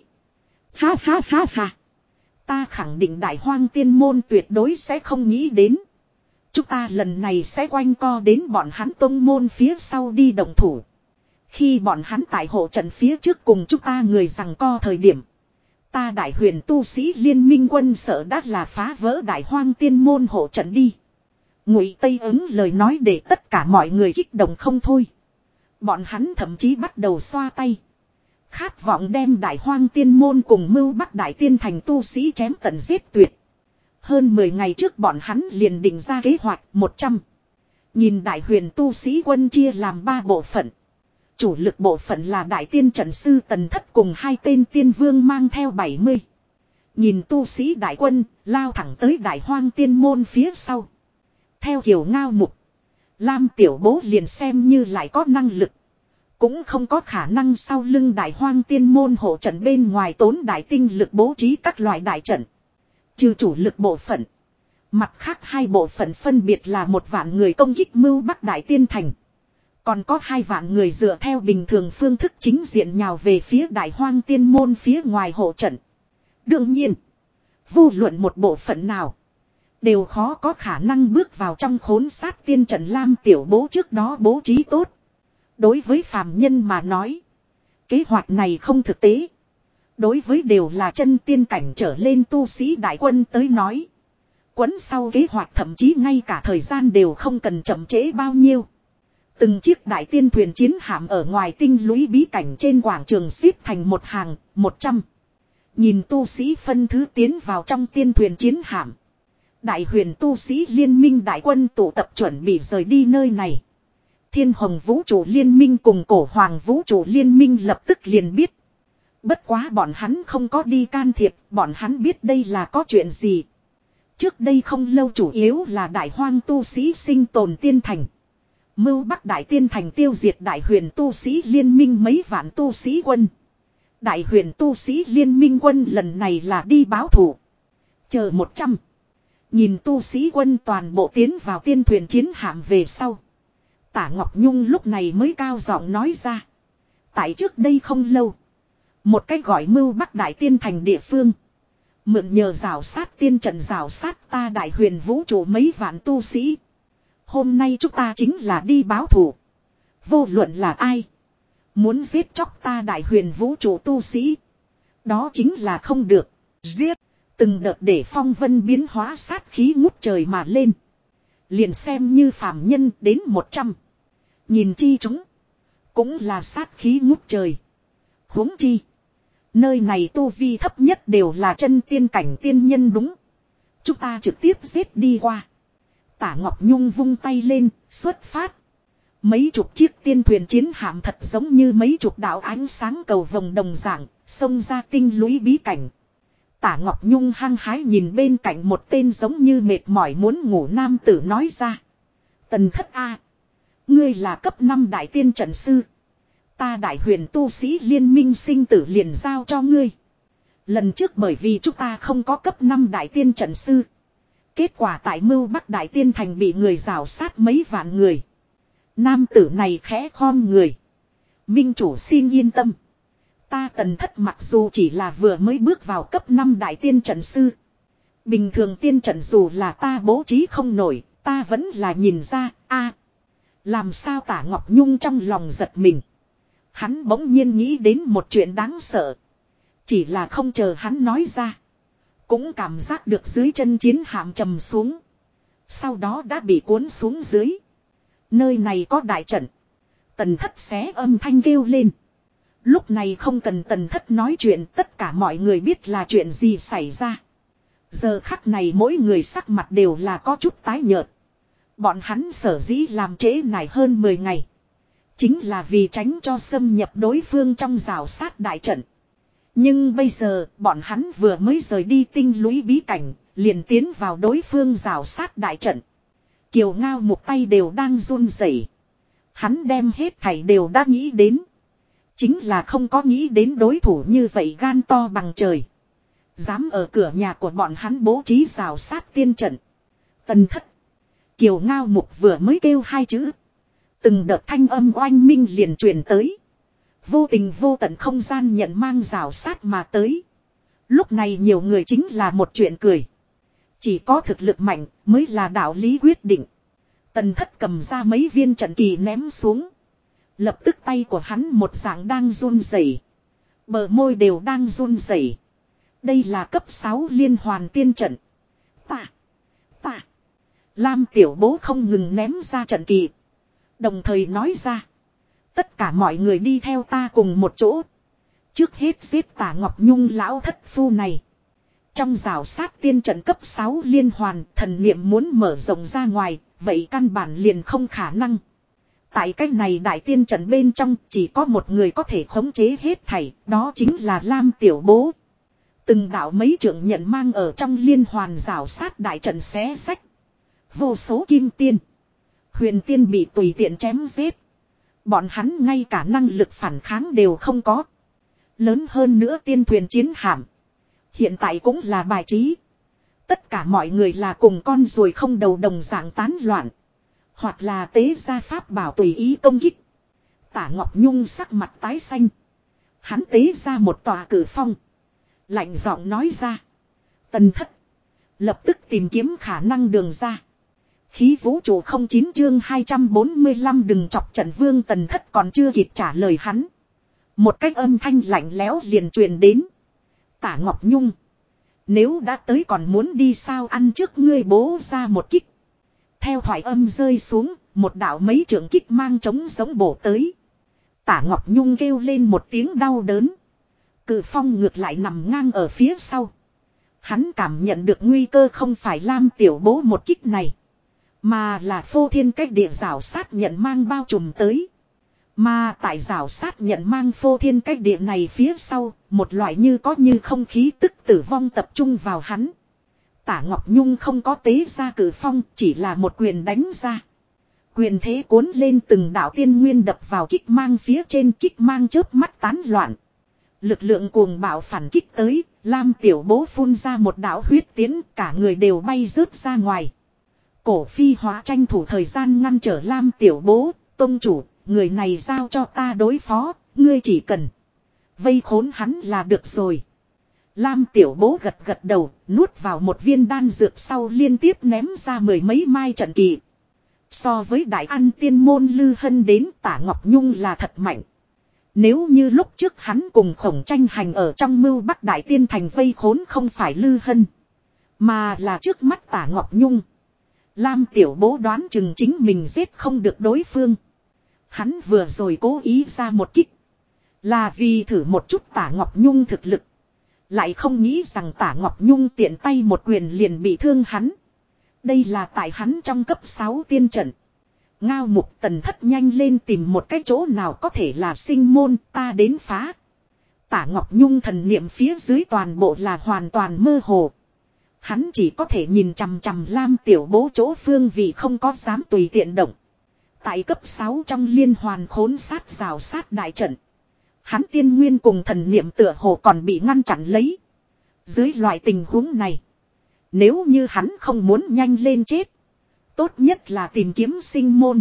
Ha ha ha ha. Ta khẳng định đại hoang tiên môn tuyệt đối sẽ không nghĩ đến. Chúng ta lần này sẽ quanh co đến bọn hắn tông môn phía sau đi động thủ. Khi bọn hắn tại hộ trận phía trước cùng chúng ta người rằng co thời điểm. Ta đại huyền tu sĩ liên minh quân sợ đã là phá vỡ đại hoang tiên môn hộ trận đi. Ngụy Tây Ứng lời nói để tất cả mọi người kích động không thôi. Bọn hắn thậm chí bắt đầu xoa tay. Khát vọng đem đại hoang tiên môn cùng mưu bắc đại tiên thành tu sĩ chém tận giết tuyệt. Hơn mười ngày trước bọn hắn liền định ra kế hoạch một trăm. Nhìn đại huyền tu sĩ quân chia làm ba bộ phận. Chủ lực bộ phận là đại tiên trận sư Tần Thất cùng hai tên tiên vương mang theo bảy mươi. Nhìn tu sĩ đại quân lao thẳng tới đại hoang tiên môn phía sau. Theo Kiều Ngao Mục. Lam Tiểu Bố liền xem như lại có năng lực. Cũng không có khả năng sau lưng đại hoang tiên môn hộ trận bên ngoài tốn đại tinh lực bố trí các loại đại trận. Trừ chủ lực bộ phận. Mặt khác hai bộ phận phân biệt là một vạn người công kích mưu bắc đại tiên thành. Còn có hai vạn người dựa theo bình thường phương thức chính diện nhào về phía đại hoang tiên môn phía ngoài hộ trận. Đương nhiên. Vô luận một bộ phận nào. Đều khó có khả năng bước vào trong khốn sát tiên trận Lam Tiểu Bố trước đó bố trí tốt. Đối với phàm nhân mà nói. Kế hoạch này không thực tế. Đối với đều là chân tiên cảnh trở lên tu sĩ đại quân tới nói. Quấn sau kế hoạch thậm chí ngay cả thời gian đều không cần chậm trễ bao nhiêu. Từng chiếc đại tiên thuyền chiến hạm ở ngoài tinh lũy bí cảnh trên quảng trường xếp thành một hàng, một trăm. Nhìn tu sĩ phân thứ tiến vào trong tiên thuyền chiến hạm. Đại huyền tu sĩ liên minh đại quân tụ tập chuẩn bị rời đi nơi này. Thiên Hồng Vũ trụ liên minh cùng Cổ Hoàng Vũ trụ liên minh lập tức liền biết. Bất quá bọn hắn không có đi can thiệp, bọn hắn biết đây là có chuyện gì. Trước đây không lâu chủ yếu là đại hoang tu sĩ sinh tồn tiên thành. Mưu Bắc Đại Tiên Thành tiêu diệt đại huyền tu sĩ liên minh mấy vạn tu sĩ quân. Đại huyền tu sĩ liên minh quân lần này là đi báo thù. Chờ một trăm. Nhìn tu sĩ quân toàn bộ tiến vào tiên thuyền chiến hạm về sau. Tả Ngọc Nhung lúc này mới cao giọng nói ra. Tại trước đây không lâu. Một cái gọi Mưu Bắc Đại Tiên Thành địa phương. Mượn nhờ rào sát tiên trận rào sát ta đại huyền vũ trụ mấy vạn tu sĩ. Hôm nay chúng ta chính là đi báo thù. Vô luận là ai. Muốn giết chóc ta đại huyền vũ trụ tu sĩ. Đó chính là không được. Giết. Từng đợt để phong vân biến hóa sát khí ngút trời mà lên. Liền xem như phàm nhân đến một trăm. Nhìn chi chúng. Cũng là sát khí ngút trời. Huống chi. Nơi này tu vi thấp nhất đều là chân tiên cảnh tiên nhân đúng. Chúng ta trực tiếp giết đi qua. Tả Ngọc Nhung vung tay lên, xuất phát. Mấy chục chiếc tiên thuyền chiến hạm thật giống như mấy chục đạo ánh sáng cầu vồng đồng dạng, xông ra tinh lũy bí cảnh. Tả Ngọc Nhung hăng hái nhìn bên cạnh một tên giống như mệt mỏi muốn ngủ nam tử nói ra. Tần thất A. Ngươi là cấp năm đại tiên trận sư. Ta đại huyền tu sĩ liên minh sinh tử liền giao cho ngươi. Lần trước bởi vì chúng ta không có cấp năm đại tiên trận sư. Kết quả tại Mưu Bắc Đại Tiên Thành bị người rào sát mấy vạn người. Nam tử này khẽ khom người. Minh chủ xin yên tâm. Ta tần thất mặc dù chỉ là vừa mới bước vào cấp năm đại tiên trận sư. Bình thường tiên trận dù là ta bố trí không nổi, ta vẫn là nhìn ra, a làm sao Tả Ngọc Nhung trong lòng giật mình. Hắn bỗng nhiên nghĩ đến một chuyện đáng sợ. Chỉ là không chờ hắn nói ra. Cũng cảm giác được dưới chân chiến hạm trầm xuống. Sau đó đã bị cuốn xuống dưới. Nơi này có đại trận. Tần thất xé âm thanh kêu lên. Lúc này không cần tần thất nói chuyện, tất cả mọi người biết là chuyện gì xảy ra. Giờ khắc này mỗi người sắc mặt đều là có chút tái nhợt. Bọn hắn sở dĩ làm trễ này hơn mười ngày. Chính là vì tránh cho xâm nhập đối phương trong rào sát đại trận. Nhưng bây giờ bọn hắn vừa mới rời đi tinh lũy bí cảnh, liền tiến vào đối phương rào sát đại trận. Kiều Ngao một tay đều đang run rẩy. Hắn đem hết thảy đều đã nghĩ đến. Chính là không có nghĩ đến đối thủ như vậy gan to bằng trời. Dám ở cửa nhà của bọn hắn bố trí rào sát tiên trận. Tần thất. Kiều Ngao Mục vừa mới kêu hai chữ. Từng đợt thanh âm oanh minh liền truyền tới. Vô tình vô tận không gian nhận mang rào sát mà tới. Lúc này nhiều người chính là một chuyện cười. Chỉ có thực lực mạnh mới là đạo lý quyết định. Tần thất cầm ra mấy viên trận kỳ ném xuống. Lập tức tay của hắn một dạng đang run rẩy, bờ môi đều đang run rẩy. Đây là cấp sáu liên hoàn tiên trận. Ta, ta. Lam tiểu bố không ngừng ném ra trận kỳ. Đồng thời nói ra. Tất cả mọi người đi theo ta cùng một chỗ. Trước hết giết Tả Ngọc Nhung lão thất phu này. Trong rào sát tiên trận cấp sáu liên hoàn, thần niệm muốn mở rộng ra ngoài, vậy căn bản liền không khả năng. Tại cách này đại tiên trận bên trong chỉ có một người có thể khống chế hết thảy, đó chính là Lam Tiểu Bố. Từng đạo mấy trưởng nhận mang ở trong liên hoàn rào sát đại trận xé sách. Vô số kim tiên, huyền tiên bị tùy tiện chém giết. Bọn hắn ngay cả năng lực phản kháng đều không có. Lớn hơn nữa tiên thuyền chiến hạm. Hiện tại cũng là bài trí. Tất cả mọi người là cùng con ruồi không đầu đồng dạng tán loạn. Hoặc là tế gia pháp bảo tùy ý công kích. Tả Ngọc Nhung sắc mặt tái xanh. Hắn tế ra một tòa cử phong. Lạnh giọng nói ra. Tần thất. Lập tức tìm kiếm khả năng đường ra. Khí vũ trụ không chín chương hai trăm bốn mươi lăm đừng chọc trận vương. Tần thất còn chưa kịp trả lời hắn. Một cách âm thanh lạnh lẽo liền truyền đến. Tả Ngọc Nhung. Nếu đã tới còn muốn đi sao, ăn trước ngươi bố ra một kích. Theo thoại âm rơi xuống, một đạo mấy trưởng kích mang trống giống bổ tới. Tả Ngọc Nhung kêu lên một tiếng đau đớn. Cự phong ngược lại nằm ngang ở phía sau. Hắn cảm nhận được nguy cơ không phải Lam Tiểu Bố một kích này, mà là phô thiên cách địa rào sát nhận mang bao trùm tới. Mà tại rào sát nhận mang phô thiên cách địa này phía sau, một loại như có như không khí tức tử vong tập trung vào hắn. Tả Ngọc Nhung không có tế ra cử phong, chỉ là một quyền đánh ra. Quyền thế cuốn lên từng đạo tiên nguyên đập vào kích mang phía trên, kích mang chớp mắt tán loạn. Lực lượng cuồng bạo phản kích tới, Lam Tiểu Bố phun ra một đạo huyết tiến, cả người đều bay rớt ra ngoài. Cổ Phi Hóa tranh thủ thời gian ngăn trở Lam Tiểu Bố, tông chủ, người này giao cho ta đối phó, ngươi chỉ cần vây khốn hắn là được rồi. Lam Tiểu Bố gật gật đầu, nuốt vào một viên đan dược sau liên tiếp ném ra mười mấy mai trận kỳ. So với đại ăn tiên môn Lư Hân đến, Tả Ngọc Nhung là thật mạnh. Nếu như lúc trước hắn cùng Khổng Tranh hành ở trong mưu Bắc Đại Tiên Thành vây khốn không phải Lư Hân, mà là trước mắt Tả Ngọc Nhung, Lam Tiểu Bố đoán chừng chính mình giết không được đối phương. Hắn vừa rồi cố ý ra một kích, là vì thử một chút Tả Ngọc Nhung thực lực. Lại không nghĩ rằng Tả Ngọc Nhung tiện tay một quyền liền bị thương hắn. Đây là tại hắn trong cấp sáu tiên trận. Ngao Mục Tần thất nhanh lên tìm một cái chỗ nào có thể là sinh môn, ta đến phá. Tả Ngọc Nhung thần niệm phía dưới toàn bộ là hoàn toàn mơ hồ. Hắn chỉ có thể nhìn chằm chằm Lam Tiểu Bố chỗ phương vì không có dám tùy tiện động. Tại cấp sáu trong liên hoàn khốn sát rào sát đại trận, hắn tiên nguyên cùng thần niệm tựa hồ còn bị ngăn chặn lấy. Dưới loại tình huống này, nếu như hắn không muốn nhanh lên chết, tốt nhất là tìm kiếm sinh môn.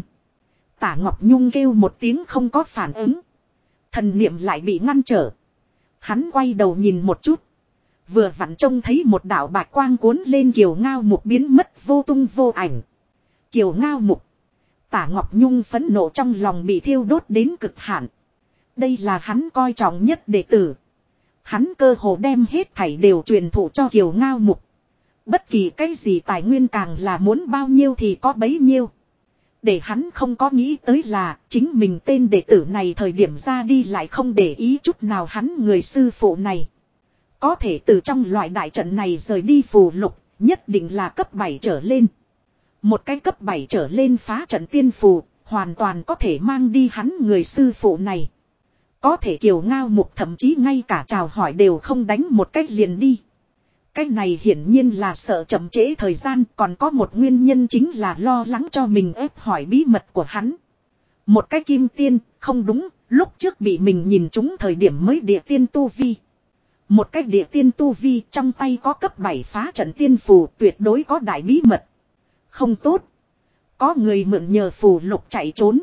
Tả Ngọc Nhung kêu một tiếng không có phản ứng. Thần niệm lại bị ngăn trở. Hắn quay đầu nhìn một chút. Vừa vặn trông thấy một đạo bạch quang cuốn lên Kiều Ngao Mục biến mất vô tung vô ảnh. Kiều Ngao Mục. Tả Ngọc Nhung phẫn nộ trong lòng bị thiêu đốt đến cực hạn. Đây là hắn coi trọng nhất đệ tử. Hắn cơ hồ đem hết thảy đều truyền thụ cho Kiều Ngao Mục. Bất kỳ cái gì tài nguyên càng là muốn bao nhiêu thì có bấy nhiêu. Để hắn không có nghĩ tới là chính mình tên đệ tử này thời điểm ra đi lại không để ý chút nào hắn người sư phụ này. Có thể từ trong loại đại trận này rời đi phù lục, nhất định là cấp bảy trở lên. Một cái cấp bảy trở lên phá trận tiên phù, hoàn toàn có thể mang đi hắn người sư phụ này. Có thể Kiều Ngao Mục thậm chí ngay cả chào hỏi đều không đánh một cách liền đi. Cái này hiển nhiên là sợ chậm trễ thời gian, còn có một nguyên nhân chính là lo lắng cho mình ép hỏi bí mật của hắn. Một cái kim tiên, không đúng, lúc trước bị mình nhìn trúng thời điểm mới địa tiên tu vi. Một cái địa tiên tu vi trong tay có cấp bảy phá trận tiên phù tuyệt đối có đại bí mật. Không tốt. Có người mượn nhờ phù lục chạy trốn.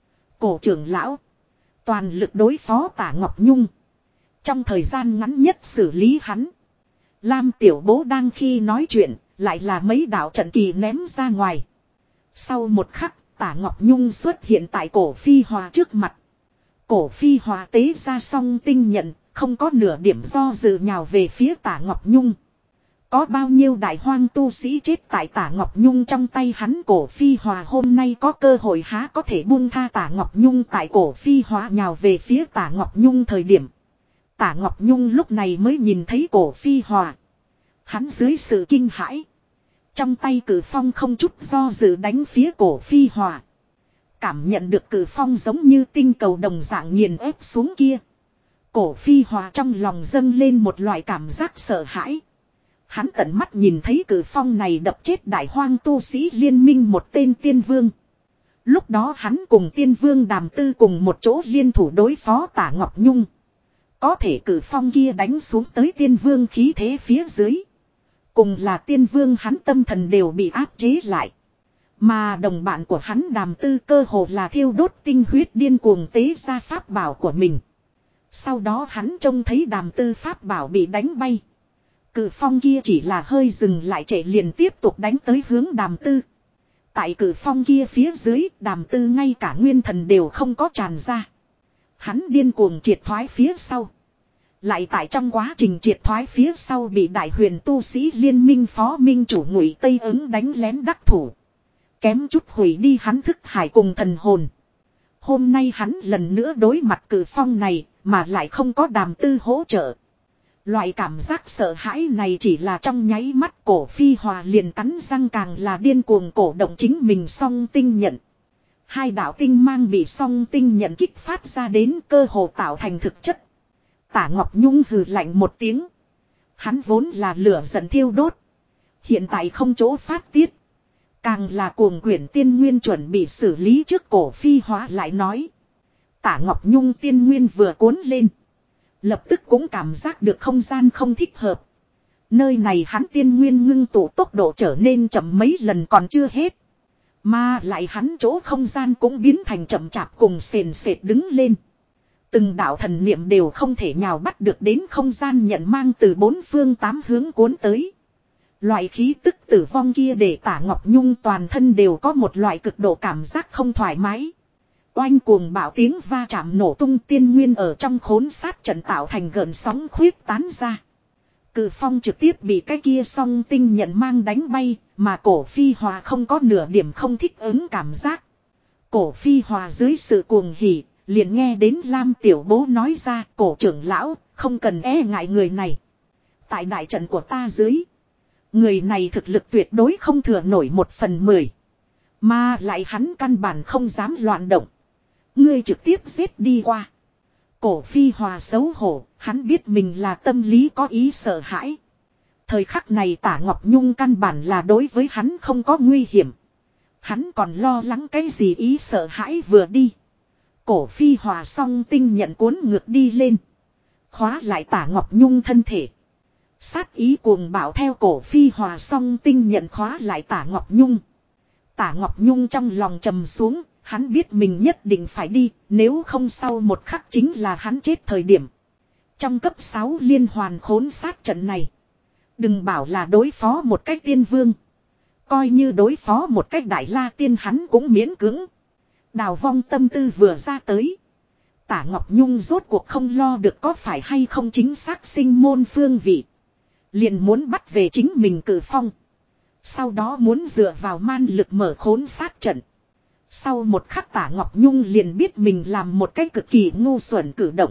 Cổ trưởng lão. Toàn lực đối phó Tả Ngọc Nhung. Trong thời gian ngắn nhất xử lý hắn. Lam Tiểu Bố đang khi nói chuyện, lại là mấy đạo trận kỳ ném ra ngoài. Sau một khắc, Tả Ngọc Nhung xuất hiện tại Cổ Phi Hòa trước mặt. Cổ Phi Hòa tế ra song tinh nhận, không có nửa điểm do dự nhào về phía Tả Ngọc Nhung. Có bao nhiêu đại hoang tu sĩ chết tại Tả Ngọc Nhung trong tay hắn, Cổ Phi Hòa hôm nay có cơ hội há có thể buông tha Tả Ngọc Nhung. Tại Cổ Phi Hòa nhào về phía Tả Ngọc Nhung thời điểm, Tả Ngọc Nhung lúc này mới nhìn thấy Cổ Phi Hòa. Hắn dưới sự kinh hãi, trong tay cử phong không chút do dự đánh phía Cổ Phi Hòa. Cảm nhận được cử phong giống như tinh cầu đồng dạng nghiền ép xuống kia, Cổ Phi Hòa trong lòng dâng lên một loại cảm giác sợ hãi. Hắn tận mắt nhìn thấy cử phong này đập chết đại hoang tu sĩ liên minh một tên tiên vương. Lúc đó hắn cùng tiên vương Đàm Tư cùng một chỗ liên thủ đối phó Tả Ngọc Nhung. Có thể cử phong kia đánh xuống tới tiên vương khí thế phía dưới. Cùng là tiên vương hắn tâm thần đều bị áp chế lại. Mà đồng bạn của hắn Đàm Tư cơ hồ là thiêu đốt tinh huyết điên cuồng tế ra pháp bảo của mình. Sau đó hắn trông thấy Đàm Tư pháp bảo bị đánh bay. Cử phong kia chỉ là hơi dừng lại chạy liền tiếp tục đánh tới hướng Đàm Tư. Tại cử phong kia phía dưới, Đàm Tư ngay cả nguyên thần đều không có tràn ra. Hắn điên cuồng triệt thoái phía sau. Lại tại trong quá trình triệt thoái phía sau bị đại huyền tu sĩ liên minh phó minh chủ Ngụy Tây ứng đánh lén đắc thủ. Kém chút hủy đi hắn thức hải cùng thần hồn. Hôm nay hắn lần nữa đối mặt cử phong này mà lại không có Đàm Tư hỗ trợ. Loại cảm giác sợ hãi này chỉ là trong nháy mắt, Cổ Phi Hòa liền cắn răng càng là điên cuồng cổ động chính mình song tinh nhận. Hai đạo tinh mang bị song tinh nhận kích phát ra đến cơ hồ tạo thành thực chất. Tả Ngọc Nhung hừ lạnh một tiếng. Hắn vốn là lửa giận thiêu đốt. Hiện tại không chỗ phát tiết. Càng là cuồng quyển tiên nguyên chuẩn bị xử lý trước cổ phi hóa lại nói. Tả Ngọc Nhung tiên nguyên vừa cuốn lên. Lập tức cũng cảm giác được không gian không thích hợp. Nơi này hắn tiên nguyên ngưng tụ tốc độ trở nên chậm mấy lần còn chưa hết. Mà lại hắn chỗ không gian cũng biến thành chậm chạp cùng sền sệt đứng lên. Từng đạo thần niệm đều không thể nhào bắt được đến không gian nhận mang từ bốn phương tám hướng cuốn tới. Loại khí tức tử vong kia để Tả Ngọc Nhung toàn thân đều có một loại cực độ cảm giác không thoải mái. Oanh cuồng bạo tiếng va chạm nổ tung tiên nguyên ở trong khốn sát trận tạo thành gợn sóng khuyết tán ra. Cự phong trực tiếp bị cái kia song tinh nhận mang đánh bay, mà cổ phi hòa không có nửa điểm không thích ứng cảm giác. Cổ phi hòa dưới sự cuồng hỉ, liền nghe đến Lam Tiểu Bố nói ra, cổ trưởng lão, không cần e ngại người này. Tại đại trận của ta dưới, người này thực lực tuyệt đối không thừa nổi một phần mười. Mà lại hắn căn bản không dám loạn động. Ngươi trực tiếp giết đi qua. Cổ phi hòa xấu hổ, hắn biết mình là tâm lý có ý sợ hãi. Thời khắc này Tả Ngọc Nhung căn bản là đối với hắn không có nguy hiểm. Hắn còn lo lắng cái gì ý sợ hãi vừa đi. Cổ phi hòa song tinh nhận cuốn ngược đi lên. Khóa lại Tả Ngọc Nhung thân thể. Sát ý cuồng bạo theo cổ phi hòa song tinh nhận khóa lại Tả Ngọc Nhung. Tả Ngọc Nhung trong lòng trầm xuống. Hắn biết mình nhất định phải đi, nếu không sau một khắc chính là hắn chết thời điểm. Trong cấp sáu liên hoàn khốn sát trận này. Đừng bảo là đối phó một cách tiên vương. Coi như đối phó một cách đại la tiên hắn cũng miễn cưỡng. Đào vong tâm tư vừa ra tới. Tả Ngọc Nhung rốt cuộc không lo được có phải hay không chính xác sinh môn phương vị. Liền muốn bắt về chính mình cử phong. Sau đó muốn dựa vào man lực mở khốn sát trận. Sau một khắc Tả Ngọc Nhung liền biết mình làm một cái cực kỳ ngu xuẩn cử động.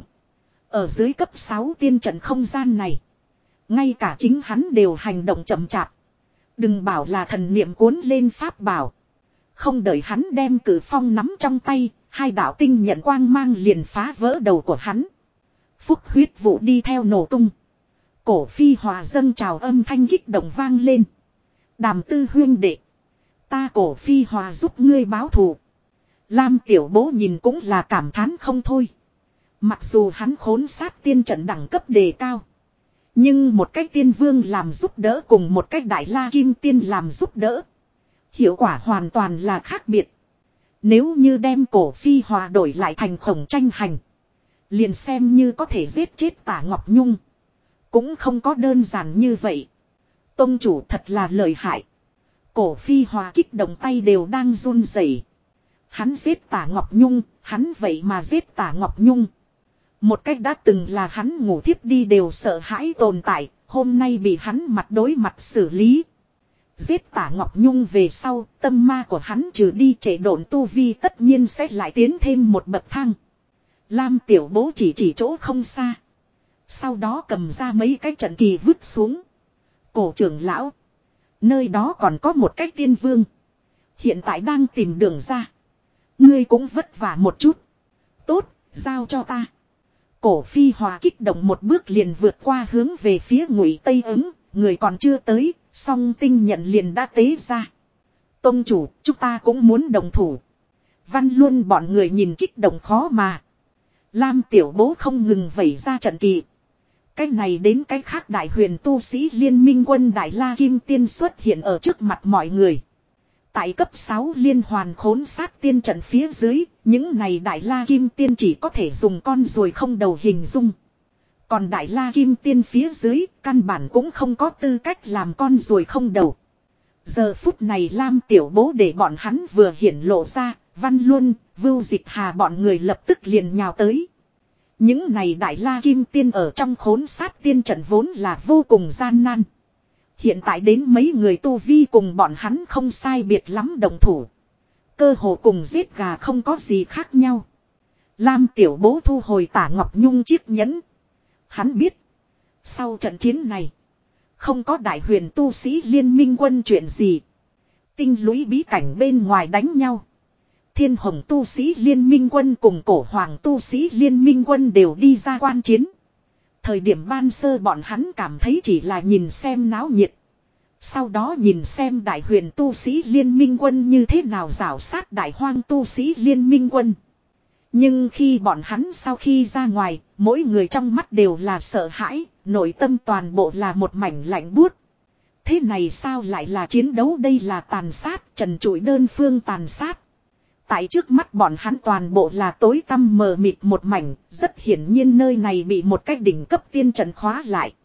Ở dưới cấp sáu tiên trận không gian này. Ngay cả chính hắn đều hành động chậm chạp. Đừng bảo là thần niệm cuốn lên pháp bảo. Không đợi hắn đem cử phong nắm trong tay, hai đạo tinh nhận quang mang liền phá vỡ đầu của hắn. Phúc huyết vụ đi theo nổ tung. Cổ phi hòa dâng trào âm thanh kích động vang lên. Đàm tư huyên đệ. Ta cổ phi hòa giúp ngươi báo thù. Lam Tiểu Bố nhìn cũng là cảm thán không thôi. Mặc dù hắn khốn sát tiên trận đẳng cấp đề cao. Nhưng một cách tiên vương làm giúp đỡ cùng một cách đại la kim tiên làm giúp đỡ. Hiệu quả hoàn toàn là khác biệt. Nếu như đem cổ phi hòa đổi lại thành khổng tranh hành. Liền xem như có thể giết chết Tả Ngọc Nhung. Cũng không có đơn giản như vậy. Tông chủ thật là lợi hại. Cổ phi hòa kích động tay đều đang run rẩy. Hắn giết Tả Ngọc Nhung, hắn vậy mà giết Tả Ngọc Nhung. Một cách đã từng là hắn ngủ thiếp đi đều sợ hãi tồn tại, hôm nay bị hắn mặt đối mặt xử lý. Giết Tả Ngọc Nhung về sau, tâm ma của hắn trừ đi trễ độn tu vi tất nhiên sẽ lại tiến thêm một bậc thang. Lam Tiểu Bố chỉ chỉ chỗ không xa. Sau đó cầm ra mấy cái trận kỳ vứt xuống. Cổ trưởng lão. Nơi đó còn có một cái tiên vương. Hiện tại đang tìm đường ra. Ngươi cũng vất vả một chút. Tốt, giao cho ta. Cổ phi hòa kích động một bước liền vượt qua hướng về phía Ngụy Tây ứng. Người còn chưa tới, song tinh nhận liền đã tế ra. Tông chủ, chúng ta cũng muốn đồng thủ. Văn luôn bọn người nhìn kích động khó mà. Lam Tiểu Bố không ngừng vẩy ra trận kỳ. Cái này đến cái khác đại huyền tu sĩ liên minh quân Đại La Kim Tiên xuất hiện ở trước mặt mọi người. Tại cấp sáu liên hoàn khốn sát tiên trận phía dưới, những này Đại La Kim Tiên chỉ có thể dùng con ruồi không đầu hình dung. Còn Đại La Kim Tiên phía dưới, căn bản cũng không có tư cách làm con ruồi không đầu. Giờ phút này Lam Tiểu Bố để bọn hắn vừa hiển lộ ra, Văn Luân, Vưu Dịch Hà bọn người lập tức liền nhào tới. Những này Đại La Kim Tiên ở trong khốn sát tiên trận vốn là vô cùng gian nan. Hiện tại đến mấy người tu vi cùng bọn hắn không sai biệt lắm đồng thủ. Cơ hồ cùng giết gà không có gì khác nhau. Lam Tiểu Bố thu hồi Tả Ngọc Nhung chiếc nhẫn. Hắn biết. Sau trận chiến này. Không có đại huyền tu sĩ liên minh quân chuyện gì. Tinh lũy bí cảnh bên ngoài đánh nhau. Thiên Hồng tu sĩ liên minh quân cùng cổ hoàng tu sĩ liên minh quân đều đi ra quan chiến. Thời điểm ban sơ bọn hắn cảm thấy chỉ là nhìn xem náo nhiệt. Sau đó nhìn xem đại huyền tu sĩ liên minh quân như thế nào rảo sát đại hoang tu sĩ liên minh quân. Nhưng khi bọn hắn sau khi ra ngoài, mỗi người trong mắt đều là sợ hãi, nội tâm toàn bộ là một mảnh lạnh buốt. Thế này sao lại là chiến đấu, đây là tàn sát, trần trụi đơn phương tàn sát. Tại trước mắt bọn hắn toàn bộ là tối tăm mờ mịt một mảnh, rất hiển nhiên nơi này bị một cái đỉnh cấp tiên trận khóa lại.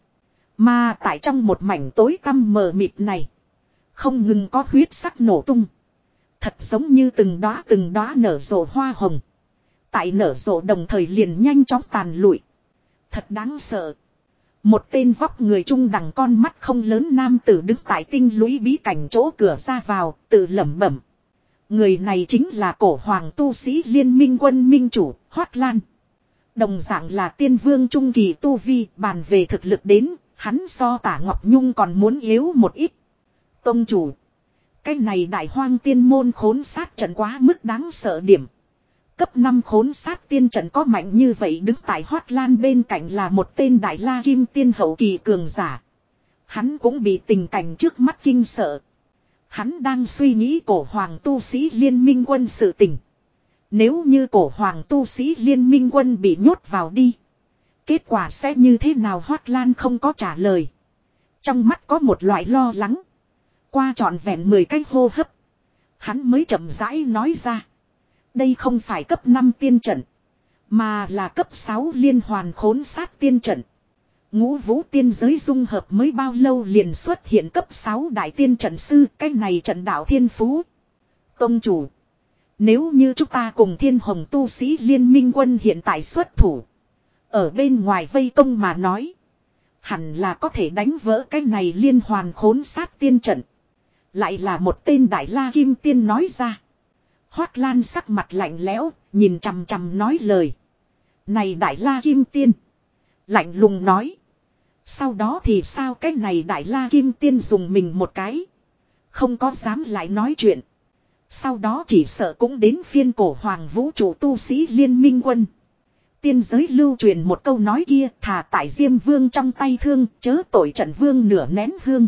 Mà tại trong một mảnh tối tăm mờ mịt này, không ngừng có huyết sắc nổ tung. Thật giống như từng đóa từng đóa nở rộ hoa hồng. Tại nở rộ đồng thời liền nhanh chóng tàn lụi. Thật đáng sợ. Một tên vóc người trung đẳng con mắt không lớn nam tử đứng tại tinh lũy bí cảnh chỗ cửa ra vào, tự lẩm bẩm. Người này chính là cổ hoàng tu sĩ liên minh quân minh chủ, Hoát Lan. Đồng dạng là tiên vương trung kỳ tu vi, bàn về thực lực đến, hắn so Tả Ngọc Nhung còn muốn yếu một ít. Tông chủ. Cái này đại hoang tiên môn khốn sát trận quá mức đáng sợ điểm. Cấp năm khốn sát tiên trận có mạnh như vậy, đứng tại Hoát Lan bên cạnh là một tên đại la kim tiên hậu kỳ cường giả. Hắn cũng bị tình cảnh trước mắt kinh sợ. Hắn đang suy nghĩ cổ hoàng tu sĩ liên minh quân sự tình. Nếu như cổ hoàng tu sĩ liên minh quân bị nhốt vào đi, kết quả sẽ như thế nào? Hoát Lan không có trả lời. Trong mắt có một loại lo lắng. Qua trọn vẹn mười cái hô hấp, hắn mới chậm rãi nói ra. Đây không phải cấp năm tiên trận, mà là cấp sáu liên hoàn khốn sát tiên trận. Ngũ vũ tiên giới dung hợp mới bao lâu liền xuất hiện cấp sáu đại tiên trận sư, cái này trận đạo thiên phú. Tông chủ, nếu như chúng ta cùng Thiên Hồng tu sĩ liên minh quân hiện tại xuất thủ, ở bên ngoài vây công mà nói, hẳn là có thể đánh vỡ cái này liên hoàn khốn sát tiên trận. Lại là một tên đại la kim tiên nói ra. Hoát Lan sắc mặt lạnh lẽo, nhìn chằm chằm nói lời. Này đại la kim tiên. Lạnh lùng nói. Sau đó thì sao? Cái này đại la kim tiên dùng mình một cái. Không có dám lại nói chuyện. Sau đó chỉ sợ cũng đến phiên cổ hoàng vũ trụ tu sĩ liên minh quân. Tiên giới lưu truyền một câu nói kia, thà tại Diêm Vương trong tay thương, chớ tội trận vương nửa nén hương.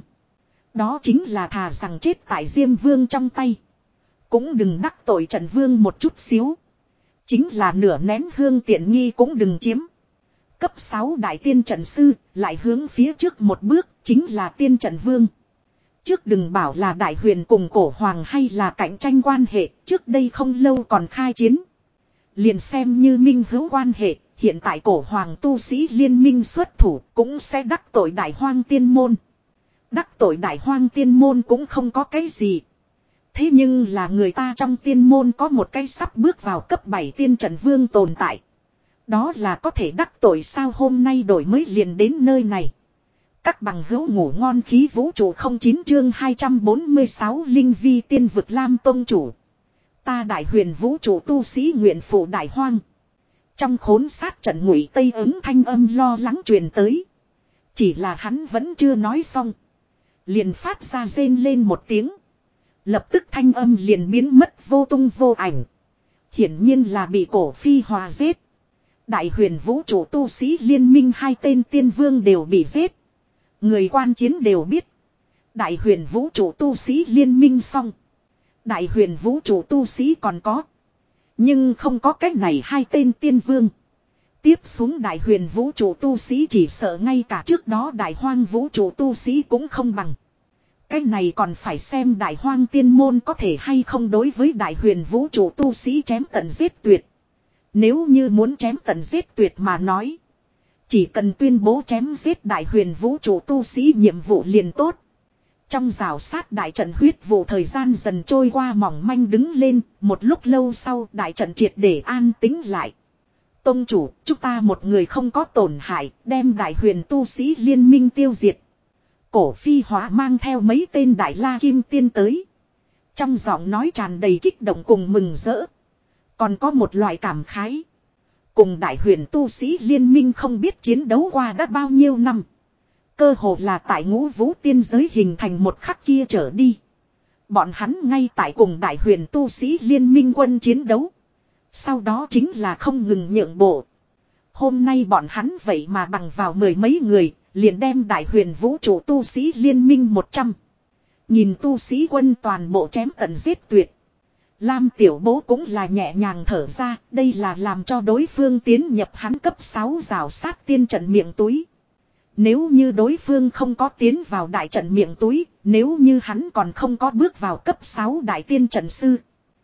Đó chính là thà rằng chết tại Diêm Vương trong tay, cũng đừng đắc tội trận vương một chút xíu. Chính là nửa nén hương tiện nghi cũng đừng chiếm. Cấp sáu đại tiên trận sư, lại hướng phía trước một bước, chính là tiên trận vương. Trước đừng bảo là đại huyền cùng cổ hoàng hay là cạnh tranh quan hệ, trước đây không lâu còn khai chiến. Liền xem như minh hữu quan hệ, hiện tại cổ hoàng tu sĩ liên minh xuất thủ cũng sẽ đắc tội đại hoang tiên môn. Đắc tội đại hoang tiên môn cũng không có cái gì. Thế nhưng là người ta trong tiên môn có một cái sắp bước vào cấp bảy tiên trận vương tồn tại. Đó là có thể đắc tội sao? Hôm nay đổi mới liền đến nơi này. Các bằng hữu ngủ ngon. Khí vũ trụ không chín chương hai trăm bốn mươi sáu Linh Vi tiên vực Lam tông chủ. Ta đại huyền vũ trụ tu sĩ nguyện phụ đại hoang. Trong khốn sát trận Ngụy Tây ứng thanh âm lo lắng truyền tới. Chỉ là hắn vẫn chưa nói xong, liền phát ra rên lên một tiếng. Lập tức thanh âm liền biến mất vô tung vô ảnh. Hiển nhiên là bị Cổ Phi Hòa giết. Đại huyền vũ trụ tu sĩ liên minh hai tên tiên vương đều bị giết. Người quan chiến đều biết. Đại huyền vũ trụ tu sĩ liên minh xong, đại huyền vũ trụ tu sĩ còn có. Nhưng không có cách này hai tên tiên vương. Tiếp xuống đại huyền vũ trụ tu sĩ chỉ sợ ngay cả trước đó đại hoang vũ trụ tu sĩ cũng không bằng. Cái này còn phải xem đại hoang tiên môn có thể hay không đối với đại huyền vũ trụ tu sĩ chém tận giết tuyệt. Nếu như muốn chém tận giết tuyệt mà nói, chỉ cần tuyên bố chém giết đại huyền vũ trụ tu sĩ nhiệm vụ liền tốt. Trong rào sát đại trận huyết vụ thời gian dần trôi qua mỏng manh đứng lên, một lúc lâu sau đại trận triệt để an tĩnh lại. Tông chủ, chúng ta một người không có tổn hại, đem đại huyền tu sĩ liên minh tiêu diệt. Cổ Phi Hóa mang theo mấy tên đại la kim tiên tới. Trong giọng nói tràn đầy kích động cùng mừng rỡ. Còn có một loại cảm khái. Cùng đại huyền tu sĩ liên minh không biết chiến đấu qua đã bao nhiêu năm. Cơ hồ là tại ngũ vũ tiên giới hình thành một khắc kia trở đi. Bọn hắn ngay tại cùng đại huyền tu sĩ liên minh quân chiến đấu. Sau đó chính là không ngừng nhượng bộ. Hôm nay bọn hắn vậy mà bằng vào mười mấy người, liền đem đại huyền vũ trụ tu sĩ liên minh một trăm. Nhìn tu sĩ quân toàn bộ chém tận giết tuyệt. Lam Tiểu Bố cũng là nhẹ nhàng thở ra, đây là làm cho đối phương tiến nhập hắn cấp sáu rào sát tiên trận miệng túi. Nếu như đối phương không có tiến vào đại trận miệng túi, nếu như hắn còn không có bước vào cấp sáu đại tiên trận sư.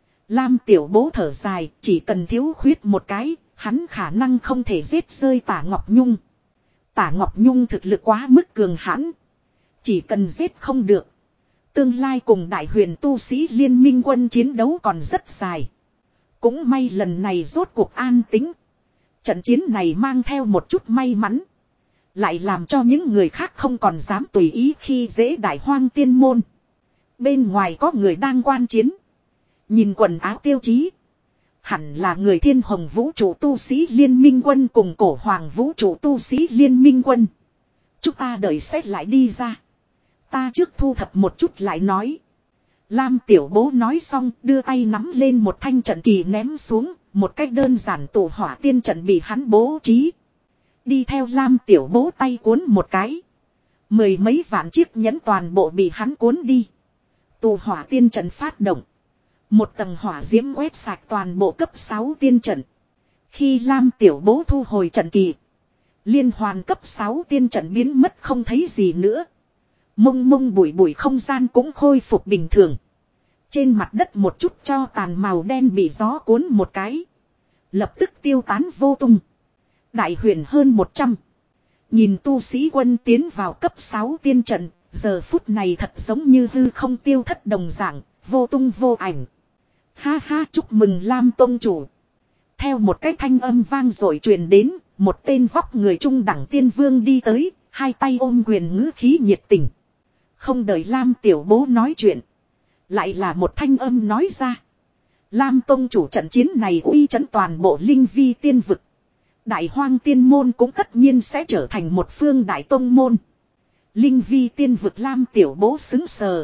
Lam Tiểu Bố thở dài, chỉ cần thiếu khuyết một cái, hắn khả năng không thể giết rơi Tả Ngọc Nhung. Tả Ngọc Nhung thực lực quá mức cường hãn. Chỉ cần giết không được. Tương lai cùng đại huyền tu sĩ liên minh quân chiến đấu còn rất dài. Cũng may lần này rốt cuộc an tính. Trận chiến này mang theo một chút may mắn. Lại làm cho những người khác không còn dám tùy ý khi dễ đại hoang tiên môn. Bên ngoài có người đang quan chiến. Nhìn quần áo tiêu chí. Hẳn là người thiên hồng vũ trụ tu sĩ liên minh quân cùng cổ hoàng vũ trụ tu sĩ liên minh quân. Chúng ta đợi xét lại đi ra. Ta trước thu thập một chút lại nói. Lam Tiểu Bố nói xong đưa tay nắm lên một thanh trận kỳ ném xuống. Một cách đơn giản tổ hỏa tiên trận bị hắn bố trí. Đi theo Lam Tiểu Bố tay cuốn một cái. Mười mấy vạn chiếc nhẫn toàn bộ bị hắn cuốn đi. Tổ hỏa tiên trận phát động. Một tầng hỏa diễm quét sạch toàn bộ cấp sáu tiên trận. Khi Lam Tiểu Bố thu hồi trận kỳ. Liên hoàn cấp sáu tiên trận biến mất không thấy gì nữa. Mông mông bụi bụi không gian cũng khôi phục bình thường. Trên mặt đất một chút cho tàn màu đen bị gió cuốn một cái. Lập tức tiêu tán vô tung. Đại huyền hơn một trăm. Nhìn tu sĩ quân tiến vào cấp sáu tiên trận. Giờ phút này thật giống như hư không tiêu thất đồng dạng. Vô tung vô ảnh. Ha ha, chúc mừng Lam Tông Chủ. Theo một cái thanh âm vang dội truyền đến. Một tên vóc người trung đẳng tiên vương đi tới. Hai tay ôm quyền ngữ khí nhiệt tình. Không đợi Lam Tiểu Bố nói chuyện. Lại là một thanh âm nói ra. Lam Tông Chủ, trận chiến này uy chấn toàn bộ linh vi tiên vực. Đại hoang tiên môn cũng tất nhiên sẽ trở thành một phương đại tông môn. Linh vi tiên vực Lam Tiểu Bố xứng sờ.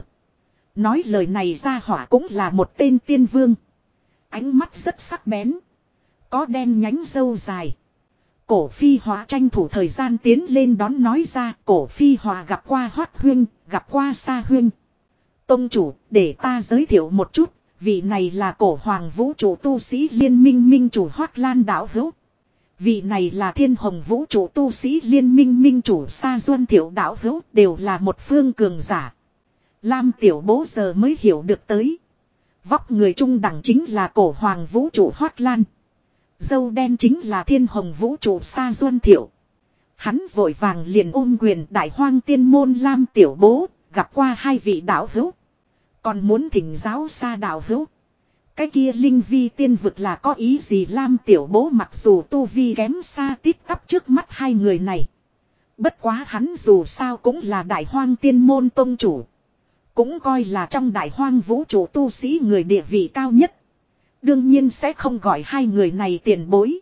Nói lời này ra hỏa cũng là một tên tiên vương. Ánh mắt rất sắc bén. Có đen nhánh râu dài. Cổ Phi Hòa tranh thủ thời gian tiến lên đón nói ra. Cổ Phi Hòa gặp qua Hoát Huyên, gặp qua Sa Huyên. Tông Chủ, để ta giới thiệu một chút. Vị này là cổ hoàng vũ trụ tu sĩ liên minh minh chủ Hoát Lan Đạo Hữu. Vị này là thiên hồng vũ trụ tu sĩ liên minh minh chủ Sa Duân Thiệu Đạo Hữu. Đều là một phương cường giả. Lam Tiểu Bố giờ mới hiểu được tới. Vóc người trung đẳng chính là cổ hoàng vũ trụ Hoát Lan. Dâu đen chính là thiên hồng vũ trụ Sa Duân Thiệu. Hắn vội vàng liền ôm quyền đại hoang tiên môn Lam Tiểu Bố. Gặp qua hai vị đạo hữu. Còn muốn thỉnh giáo Sa đạo hữu. Cái kia linh vi tiên vực là có ý gì? Lam Tiểu Bố mặc dù tu vi kém xa tít tắp trước mắt hai người này. Bất quá hắn dù sao cũng là đại hoang tiên môn tông chủ. Cũng coi là trong đại hoang vũ trụ tu sĩ người địa vị cao nhất. Đương nhiên sẽ không gọi hai người này tiền bối.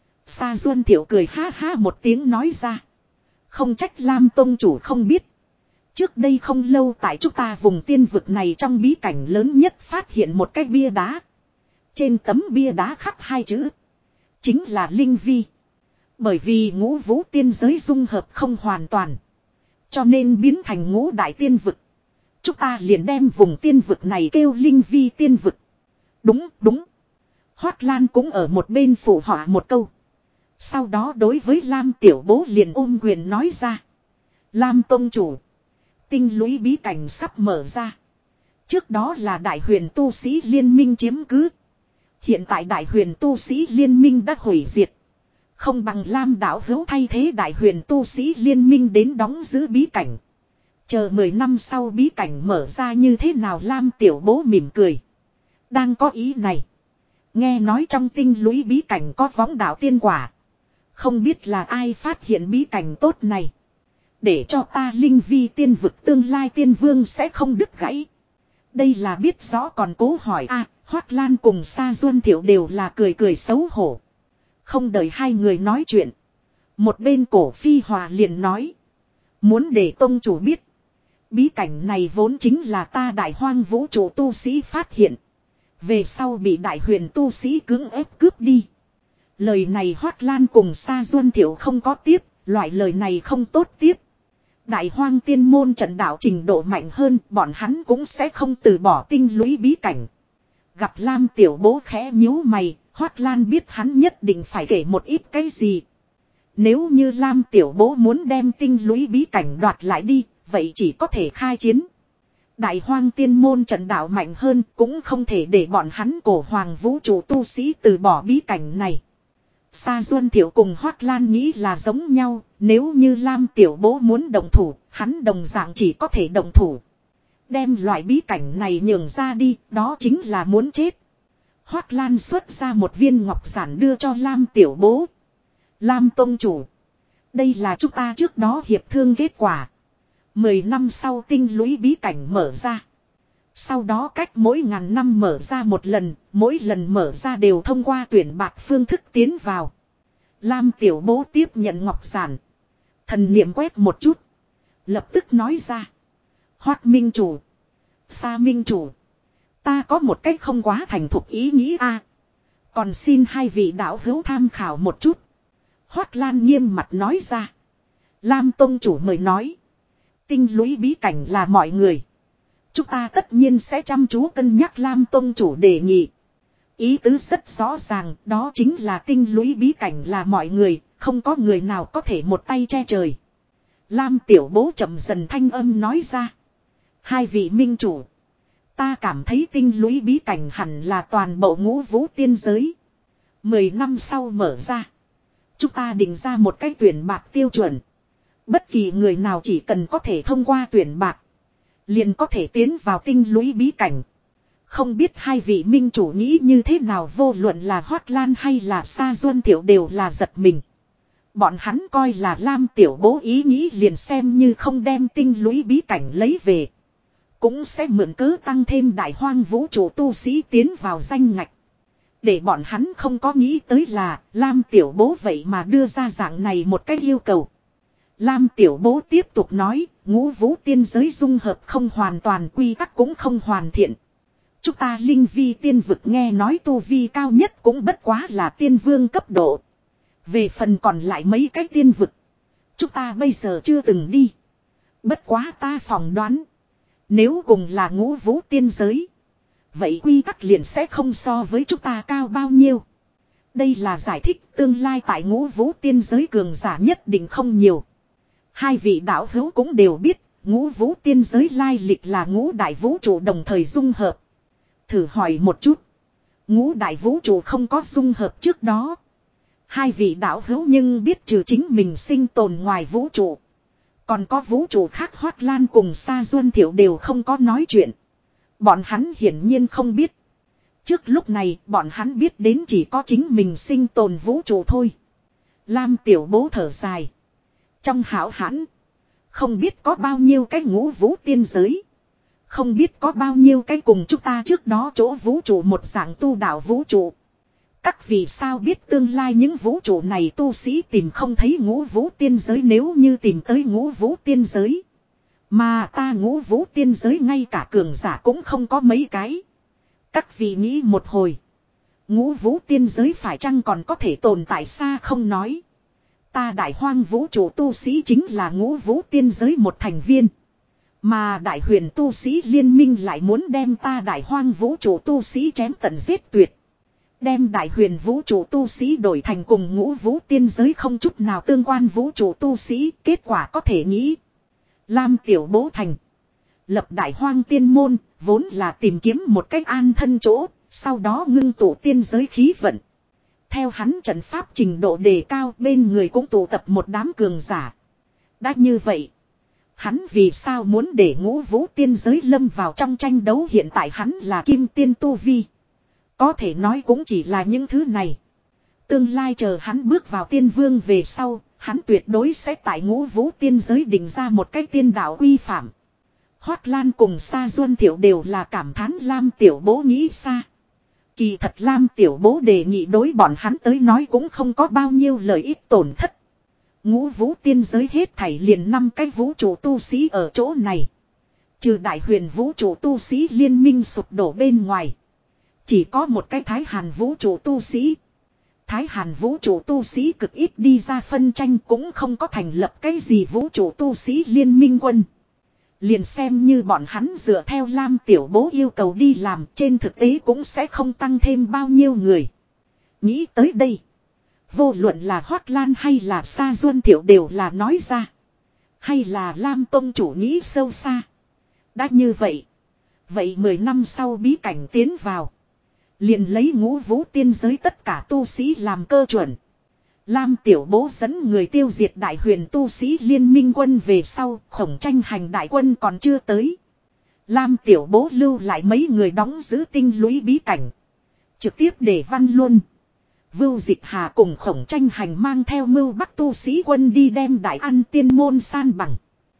Sa Duân Thiệu cười ha ha một tiếng nói ra. Không trách Lam tông chủ không biết. Trước đây không lâu tại chúng ta vùng tiên vực này trong bí cảnh lớn nhất phát hiện một cái bia đá. Trên tấm bia đá khắc hai chữ. Chính là Linh Vi. Bởi vì ngũ vũ tiên giới dung hợp không hoàn toàn. Cho nên biến thành ngũ đại tiên vực. Chúng ta liền đem vùng tiên vực này kêu Linh Vi tiên vực. Đúng, đúng. Hoát Lan cũng ở một bên phụ họa một câu. Sau đó đối với Lam Tiểu Bố liền ôm quyền nói ra. Lam tông chủ. Tinh lũy bí cảnh sắp mở ra. Trước đó là đại huyền tu sĩ liên minh chiếm cứ. Hiện tại đại huyền tu sĩ liên minh đã hủy diệt. Không bằng Lam đạo hữu thay thế đại huyền tu sĩ liên minh đến đóng giữ bí cảnh. Chờ mười năm sau bí cảnh mở ra như thế nào? Lam Tiểu Bố mỉm cười. Đang có ý này. Nghe nói trong tinh lũy bí cảnh có võng đạo tiên quả. Không biết là ai phát hiện bí cảnh tốt này. Để cho ta linh vi tiên vực tương lai tiên vương sẽ không đứt gãy. Đây là biết rõ còn cố hỏi a. À, Hoát Lan cùng Sa Duân Thiệu đều là cười cười xấu hổ. Không đợi hai người nói chuyện. Một bên Cổ Phi Hòa liền nói. Muốn để tông chủ biết. Bí cảnh này vốn chính là ta đại hoang vũ trụ tu sĩ phát hiện. Về sau bị đại huyền tu sĩ cưỡng ép cướp đi. Lời này Hoắc Lan cùng Sa Duân Thiệu không có tiếp, loại lời này không tốt tiếp. Đại hoang tiên môn trận đạo trình độ mạnh hơn, bọn hắn cũng sẽ không từ bỏ tinh lũy bí cảnh. Gặp Lam Tiểu Bố khẽ nhíu mày, Hoắc Lan biết hắn nhất định phải kể một ít cái gì. Nếu như Lam Tiểu Bố muốn đem tinh lũy bí cảnh đoạt lại đi, vậy chỉ có thể khai chiến. Đại hoang tiên môn trận đạo mạnh hơn, cũng không thể để bọn hắn cổ hoàng vũ trụ tu sĩ từ bỏ bí cảnh này. Sa Duân Thiệu cùng Hoắc Lan nghĩ là giống nhau, nếu như Lam Tiểu Bố muốn động thủ, hắn đồng dạng chỉ có thể động thủ. Đem loại bí cảnh này nhường ra đi, đó chính là muốn chết. Hoắc Lan xuất ra một viên ngọc giản đưa cho Lam Tiểu Bố. Lam tông chủ, đây là chúng ta trước đó hiệp thương kết quả. Mười năm sau tinh lũy bí cảnh mở ra. Sau đó cách mỗi ngàn năm mở ra một lần, mỗi lần mở ra đều thông qua tuyển bạc phương thức tiến vào. Lam Tiểu Bố tiếp nhận ngọc giản. Thần niệm quét một chút. Lập tức nói ra. Hoắc minh chủ. Sa minh chủ. Ta có một cách không quá thành thục ý nghĩ a. Còn xin hai vị đạo hữu tham khảo một chút. Hoắc Lan nghiêm mặt nói ra. Lam tông chủ mời nói. Tinh lũy bí cảnh là mọi người. Chúng ta tất nhiên sẽ chăm chú cân nhắc Lam tông chủ đề nghị. Ý tứ rất rõ ràng, đó chính là tinh lũy bí cảnh là mọi người, không có người nào có thể một tay che trời. Lam Tiểu Bố chậm dần thanh âm nói ra. Hai vị minh chủ. Ta cảm thấy tinh lũy bí cảnh hẳn là toàn bộ ngũ vũ tiên giới. Mười năm sau mở ra. Chúng ta định ra một cái tuyển bạc tiêu chuẩn. Bất kỳ người nào chỉ cần có thể thông qua tuyển bạc. Liền có thể tiến vào tinh lũy bí cảnh. Không biết hai vị minh chủ nghĩ như thế nào, vô luận là Hoắc Lan hay là Sa Duân Thiệu đều là giật mình. Bọn hắn coi là Lam Tiểu Bố ý nghĩ liền xem như không đem tinh lũy bí cảnh lấy về. Cũng sẽ mượn cớ tăng thêm đại hoang vũ trụ tu sĩ tiến vào danh ngạch. Để bọn hắn không có nghĩ tới là Lam Tiểu Bố vậy mà đưa ra dạng này một cái yêu cầu. Lam Tiểu Bố tiếp tục nói, ngũ vũ tiên giới dung hợp không hoàn toàn, quy tắc cũng không hoàn thiện. Chúng ta linh vi tiên vực nghe nói tu vi cao nhất cũng bất quá là tiên vương cấp độ. Về phần còn lại mấy cái tiên vực, chúng ta bây giờ chưa từng đi. Bất quá ta phỏng đoán, nếu cùng là ngũ vũ tiên giới, vậy quy tắc liền sẽ không so với chúng ta cao bao nhiêu. Đây là giải thích tương lai tại ngũ vũ tiên giới cường giả nhất định không nhiều. Hai vị đạo hữu cũng đều biết, ngũ vũ tiên giới lai lịch là ngũ đại vũ trụ đồng thời dung hợp. Thử hỏi một chút, ngũ đại vũ trụ không có dung hợp trước đó. Hai vị đạo hữu nhưng biết trừ chính mình sinh tồn ngoài vũ trụ. Còn có vũ trụ khác. Hoắc Lan cùng Sa Duân Thiệu đều không có nói chuyện. Bọn hắn hiển nhiên không biết. Trước lúc này bọn hắn biết đến chỉ có chính mình sinh tồn vũ trụ thôi. Lam Tiểu Bố thở dài. Trong hão hãn, không biết có bao nhiêu cái ngũ vũ tiên giới. Không biết có bao nhiêu cái cùng chúng ta trước đó chỗ vũ trụ một dạng tu đạo vũ trụ. Các vì sao biết tương lai những vũ trụ này tu sĩ tìm không thấy ngũ vũ tiên giới, nếu như tìm tới ngũ vũ tiên giới. Mà ta ngũ vũ tiên giới ngay cả cường giả cũng không có mấy cái. Các vị nghĩ một hồi. Ngũ vũ tiên giới phải chăng còn có thể tồn tại xa không nói. Ta đại hoang vũ trụ tu sĩ chính là ngũ vũ tiên giới một thành viên. Mà đại huyền tu sĩ liên minh lại muốn đem ta đại hoang vũ trụ tu sĩ chém tận giết tuyệt. Đem đại huyền vũ trụ tu sĩ đổi thành cùng ngũ vũ tiên giới không chút nào tương quan vũ trụ tu sĩ, kết quả có thể nghĩ. Lam Tiểu Bố thành lập đại hoang tiên môn, vốn là tìm kiếm một cách an thân chỗ, sau đó ngưng tụ tiên giới khí vận. Theo hắn trận pháp trình độ đề cao, bên người cũng tụ tập một đám cường giả. Đã như vậy, hắn vì sao muốn để ngũ vũ tiên giới lâm vào trong tranh đấu, hiện tại hắn là kim tiên tu vi. Có thể nói cũng chỉ là những thứ này. Tương lai chờ hắn bước vào tiên vương về sau, hắn tuyệt đối sẽ tại ngũ vũ tiên giới định ra một cái tiên đạo quy phạm. Hoắc Lan cùng Sa Duân Thiệu đều là cảm thán Lam Tiểu Bố nghĩ xa. Kỳ thật Lam Tiểu Bố đề nghị đối bọn hắn tới nói cũng không có bao nhiêu lợi ích tổn thất. Ngũ vũ tiên giới hết thảy liền năm cái vũ trụ tu sĩ ở chỗ này. Trừ đại huyền vũ trụ tu sĩ liên minh sụp đổ bên ngoài. Chỉ có một cái Thái Hàn vũ trụ tu sĩ. Thái Hàn vũ trụ tu sĩ cực ít đi ra phân tranh, cũng không có thành lập cái gì vũ trụ tu sĩ liên minh quân. Liền xem như bọn hắn dựa theo Lam Tiểu Bố yêu cầu đi làm, trên thực tế cũng sẽ không tăng thêm bao nhiêu người. Nghĩ tới đây, vô luận là Hoắc Lan hay là Sa Duân Thiệu đều là nói ra. Hay là Lam Tông chủ nghĩ sâu xa. Đã như vậy, vậy mười năm sau bí cảnh tiến vào, liền lấy ngũ vũ tiên giới tất cả tu sĩ làm cơ chuẩn. Lam Tiểu Bố dẫn người tiêu diệt đại huyền tu sĩ liên minh quân về sau, Khổng Tranh hành đại quân còn chưa tới. Lam Tiểu Bố lưu lại mấy người đóng giữ tinh lũy bí cảnh. Trực tiếp để Văn Luân, Vưu Dịch Hà cùng Khổng Tranh hành mang theo mưu bắc tu sĩ quân đi đem Đại An Tiên môn san bằng.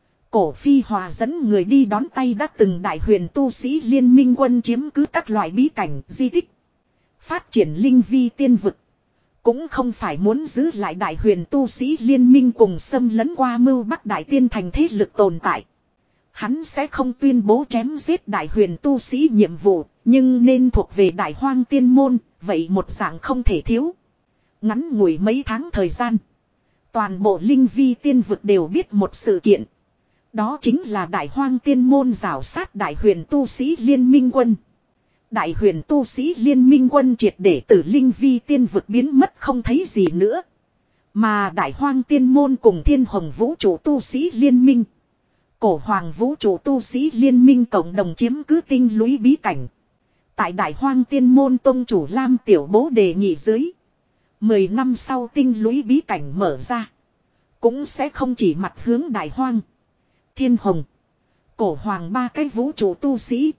Cổ Phi Hòa dẫn người đi đón tay đã từng đại huyền tu sĩ liên minh quân chiếm cứ các loại bí cảnh di tích. Phát triển linh vi tiên vực. Cũng không phải muốn giữ lại đại huyền tu sĩ liên minh cùng xâm lấn qua mưu bắc đại tiên thành thế lực tồn tại. Hắn sẽ không tuyên bố chém giết đại huyền tu sĩ nhiệm vụ, nhưng nên thuộc về đại hoang tiên môn, vậy một dạng không thể thiếu. Ngắn ngủi mấy tháng thời gian, toàn bộ linh vi tiên vực đều biết một sự kiện. Đó chính là đại hoang tiên môn rảo sát đại huyền tu sĩ liên minh quân. Đại huyền tu sĩ liên minh quân triệt để từ linh vi tiên vực biến mất không thấy gì nữa. Mà đại hoang tiên môn cùng thiên hồng vũ trụ tu sĩ liên minh, cổ hoàng vũ trụ tu sĩ liên minh cộng đồng chiếm cứ tinh lũy bí cảnh. Tại đại hoang tiên môn tông chủ Lam Tiểu Bố đề nghị dưới, mười năm sau tinh lũy bí cảnh mở ra, cũng sẽ không chỉ mặt hướng đại hoang, thiên hồng, cổ hoàng ba cái vũ trụ tu sĩ,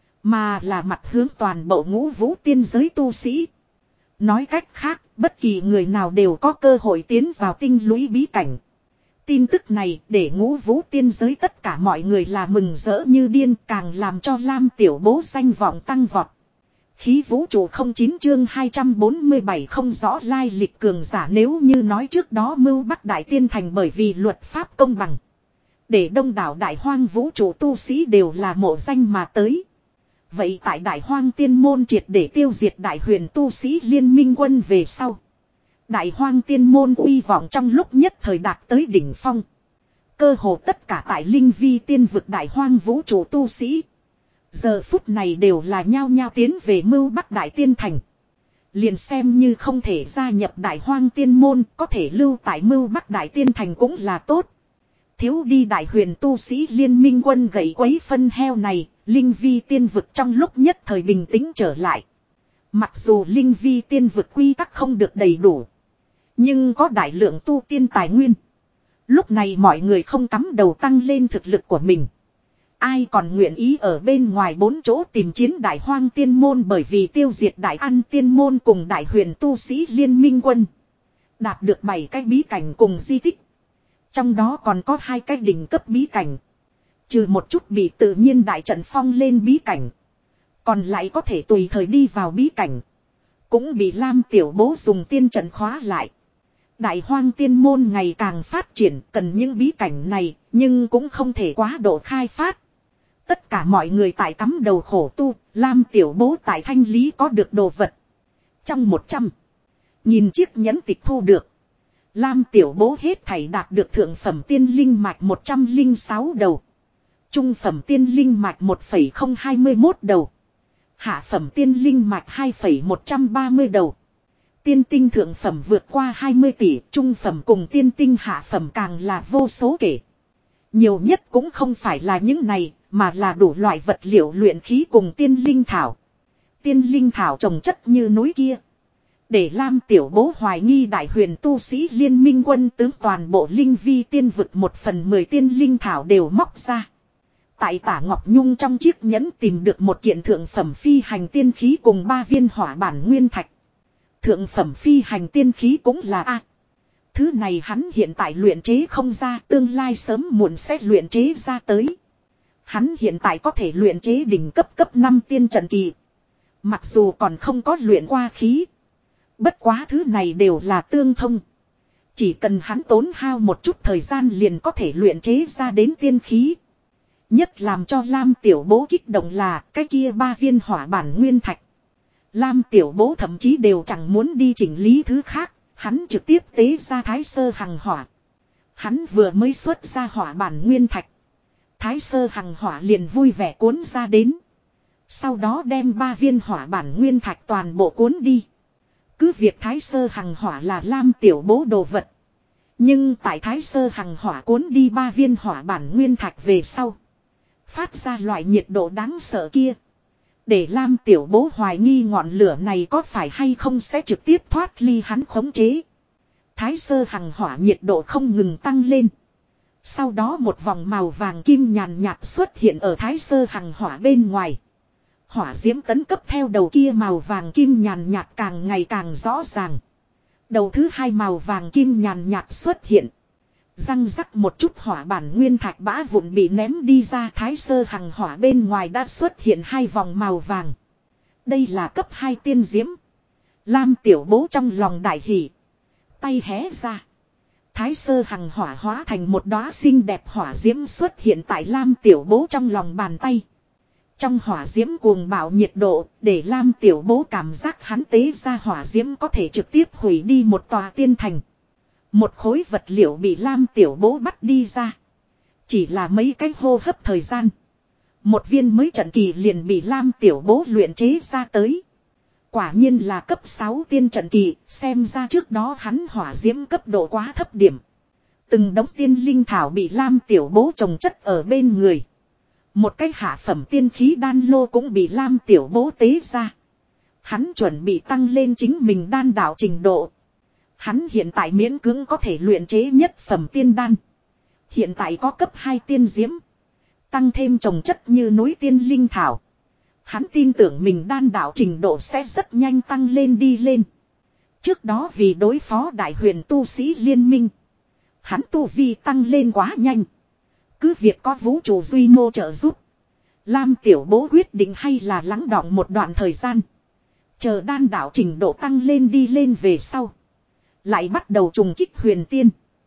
mà là mặt hướng toàn bộ ngũ vũ tiên giới tu sĩ. Nói cách khác, bất kỳ người nào đều có cơ hội tiến vào tinh lũy bí cảnh. Tin tức này để ngũ vũ tiên giới tất cả mọi người là mừng rỡ như điên, càng làm cho Lam Tiểu Bố danh vọng tăng vọt. Khí vũ trụ không chín chương hai trăm bốn mươi bảy không rõ lai lịch cường giả. Nếu như nói trước đó mưu bắc đại tiên thành bởi vì luật pháp công bằng, để đông đảo đại hoang vũ trụ tu sĩ đều là mộ danh mà tới. Vậy tại đại hoang tiên môn triệt để tiêu diệt đại huyền tu sĩ liên minh quân về sau, đại hoang tiên môn uy vọng trong lúc nhất thời đạt tới đỉnh phong. Cơ hồ tất cả tại linh vi tiên vực đại hoang vũ trụ tu sĩ, giờ phút này đều là nhao nhao tiến về mưu bắc đại tiên thành. Liền xem như không thể gia nhập đại hoang tiên môn, có thể lưu tại mưu bắc đại tiên thành cũng là tốt. Thiếu đi đại huyền tu sĩ liên minh quân gậy quấy phân heo này, linh vi tiên vực trong lúc nhất thời bình tĩnh trở lại. Mặc dù linh vi tiên vực quy tắc không được đầy đủ, nhưng có đại lượng tu tiên tài nguyên. Lúc này mọi người không cắm đầu tăng lên thực lực của mình. Ai còn nguyện ý ở bên ngoài bốn chỗ tìm chiến đại hoang tiên môn, bởi vì tiêu diệt đại an tiên môn cùng đại huyền tu sĩ liên minh quân. Đạt được bảy cái bí cảnh cùng di tích. Trong đó còn có hai cái đỉnh cấp bí cảnh. Trừ một chút bị tự nhiên đại trận phong lên bí cảnh, còn lại có thể tùy thời đi vào bí cảnh, cũng bị Lam Tiểu Bố dùng tiên trận khóa lại. Đại hoang tiên môn ngày càng phát triển, cần những bí cảnh này, nhưng cũng không thể quá độ khai phát. Tất cả mọi người tại cắm đầu khổ tu, Lam Tiểu Bố tại thanh lý có được đồ vật. Trong một trăm nhìn chiếc nhẫn tịch thu được, Lam Tiểu Bố hết thảy đạt được thượng phẩm tiên linh mạch một trăm lẻ sáu đầu, trung phẩm tiên linh mạch một phẩy không hai mốt đầu, hạ phẩm tiên linh mạch hai phẩy một trăm ba mươi đầu. Tiên tinh thượng phẩm vượt qua hai mươi tỷ, trung phẩm cùng tiên tinh hạ phẩm càng là vô số kể. Nhiều nhất cũng không phải là những này, mà là đủ loại vật liệu luyện khí cùng tiên linh thảo. Tiên linh thảo trồng chất như núi kia, để Lam Tiểu Bố hoài nghi đại huyền tu sĩ liên minh quân tướng toàn bộ linh vi tiên vực một phần mười tiên linh thảo đều móc ra. Tại Tả Ngọc Nhung trong chiếc nhẫn tìm được một kiện thượng phẩm phi hành tiên khí cùng ba viên hỏa bản nguyên thạch. Thượng phẩm phi hành tiên khí cũng là A. Thứ này hắn hiện tại luyện chế không ra, tương lai sớm muộn sẽ luyện chế ra tới. Hắn hiện tại có thể luyện chế đỉnh cấp cấp năm tiên trận kỳ. Mặc dù còn không có luyện qua khí, bất quá thứ này đều là tương thông. Chỉ cần hắn tốn hao một chút thời gian liền có thể luyện chế ra đến tiên khí. Nhất làm cho Lam Tiểu Bố kích động là cái kia ba viên hỏa bản nguyên thạch. Lam Tiểu Bố thậm chí đều chẳng muốn đi chỉnh lý thứ khác, hắn trực tiếp tế ra Thái Sơ Hằng Hỏa. Hắn vừa mới xuất ra hỏa bản nguyên thạch. Thái Sơ Hằng Hỏa liền vui vẻ cuốn ra đến. Sau đó đem ba viên hỏa bản nguyên thạch toàn bộ cuốn đi. Cứ việc Thái Sơ Hằng Hỏa là Lam Tiểu Bố đồ vật. Nhưng tại Thái Sơ Hằng Hỏa cuốn đi ba viên hỏa bản nguyên thạch về sau. Phát ra loại nhiệt độ đáng sợ kia. Để Lam Tiểu Bố hoài nghi ngọn lửa này có phải hay không sẽ trực tiếp thoát ly hắn khống chế. Thái Sơ Hằng Hỏa nhiệt độ không ngừng tăng lên. Sau đó một vòng màu vàng kim nhàn nhạt xuất hiện ở Thái Sơ Hằng Hỏa bên ngoài. Hỏa diễm tấn cấp theo đầu kia màu vàng kim nhàn nhạt càng ngày càng rõ ràng. Đầu thứ hai màu vàng kim nhàn nhạt xuất hiện. Răng rắc một chút hỏa bản nguyên thạch bã vụn bị ném đi ra. Thái Sơ Hằng Hỏa bên ngoài đã xuất hiện hai vòng màu vàng. Đây là cấp hai tiên diễm. Lam Tiểu Bố trong lòng đại hỷ. Tay hé ra. Thái Sơ Hằng Hỏa hóa thành một đóa xinh đẹp hỏa diễm xuất hiện tại Lam Tiểu Bố trong lòng bàn tay. Trong hỏa diễm cuồng bạo nhiệt độ, để Lam Tiểu Bố cảm giác hắn tế ra hỏa diễm có thể trực tiếp hủy đi một tòa tiên thành. Một khối vật liệu bị Lam Tiểu Bố bắt đi ra. Chỉ là mấy cái hô hấp thời gian. Một viên mới trận kỳ liền bị Lam Tiểu Bố luyện chế ra tới. Quả nhiên là cấp sáu tiên trận kỳ, xem ra trước đó hắn hỏa diễm cấp độ quá thấp điểm. Từng đống tiên linh thảo bị Lam Tiểu Bố trồng chất ở bên người. Một cái hạ phẩm tiên khí đan lô cũng bị Lam Tiểu Bố tế ra. Hắn chuẩn bị tăng lên chính mình đan đạo trình độ. Hắn hiện tại miễn cưỡng có thể luyện chế nhất phẩm tiên đan. Hiện tại có cấp hai tiên diễm. Tăng thêm trồng chất như núi tiên linh thảo. Hắn tin tưởng mình đan đạo trình độ sẽ rất nhanh tăng lên đi lên. Trước đó vì đối phó đại huyền tu sĩ liên minh. Hắn tu vi tăng lên quá nhanh. Cứ việc có vũ trụ duy mô trợ giúp. Lam Tiểu Bố quyết định hay là lắng đọng một đoạn thời gian. Chờ đan đạo trình độ tăng lên đi lên về sau. Lại bắt đầu trùng kích huyền tiên.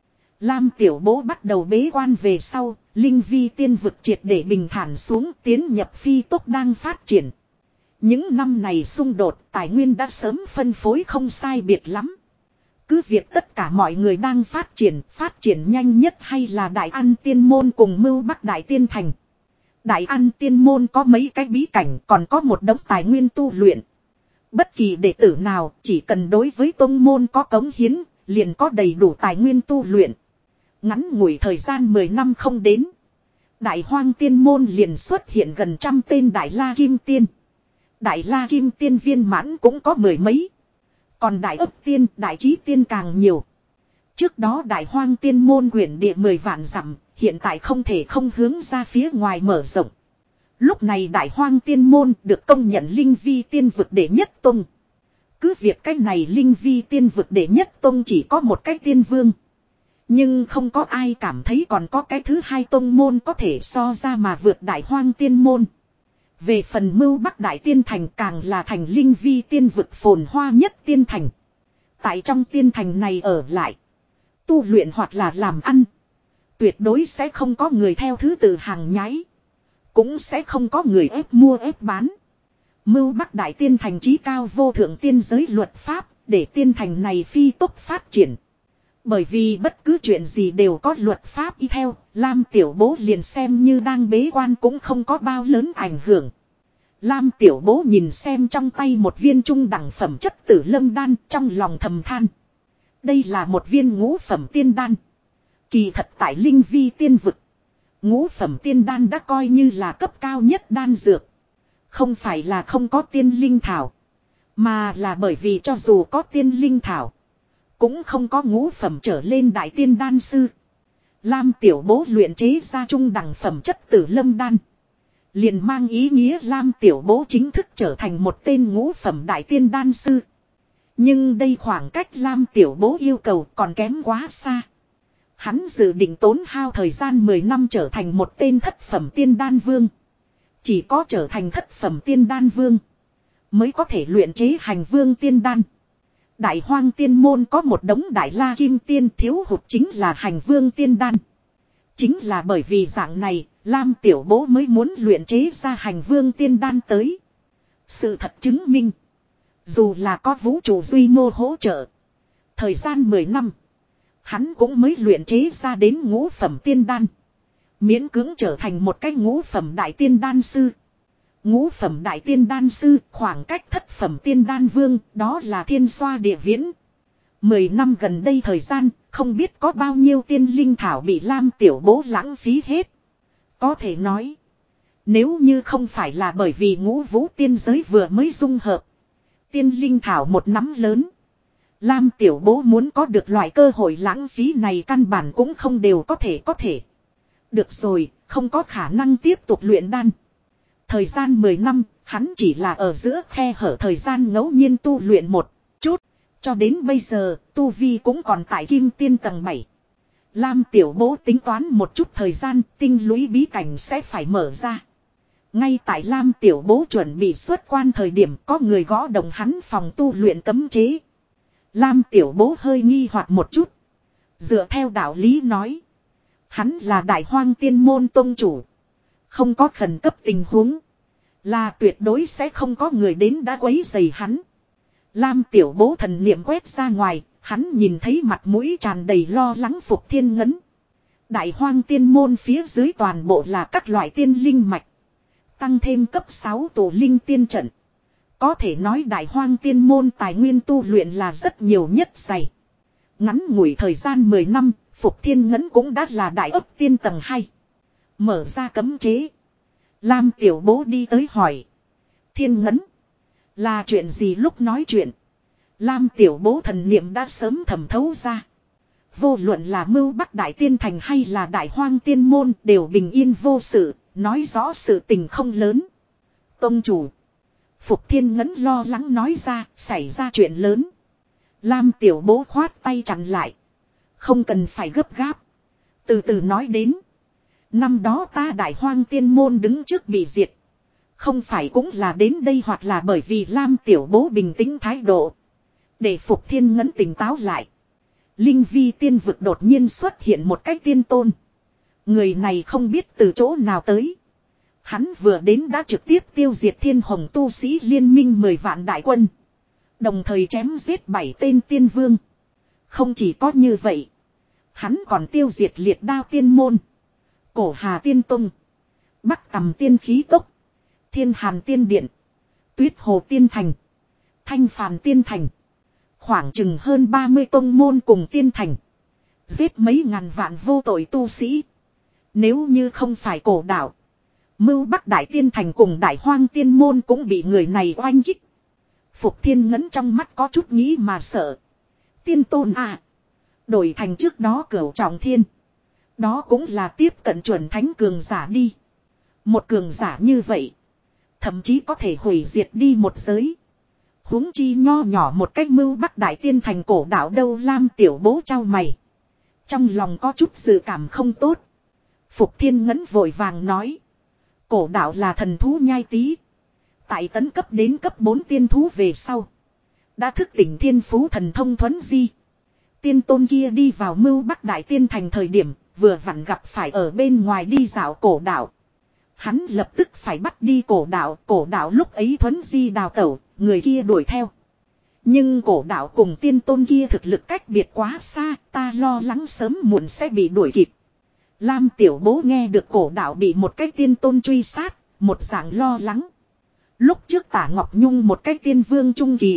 Lam Tiểu Bố bắt đầu bế quan về sau. Linh vi tiên vực triệt để bình thản xuống tiến nhập phi tốc đang phát triển. Những năm này xung đột tài nguyên đã sớm phân phối không sai biệt lắm. Cứ việc tất cả mọi người đang phát triển, phát triển nhanh nhất hay là Đại An Tiên Môn cùng Mưu Bắc Đại Tiên Thành. Đại An Tiên Môn có mấy cái bí cảnh còn có một đống tài nguyên tu luyện. Bất kỳ đệ tử nào chỉ cần đối với tông môn có cống hiến, liền có đầy đủ tài nguyên tu luyện. Ngắn ngủi thời gian mười năm không đến. Đại Hoang Tiên Môn liền xuất hiện gần trăm tên Đại La Kim Tiên. Đại La Kim Tiên viên mãn cũng có mười mấy. Còn Đại Ấp Tiên, Đại Chí Tiên càng nhiều. Trước đó Đại Hoang Tiên Môn quyển địa mười vạn dặm, hiện tại không thể không hướng ra phía ngoài mở rộng. Lúc này Đại Hoang Tiên Môn được công nhận Linh Vi Tiên vực đệ nhất tông. Cứ việc cách này Linh Vi Tiên vực đệ nhất tông chỉ có một cái tiên vương. Nhưng không có ai cảm thấy còn có cái thứ hai tông môn có thể so ra mà vượt Đại Hoang Tiên Môn. Về phần Mưu Bắc Đại Tiên Thành càng là thành Linh Vi Tiên vực phồn hoa nhất tiên thành. Tại trong tiên thành này ở lại. Tu luyện hoặc là làm ăn. Tuyệt đối sẽ không có người theo thứ tự hàng nhái. Cũng sẽ không có người ép mua ép bán. Mưu Bắc Đại Tiên Thành chí cao vô thượng tiên giới luật pháp. Để tiên thành này phi tốc phát triển. Bởi vì bất cứ chuyện gì đều có luật pháp y theo, Lam Tiểu Bố liền xem như đang bế quan cũng không có bao lớn ảnh hưởng. Lam Tiểu Bố nhìn xem trong tay một viên trung đẳng phẩm chất tử lâm đan trong lòng thầm than. Đây là một viên ngũ phẩm tiên đan. Kỳ thật tại Linh Vi Tiên vực. Ngũ phẩm tiên đan đã coi như là cấp cao nhất đan dược. Không phải là không có tiên linh thảo. Mà là bởi vì cho dù có tiên linh thảo. Cũng không có ngũ phẩm trở lên đại tiên đan sư. Lam Tiểu Bố luyện chế ra trung đẳng phẩm chất tử lâm đan. Liền mang ý nghĩa Lam Tiểu Bố chính thức trở thành một tên ngũ phẩm đại tiên đan sư. Nhưng đây khoảng cách Lam Tiểu Bố yêu cầu còn kém quá xa. Hắn dự định tốn hao thời gian mười năm trở thành một tên thất phẩm tiên đan vương. Chỉ có trở thành thất phẩm tiên đan vương mới có thể luyện chế hành vương tiên đan. Đại Hoang Tiên Môn có một đống Đại La Kim Tiên, thiếu hụt chính là hành vương tiên đan. Chính là bởi vì dạng này, Lam tiểu bố mới muốn luyện chế ra hành vương tiên đan tới. Sự thật chứng minh. Dù là có vũ trụ duy mô hỗ trợ. Thời gian mười năm. Hắn cũng mới luyện chế ra đến ngũ phẩm tiên đan. Miễn cưỡng trở thành một cái ngũ phẩm đại tiên đan sư. Ngũ phẩm đại tiên đan sư khoảng cách thất phẩm tiên đan vương, đó là thiên xoa địa viễn. Mười năm gần đây thời gian, không biết có bao nhiêu tiên linh thảo bị Lam tiểu bố lãng phí hết. Có thể nói, nếu như không phải là bởi vì ngũ vũ tiên giới vừa mới dung hợp. Tiên linh thảo một nắm lớn. Lam tiểu bố muốn có được loại cơ hội lãng phí này căn bản cũng không đều có thể có thể. Được rồi, không có khả năng tiếp tục luyện đan. Thời gian mười năm, hắn chỉ là ở giữa khe hở thời gian ngẫu nhiên tu luyện một chút. Cho đến bây giờ, tu vi cũng còn tại kim tiên tầng bảy. Lam tiểu bố tính toán một chút thời gian, tinh lũy bí cảnh sẽ phải mở ra. Ngay tại Lam tiểu bố chuẩn bị xuất quan thời điểm có người gõ đồng hắn phòng tu luyện cấm chế. Lam tiểu bố hơi nghi hoặc một chút. Dựa theo đạo lý nói. Hắn là đại hoang tiên môn tông chủ. Không có khẩn cấp tình huống. Là tuyệt đối sẽ không có người đến đã quấy rầy hắn. Lam tiểu bố thần niệm quét ra ngoài. Hắn nhìn thấy mặt mũi tràn đầy lo lắng Phục Thiên Ngấn. Đại hoang tiên môn phía dưới toàn bộ là các loại tiên linh mạch. Tăng thêm cấp sáu tổ linh tiên trận. Có thể nói đại hoang tiên môn tài nguyên tu luyện là rất nhiều nhất dày. Ngắn ngủi thời gian mười năm, Phục Thiên Ngấn cũng đã là đại ấp tiên tầng hai. Mở ra cấm chế. Lam tiểu bố đi tới hỏi. Thiên Ngấn. Là chuyện gì lúc nói chuyện? Lam tiểu bố thần niệm đã sớm thẩm thấu ra. Vô luận là mưu bắc đại tiên thành hay là đại hoang tiên môn đều bình yên vô sự, nói rõ sự tình không lớn. Tông chủ. Phục Thiên Ngấn lo lắng nói ra, xảy ra chuyện lớn. Lam tiểu bố khoát tay chặn lại. Không cần phải gấp gáp. Từ từ nói đến. Năm đó ta đại hoang tiên môn đứng trước bị diệt. Không phải cũng là đến đây hoặc là bởi vì Lam tiểu bố bình tĩnh thái độ. Để Phục Thiên Ngấn tỉnh táo lại. Linh vi tiên vực đột nhiên xuất hiện một cách tiên tôn. Người này không biết từ chỗ nào tới. Hắn vừa đến đã trực tiếp tiêu diệt thiên hồng tu sĩ liên minh mười vạn đại quân. Đồng thời chém giết bảy tên tiên vương. Không chỉ có như vậy. Hắn còn tiêu diệt liệt đao tiên môn. Cổ hà tiên tông. Bắc tầm tiên khí tốc. Thiên hàn tiên điện. Tuyết hồ tiên thành. Thanh phàn tiên thành. Khoảng chừng hơn ba mươi tông môn cùng tiên thành. Giết mấy ngàn vạn vô tội tu sĩ. Nếu như không phải cổ đạo. Mưu Bắc Đại Tiên Thành cùng Đại Hoang Tiên Môn cũng bị người này oanh kích. Phục Thiên Ngấn trong mắt có chút nghĩ mà sợ. Tiên tôn à. Đổi thành trước đó cửu trọng thiên. Đó cũng là tiếp cận chuẩn thánh cường giả đi. Một cường giả như vậy. Thậm chí có thể hủy diệt đi một giới. Huống chi nho nhỏ một cách Mưu Bắc Đại Tiên Thành cổ đạo đâu. Lam tiểu bố trao mày. Trong lòng có chút dự cảm không tốt. Phục Thiên Ngấn vội vàng nói. Cổ đạo là thần thú nhai tí. Tại tấn cấp đến cấp bốn tiên thú về sau. Đã thức tỉnh thiên phú thần thông thuấn di. Tiên tôn kia đi vào Mưu Bắc Đại Tiên Thành thời điểm. Vừa vặn gặp phải ở bên ngoài đi dạo cổ đạo. Hắn lập tức phải bắt đi cổ đạo. Cổ đạo lúc ấy thuấn di đào tẩu. Người kia đuổi theo. Nhưng cổ đạo cùng tiên tôn kia thực lực cách biệt quá xa. Ta lo lắng sớm muộn sẽ bị đuổi kịp. Lam tiểu bố nghe được cổ đạo bị một cái tiên tôn truy sát, một dạng lo lắng. Lúc trước Tả Ngọc Nhung một cái tiên vương trung kỳ.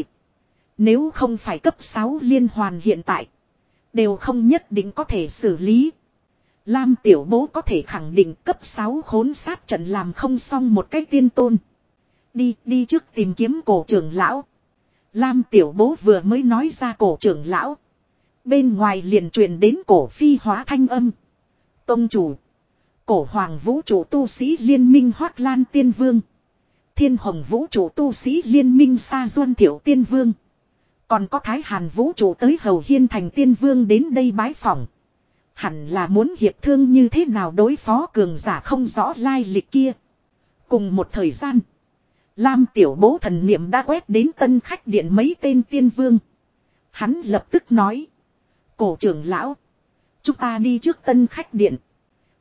Nếu không phải cấp sáu liên hoàn hiện tại, đều không nhất định có thể xử lý. Lam tiểu bố có thể khẳng định cấp sáu khốn sát trận làm không xong một cái tiên tôn. Đi, đi trước tìm kiếm cổ trưởng lão. Lam tiểu bố vừa mới nói ra cổ trưởng lão. Bên ngoài liền truyền đến cổ phi hóa thanh âm. Tông chủ. Cổ hoàng vũ trụ tu sĩ liên minh Hoắc Lan Tiên Vương. Thiên hồng vũ trụ tu sĩ liên minh Sa Duân Thiểu Tiên Vương. Còn có Thái Hàn vũ trụ tới Hầu Hiên Thành Tiên Vương đến đây bái phỏng. Hẳn là muốn hiệp thương như thế nào đối phó cường giả không rõ lai lịch kia. Cùng một thời gian. Lam tiểu bố thần niệm đã quét đến tân khách điện mấy tên tiên vương. Hắn lập tức nói. Cổ trưởng lão. Chúng ta đi trước tân khách điện.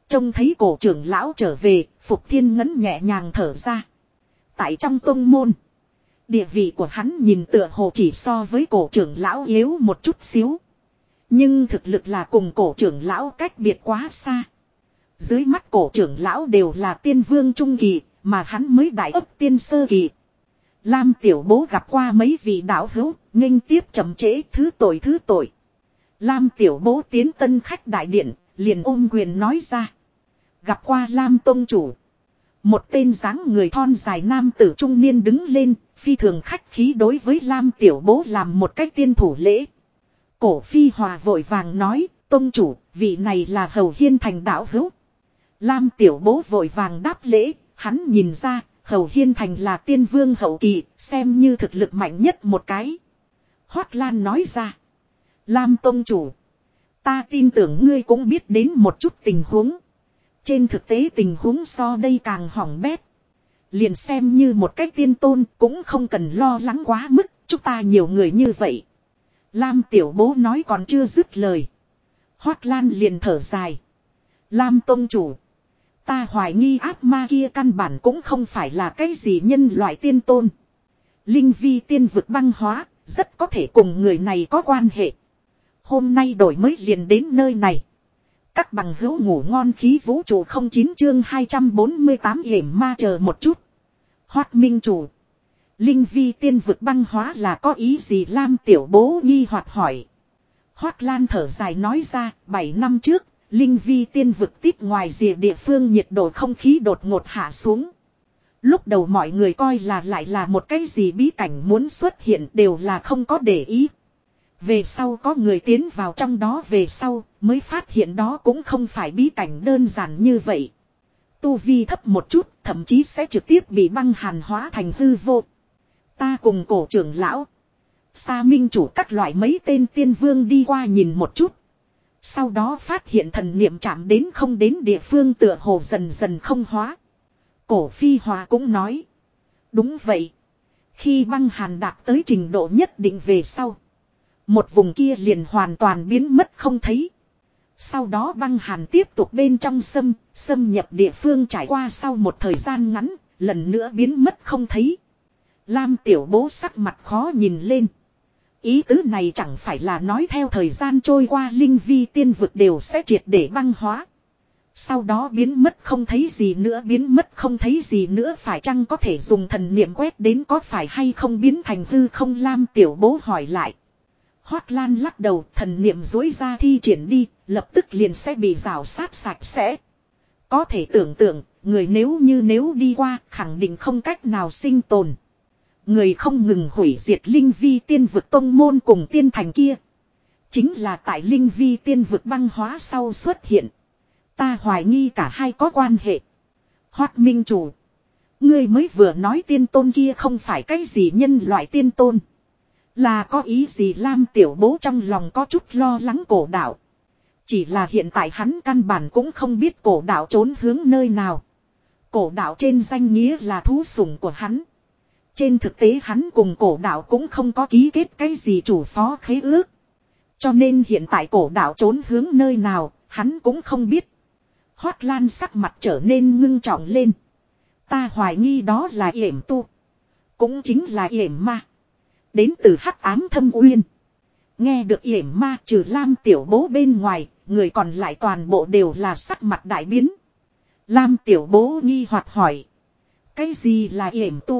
Trông thấy cổ trưởng lão trở về, Phục Thiên Ngấn nhẹ nhàng thở ra. Tại trong tông môn, địa vị của hắn nhìn tựa hồ chỉ so với cổ trưởng lão yếu một chút xíu. Nhưng thực lực là cùng cổ trưởng lão cách biệt quá xa. Dưới mắt cổ trưởng lão đều là tiên vương trung kỳ, mà hắn mới đại ấp tiên sơ kỳ. Lam tiểu bố gặp qua mấy vị đạo hữu, nghênh tiếp chậm trễ, thứ tội thứ tội. Lam tiểu bố tiến tân khách đại điện, liền ôm quyền nói ra. Gặp qua Lam tông chủ. Một tên dáng người thon dài nam tử trung niên đứng lên, phi thường khách khí đối với Lam tiểu bố làm một cách tiên thủ lễ. Cổ Phi Hòa vội vàng nói, tông chủ, vị này là Hầu Hiên Thành đạo hữu. Lam tiểu bố vội vàng đáp lễ, hắn nhìn ra, Hầu Hiên Thành là tiên vương hậu kỳ, xem như thực lực mạnh nhất một cái. Hoát Lan nói ra, Lam tông chủ, ta tin tưởng ngươi cũng biết đến một chút tình huống. Trên thực tế tình huống so đây càng hỏng bét. Liền xem như một cách tiên tôn cũng không cần lo lắng quá mức, chúng ta nhiều người như vậy. Lam tiểu bố nói còn chưa dứt lời. Hoát Lan liền thở dài. Lam tông chủ, ta hoài nghi ác ma kia căn bản cũng không phải là cái gì nhân loại tiên tôn. Linh vi tiên vực băng hóa, rất có thể cùng người này có quan hệ. Hôm nay đổi mới liền đến nơi này. Các bằng hữu ngủ ngon, khí vũ trụ không chín chương hai trăm bốn mươi tám yểm ma chờ một chút. Hoát minh chủ, linh vi tiên vực băng hóa là có ý gì? Lam tiểu bố nghi hoặc hỏi. Hoát Lan thở dài nói ra, bảy năm trước, linh vi tiên vực tít ngoài rìa địa phương nhiệt độ không khí đột ngột hạ xuống. Lúc đầu mọi người coi là lại là một cái gì bí cảnh muốn xuất hiện, đều là không có để ý. Về sau có người tiến vào trong đó về sau, mới phát hiện đó cũng không phải bí cảnh đơn giản như vậy. Tu vi thấp một chút, thậm chí sẽ trực tiếp bị băng hàn hóa thành hư vô. Ta cùng cổ trưởng lão, Sa Minh chủ các loại mấy tên tiên vương đi qua nhìn một chút. Sau đó phát hiện thần niệm chạm đến không đến địa phương tựa hồ dần dần không hóa. Cổ Phi Hòa cũng nói. Đúng vậy. Khi băng hàn đạt tới trình độ nhất định về sau, một vùng kia liền hoàn toàn biến mất không thấy. Sau đó băng hàn tiếp tục bên trong xâm, xâm nhập địa phương trải qua sau một thời gian ngắn, lần nữa biến mất không thấy. Lam tiểu bố sắc mặt khó nhìn lên. Ý tứ này chẳng phải là nói theo thời gian trôi qua linh vi tiên vực đều sẽ triệt để băng hóa. Sau đó biến mất không thấy gì nữa, biến mất không thấy gì nữa, phải chăng có thể dùng thần niệm quét đến, có phải hay không biến thành hư không? Lam tiểu bố hỏi lại. Hoát Lan lắc đầu, thần niệm dối ra thi triển đi, lập tức liền sẽ bị rào sát sạch sẽ. Có thể tưởng tượng, người nếu như nếu đi qua, khẳng định không cách nào sinh tồn. Người không ngừng hủy diệt linh vi tiên vực tông môn cùng tiên thành kia. Chính là tại linh vi tiên vực băng hóa sau xuất hiện. Ta hoài nghi cả hai có quan hệ. Hoát minh chủ, ngươi mới vừa nói tiên tôn kia không phải cái gì nhân loại tiên tôn. Là có ý gì? Lam tiểu bố trong lòng có chút lo lắng cổ đạo. Chỉ là hiện tại hắn căn bản cũng không biết cổ đạo trốn hướng nơi nào. Cổ đạo trên danh nghĩa là thú sủng của hắn. Trên thực tế hắn cùng cổ đạo cũng không có ký kết cái gì chủ phó khế ước. Cho nên hiện tại cổ đạo trốn hướng nơi nào, hắn cũng không biết. Hoát Lan sắc mặt trở nên ngưng trọng lên. Ta hoài nghi đó là yểm tu. Cũng chính là yểm ma. Đến từ hắc ám thâm uyên. Nghe được yểm ma, trừ Lam tiểu bố bên ngoài, người còn lại toàn bộ đều là sắc mặt đại biến. Lam tiểu bố nghi hoặc hỏi. Cái gì là yểm tu?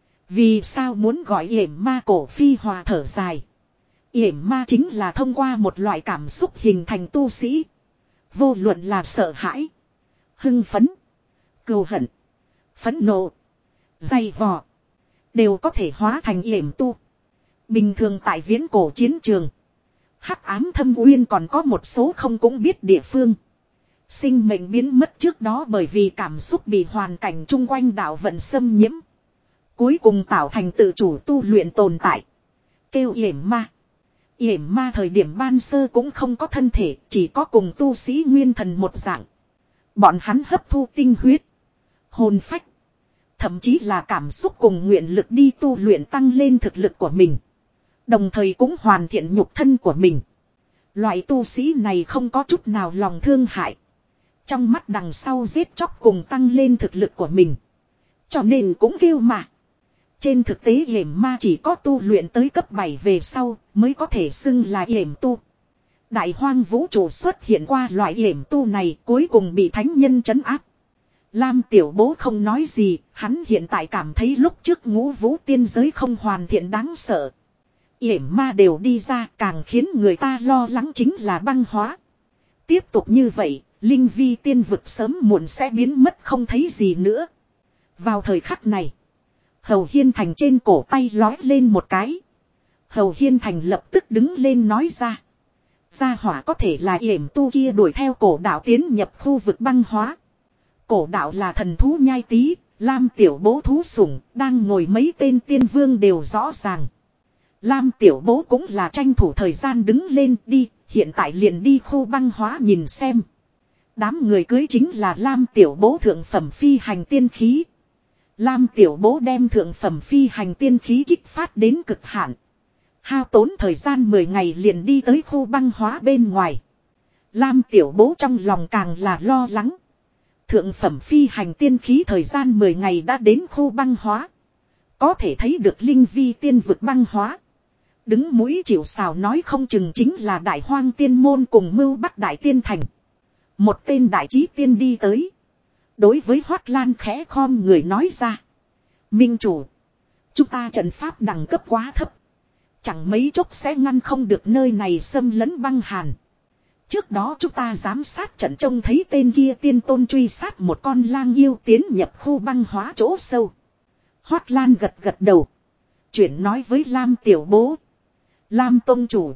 Vì sao muốn gọi yểm ma? Cổ Phi Hòa thở dài. Yểm ma chính là thông qua một loại cảm xúc hình thành tu sĩ. Vô luận là sợ hãi, hưng phấn, cừu hận, phẫn nộ, dày vò, đều có thể hóa thành yểm tu. Bình thường tại viễn cổ chiến trường, hắc ám thâm uyên còn có một số không cũng biết địa phương. Sinh mệnh biến mất trước đó bởi vì cảm xúc bị hoàn cảnh chung quanh đạo vận xâm nhiễm. Cuối cùng tạo thành tự chủ tu luyện tồn tại. Kêu yểm ma. Yểm ma thời điểm ban sơ cũng không có thân thể, chỉ có cùng tu sĩ nguyên thần một dạng. Bọn hắn hấp thu tinh huyết, hồn phách, thậm chí là cảm xúc cùng nguyện lực đi tu luyện tăng lên thực lực của mình. Đồng thời cũng hoàn thiện nhục thân của mình. Loại tu sĩ này không có chút nào lòng thương hại. Trong mắt đằng sau giết chóc cùng tăng lên thực lực của mình. Cho nên cũng kêu mà. Trên thực tế yểm ma chỉ có tu luyện tới cấp bảy về sau mới có thể xưng là yểm tu. Đại hoang vũ trụ xuất hiện qua loại yểm tu này cuối cùng bị thánh nhân trấn áp. Lam tiểu bố không nói gì, hắn hiện tại cảm thấy lúc trước ngũ vũ tiên giới không hoàn thiện đáng sợ. Yểm ma đều đi ra, càng khiến người ta lo lắng chính là băng hóa. Tiếp tục như vậy, linh vi tiên vực sớm muộn sẽ biến mất không thấy gì nữa. Vào thời khắc này, Hầu Hiên Thành trên cổ tay lói lên một cái. Hầu Hiên Thành lập tức đứng lên nói ra. Gia hỏa có thể là yểm tu kia đuổi theo cổ đạo tiến nhập khu vực băng hóa. Cổ đạo là thần thú nhai tí, Lam tiểu bố thú sủng, đang ngồi mấy tên tiên vương đều rõ ràng. Lam tiểu bố cũng là tranh thủ thời gian đứng lên đi, hiện tại liền đi khu băng hóa nhìn xem. Đám người cưới chính là Lam tiểu bố thượng phẩm phi hành tiên khí. Lam tiểu bố đem thượng phẩm phi hành tiên khí kích phát đến cực hạn. Hao tốn thời gian mười ngày liền đi tới khu băng hóa bên ngoài. Lam tiểu bố trong lòng càng là lo lắng. Thượng phẩm phi hành tiên khí thời gian mười ngày đã đến khu băng hóa. Có thể thấy được linh vi tiên vực băng hóa. Đứng mũi chịu sào nói không chừng chính là đại hoang tiên môn cùng mưu bắc đại tiên thành. Một tên đại trí tiên đi tới. Đối với Hoát Lan khẽ khom người nói ra. Minh chủ. Chúng ta trận pháp đẳng cấp quá thấp. Chẳng mấy chốc sẽ ngăn không được nơi này xâm lấn băng hàn. Trước đó chúng ta giám sát trận trông thấy tên kia tiên tôn truy sát một con lang yêu tiến nhập khu băng hóa chỗ sâu. Hoát Lan gật gật đầu. Chuyển nói với Lam tiểu bố. Lam tông chủ.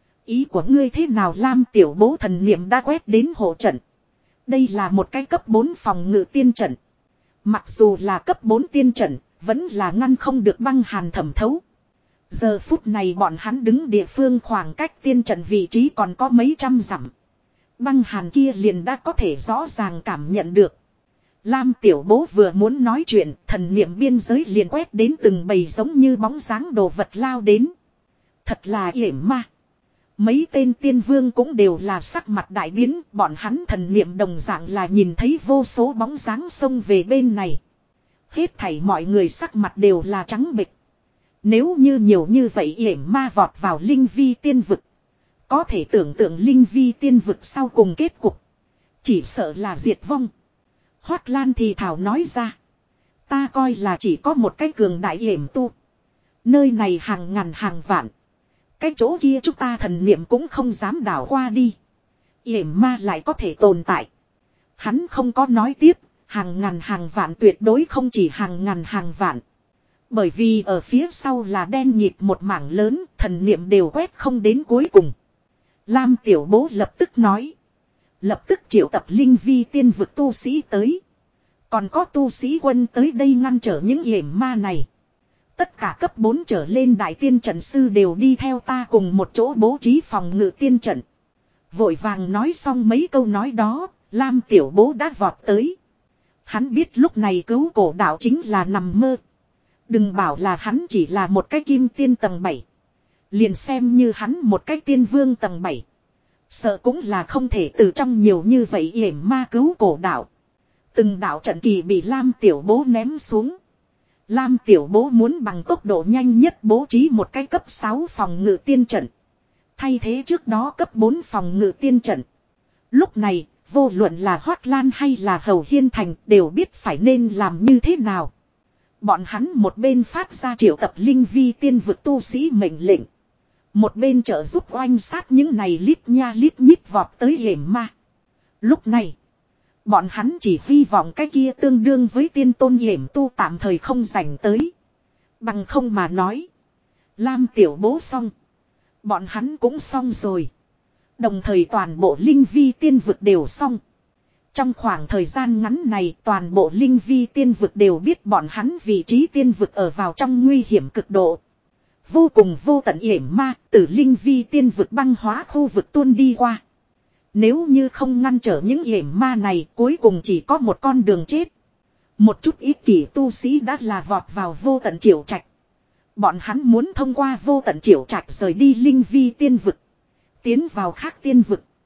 Ý của ngươi thế nào? Lam tiểu bố thần niệm đã quét đến hộ trận. Đây là một cái cấp bốn phòng ngự tiên trận. Mặc dù là cấp bốn tiên trận, vẫn là ngăn không được băng hàn thẩm thấu. Giờ phút này bọn hắn đứng địa phương khoảng cách tiên trận vị trí còn có mấy trăm dặm. Băng hàn kia liền đã có thể rõ ràng cảm nhận được. Lam tiểu bố vừa muốn nói chuyện, thần niệm biên giới liền quét đến từng bầy giống như bóng dáng đồ vật lao đến. Thật là yểm ma. Mấy tên tiên vương cũng đều là sắc mặt đại biến, bọn hắn thần niệm đồng dạng là nhìn thấy vô số bóng dáng xông về bên này. Hết thảy mọi người sắc mặt đều là trắng bệch. Nếu như nhiều như vậy yểm ma vọt vào linh vi tiên vực. Có thể tưởng tượng linh vi tiên vực sau cùng kết cục. Chỉ sợ là diệt vong. Hoát Lan thì thảo nói ra. Ta coi là chỉ có một cái cường đại yểm tu. Nơi này hàng ngàn hàng vạn. Cái chỗ kia chúng ta thần niệm cũng không dám đảo qua đi. Yểm ma lại có thể tồn tại. Hắn không có nói tiếp. Hàng ngàn hàng vạn tuyệt đối không chỉ hàng ngàn hàng vạn. Bởi vì ở phía sau là đen nhịp một mảng lớn, thần niệm đều quét không đến cuối cùng. Lam tiểu bố lập tức nói. Lập tức triệu tập linh vi tiên vực tu sĩ tới. Còn có tu sĩ quân tới đây ngăn trở những yểm ma này. Tất cả cấp bốn trở lên đại tiên trận sư đều đi theo ta cùng một chỗ bố trí phòng ngự tiên trận. Vội vàng nói xong mấy câu nói đó, Lam tiểu bố đã vọt tới. Hắn biết lúc này cứu cổ đạo chính là nằm mơ. Đừng bảo là hắn chỉ là một cái kim tiên tầng bảy. Liền xem như hắn một cái tiên vương tầng bảy. Sợ cũng là không thể từ trong nhiều như vậy yểm ma cứu cổ đạo. Từng đạo trận kỳ bị Lam tiểu bố ném xuống. Lam tiểu bố muốn bằng tốc độ nhanh nhất bố trí một cái cấp sáu phòng ngự tiên trận. Thay thế trước đó cấp bốn phòng ngự tiên trận. Lúc này, vô luận là Hoát Lan hay là Hầu Hiên Thành đều biết phải nên làm như thế nào. Bọn hắn một bên phát ra triệu tập linh vi tiên vực tu sĩ mệnh lệnh. Một bên trợ giúp oanh sát những này lít nha lít nhít vọt tới yểm ma. Lúc này, bọn hắn chỉ hy vọng cái kia tương đương với tiên tôn yểm tu tạm thời không giành tới. Bằng không mà nói. Lam tiểu bố xong. Bọn hắn cũng xong rồi. Đồng thời toàn bộ linh vi tiên vực đều xong. Trong khoảng thời gian ngắn này toàn bộ linh vi tiên vực đều biết bọn hắn vị trí tiên vực ở vào trong nguy hiểm cực độ. Vô cùng vô tận yểm ma từ linh vi tiên vực băng hóa khu vực tuôn đi qua. Nếu như không ngăn trở những yểm ma này cuối cùng chỉ có một con đường chết. Một chút ít kỳ tu sĩ đã là vọt vào vô tận triều trạch. Bọn hắn muốn thông qua vô tận triều trạch rời đi linh vi tiên vực. Tiến vào khác tiên vực.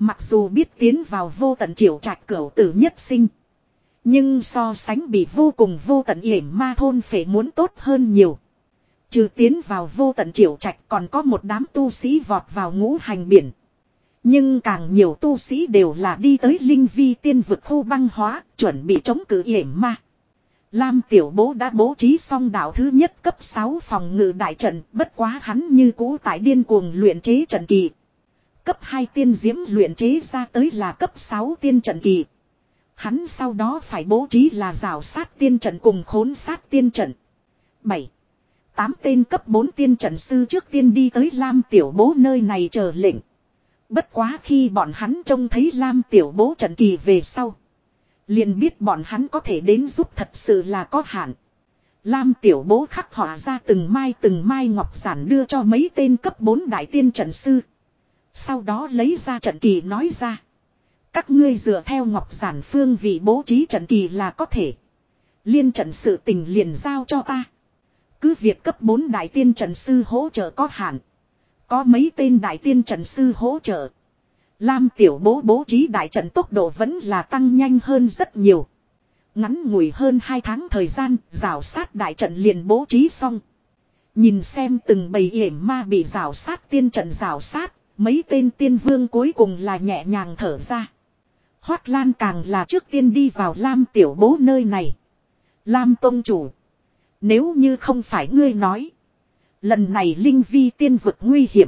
Mặc dù biết tiến vào vô tận triều trạch cửu tử nhất sinh. Nhưng so sánh bị vô cùng vô tận yểm ma thôn phệ muốn tốt hơn nhiều. Trừ tiến vào vô tận triều trạch còn có một đám tu sĩ vọt vào ngũ hành biển. Nhưng càng nhiều tu sĩ đều là đi tới linh vi tiên vực khu băng hóa, chuẩn bị chống cự yểm ma. Lam Tiểu Bố đã bố trí xong đạo thứ nhất cấp sáu phòng ngự đại trận, bất quá hắn như cũ tại điên cuồng luyện chế trận kỳ. Cấp hai tiên diễm luyện chế ra tới là cấp sáu tiên trận kỳ. Hắn sau đó phải bố trí là rào sát tiên trận cùng khốn sát tiên trận. bảy. tám tên cấp bốn tiên trận sư trước tiên đi tới Lam Tiểu Bố nơi này chờ lệnh. Bất quá khi bọn hắn trông thấy Lam Tiểu Bố trận kỳ về sau. Liền biết bọn hắn có thể đến giúp thật sự là có hạn. Lam Tiểu Bố khắc họa ra từng mai từng mai ngọc giản đưa cho mấy tên cấp bốn đại tiên trận sư. Sau đó lấy ra trận kỳ nói ra. Các ngươi dựa theo ngọc giản phương vị bố trí trận kỳ là có thể. Liên trận sự tình liền giao cho ta. Cứ việc cấp bốn đại tiên trận sư hỗ trợ có hạn. Có mấy tên đại tiên trận sư hỗ trợ. Lam Tiểu Bố bố trí đại trận tốc độ vẫn là tăng nhanh hơn rất nhiều. Ngắn ngủi hơn hai tháng thời gian, rào sát đại trận liền bố trí xong. Nhìn xem từng bầy yểm ma bị rào sát tiên trận rào sát, mấy tên tiên vương cuối cùng là nhẹ nhàng thở ra. Hoát Lan càng là trước tiên đi vào Lam Tiểu Bố nơi này. Lam Tông Chủ. Nếu như không phải ngươi nói. Lần này linh vi tiên vực nguy hiểm.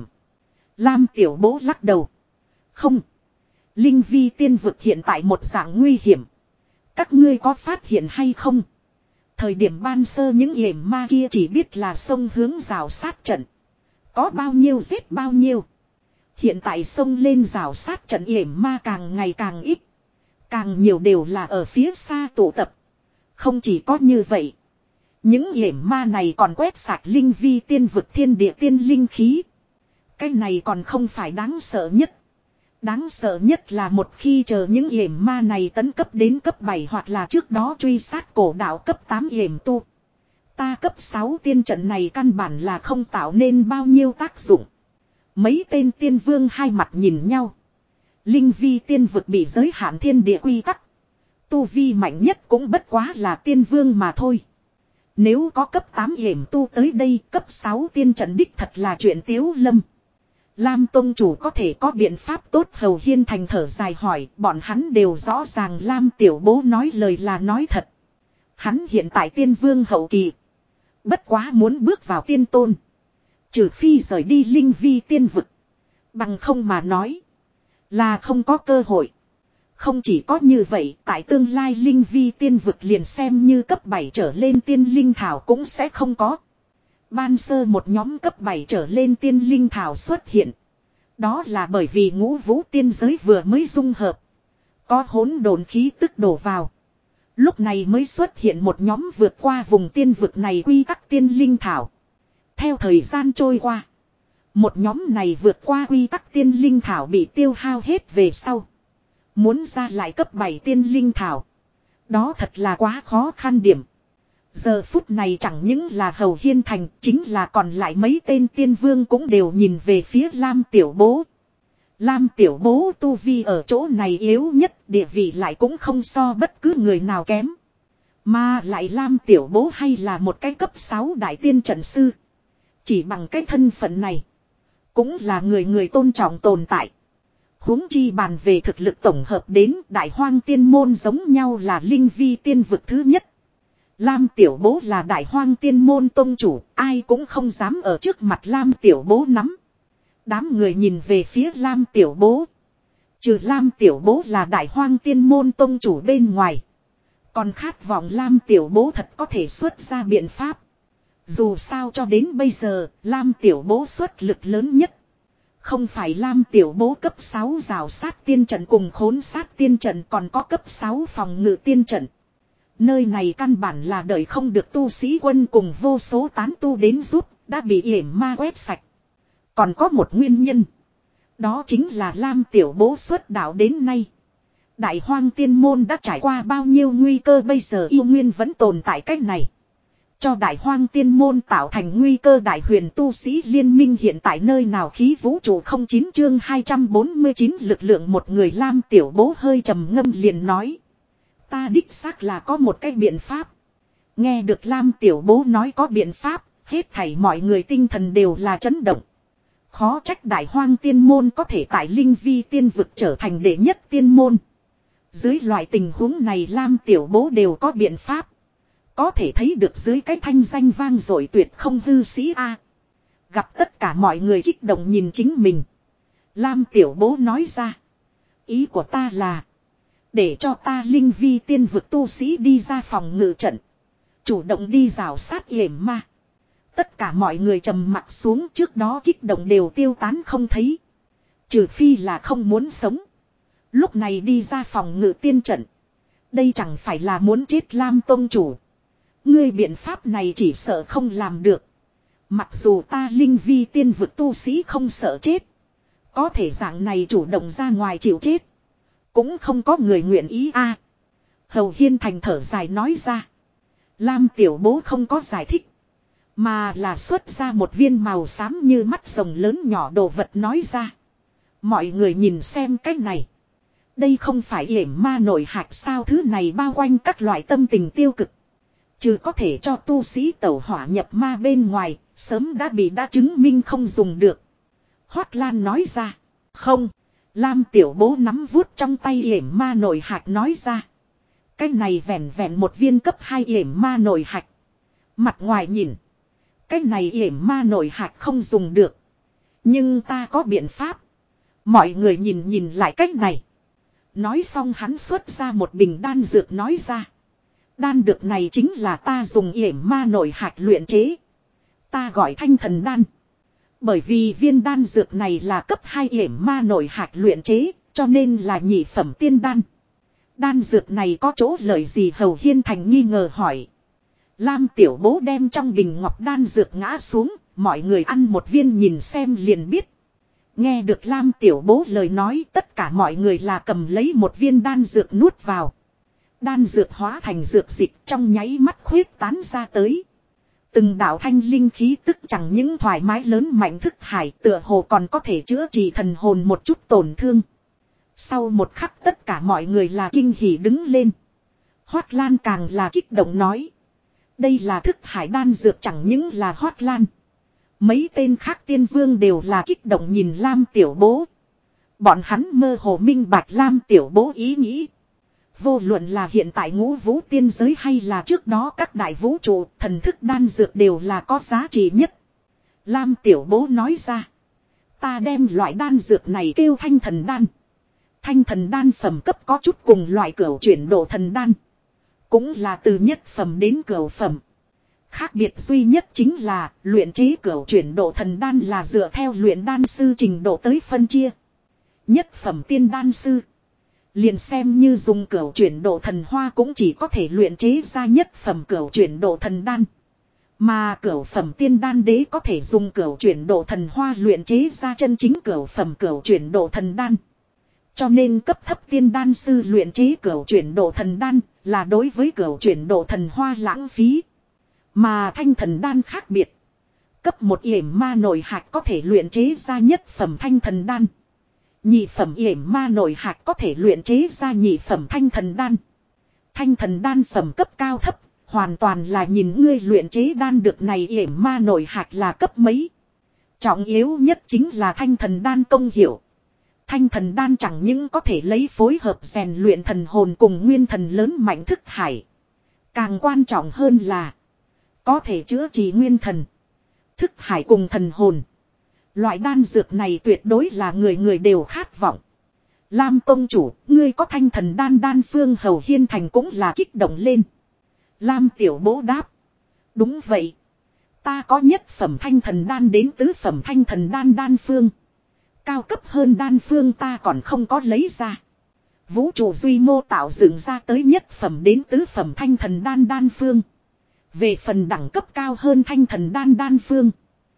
Lam Tiểu Bố lắc đầu. Không. Linh vi tiên vực hiện tại một dạng nguy hiểm. Các ngươi có phát hiện hay không? Thời điểm ban sơ những yểm ma kia chỉ biết là sông hướng rào sát trận. Có bao nhiêu giết bao nhiêu. Hiện tại sông lên rào sát trận yểm ma càng ngày càng ít. Càng nhiều đều là ở phía xa tụ tập. Không chỉ có như vậy. Những yểm ma này còn quét sạch linh vi tiên vực thiên địa tiên linh khí. Cái này còn không phải đáng sợ nhất. Đáng sợ nhất là một khi chờ những yểm ma này tấn cấp đến cấp bảy hoặc là trước đó truy sát cổ đạo cấp tám yểm tu. Ta cấp sáu tiên trận này căn bản là không tạo nên bao nhiêu tác dụng. Mấy tên tiên vương hai mặt nhìn nhau. Linh vi tiên vực bị giới hạn thiên địa quy tắc. Tu vi mạnh nhất cũng bất quá là tiên vương mà thôi. Nếu có cấp tám yểm tu tới đây, cấp sáu tiên trận đích thật là chuyện tiếu lâm. Lam Tông Chủ có thể có biện pháp tốt. Hầu Hiên Thành thở dài hỏi, bọn hắn đều rõ ràng Lam Tiểu Bố nói lời là nói thật. Hắn hiện tại tiên vương hậu kỳ. Bất quá muốn bước vào tiên tôn. Trừ phi rời đi linh vi tiên vực. Bằng không mà nói. Là không có cơ hội. Không chỉ có như vậy, tại tương lai linh vi tiên vực liền xem như cấp bảy trở lên tiên linh thảo cũng sẽ không có. Ban sơ một nhóm cấp bảy trở lên tiên linh thảo xuất hiện. Đó là bởi vì ngũ vũ tiên giới vừa mới dung hợp. Có hỗn độn khí tức đổ vào. Lúc này mới xuất hiện một nhóm vượt qua vùng tiên vực này quy tắc tiên linh thảo. Theo thời gian trôi qua. Một nhóm này vượt qua quy tắc tiên linh thảo bị tiêu hao hết về sau. Muốn ra lại cấp bảy tiên linh thảo. Đó thật là quá khó khăn điểm. Giờ phút này chẳng những là Hầu Hiên Thành, chính là còn lại mấy tên tiên vương cũng đều nhìn về phía Lam Tiểu Bố. Lam Tiểu Bố tu vi ở chỗ này yếu nhất, địa vị lại cũng không so bất cứ người nào kém. Mà lại Lam Tiểu Bố hay là một cái cấp sáu đại tiên trận sư. Chỉ bằng cái thân phận này, cũng là người người tôn trọng tồn tại. Huống chi bàn về thực lực tổng hợp đến đại hoang tiên môn giống nhau là linh vi tiên vực thứ nhất. Lam Tiểu Bố là đại hoang tiên môn tông chủ, ai cũng không dám ở trước mặt Lam Tiểu Bố nắm. Đám người nhìn về phía Lam Tiểu Bố. Trừ Lam Tiểu Bố là đại hoang tiên môn tông chủ bên ngoài. Còn khát vọng Lam Tiểu Bố thật có thể xuất ra biện pháp. Dù sao cho đến bây giờ, Lam Tiểu Bố xuất lực lớn nhất. Không phải Lam Tiểu Bố cấp sáu rào sát tiên trận cùng khốn sát tiên trận, còn có cấp sáu phòng ngự tiên trận. Nơi này căn bản là đợi không được tu sĩ quân cùng vô số tán tu đến giúp, đã bị yểm ma quét sạch. Còn có một nguyên nhân. Đó chính là Lam Tiểu Bố xuất đạo đến nay. Đại hoang tiên môn đã trải qua bao nhiêu nguy cơ, bây giờ yêu nguyên vẫn tồn tại cách này. cho đại hoang tiên môn tạo thành nguy cơ. Đại huyền tu sĩ liên minh hiện tại nơi nào khí vũ trụ không chín chương hai trăm bốn mươi chín lực lượng một người. Lam Tiểu Bố hơi trầm ngâm liền nói. Ta đích xác là có một cái biện pháp. Nghe được Lam Tiểu Bố nói có biện pháp, hết thảy mọi người tinh thần đều là chấn động. Khó trách đại hoang tiên môn có thể tại linh vi tiên vực trở thành đệ nhất tiên môn. Dưới loại tình huống này Lam Tiểu Bố đều có biện pháp. Có thể thấy được dưới cái thanh danh vang dội tuyệt không hư sĩ A. Gặp tất cả mọi người kích động nhìn chính mình. Lam Tiểu Bố nói ra. Ý của ta là. Để cho ta linh vi tiên vực tu sĩ đi ra phòng ngự trận. Chủ động đi rào sát yểm ma. Tất cả mọi người trầm mặt xuống, trước đó kích động đều tiêu tán không thấy. Trừ phi là không muốn sống. Lúc này đi ra phòng ngự tiên trận. Đây chẳng phải là muốn chết Lam Tông Chủ. Ngươi biện pháp này chỉ sợ không làm được. Mặc dù ta linh vi tiên vực tu sĩ không sợ chết. Có thể dạng này chủ động ra ngoài chịu chết. Cũng không có người nguyện ý a. À, Hầu Hiên Thành thở dài nói ra. Lam Tiểu Bố không có giải thích. Mà là xuất ra một viên màu xám như mắt rồng lớn nhỏ đồ vật nói ra. Mọi người nhìn xem cái này. Đây không phải yểm ma nội hạch sao, thứ này bao quanh các loại tâm tình tiêu cực. Chứ có thể cho tu sĩ tẩu hỏa nhập ma bên ngoài, sớm đã bị đã chứng minh không dùng được. Hoát Lan nói ra. Không. Lam Tiểu Bố nắm vuốt trong tay yểm ma nội hạch nói ra. Cái này vẹn vẹn một viên cấp hai yểm ma nội hạch. Mặt ngoài nhìn. Cái này yểm ma nội hạch không dùng được. Nhưng ta có biện pháp. Mọi người nhìn nhìn lại cách này. Nói xong hắn xuất ra một bình đan dược nói ra. Đan dược này chính là ta dùng yểm ma nội hạch luyện chế. Ta gọi thanh thần đan. Bởi vì viên đan dược này là cấp hai yểm ma nội hạch luyện chế, cho nên là nhị phẩm tiên đan. Đan dược này có chỗ lợi gì? Hầu Hiên Thành nghi ngờ hỏi. Lam Tiểu Bố đem trong bình ngọc đan dược ngã xuống, mọi người ăn một viên nhìn xem liền biết. Nghe được Lam Tiểu Bố lời nói, tất cả mọi người là cầm lấy một viên đan dược nuốt vào. Đan dược hóa thành dược dịch trong nháy mắt khuyết tán ra tới. Từng đạo thanh linh khí tức chẳng những thoải mái lớn mạnh thức hải, tựa hồ còn có thể chữa trị thần hồn một chút tổn thương. Sau một khắc tất cả mọi người là kinh hỉ đứng lên. Hoát Lan càng là kích động nói. Đây là thức hải đan dược, chẳng những là Hoát Lan. Mấy tên khác tiên vương đều là kích động nhìn Lam Tiểu Bố. Bọn hắn mơ hồ minh bạch Lam Tiểu Bố ý nghĩ. Vô luận là hiện tại ngũ vũ tiên giới hay là trước đó các đại vũ trụ, thần thức đan dược đều là có giá trị nhất. Lam Tiểu Bố nói ra. Ta đem loại đan dược này kêu thanh thần đan. Thanh thần đan phẩm cấp có chút cùng loại cửu chuyển độ thần đan. Cũng là từ nhất phẩm đến cửu phẩm. Khác biệt duy nhất chính là luyện chế cửu chuyển độ thần đan là dựa theo luyện đan sư trình độ tới phân chia. Nhất phẩm tiên đan sư. Liền xem như dùng cửu chuyển độ thần hoa cũng chỉ có thể luyện chế ra nhất phẩm cửu chuyển độ thần đan. Mà cửu phẩm tiên đan đế có thể dùng cửu chuyển độ thần hoa luyện chế ra chân chính cửu phẩm cửu chuyển độ thần đan. Cho nên cấp thấp tiên đan sư luyện chế cửu chuyển độ thần đan là đối với cửu chuyển độ thần hoa lãng phí. Mà thanh thần đan khác biệt. Cấp một yểm ma nội hạch có thể luyện chế ra nhất phẩm thanh thần đan. Nhị phẩm yểm ma nội hạch có thể luyện chế ra nhị phẩm thanh thần đan. Thanh thần đan phẩm cấp cao thấp, hoàn toàn là nhìn ngươi luyện chế đan được này yểm ma nội hạch là cấp mấy. Trọng yếu nhất chính là thanh thần đan công hiệu. Thanh thần đan chẳng những có thể lấy phối hợp rèn luyện thần hồn cùng nguyên thần lớn mạnh thức hải. Càng quan trọng hơn là có thể chữa trị nguyên thần, thức hải cùng thần hồn. Loại đan dược này tuyệt đối là người người đều khát vọng. Lam Tông Chủ, ngươi có thanh thần đan đan phương? Hầu Hiên Thành cũng là kích động lên. Lam Tiểu Bố đáp. Đúng vậy. Ta có nhất phẩm thanh thần đan đến tứ phẩm thanh thần đan đan phương. Cao cấp hơn đan phương ta còn không có lấy ra. Vũ trụ duy mô tạo dựng ra tới nhất phẩm đến tứ phẩm thanh thần đan đan phương. Về phần đẳng cấp cao hơn thanh thần đan đan phương,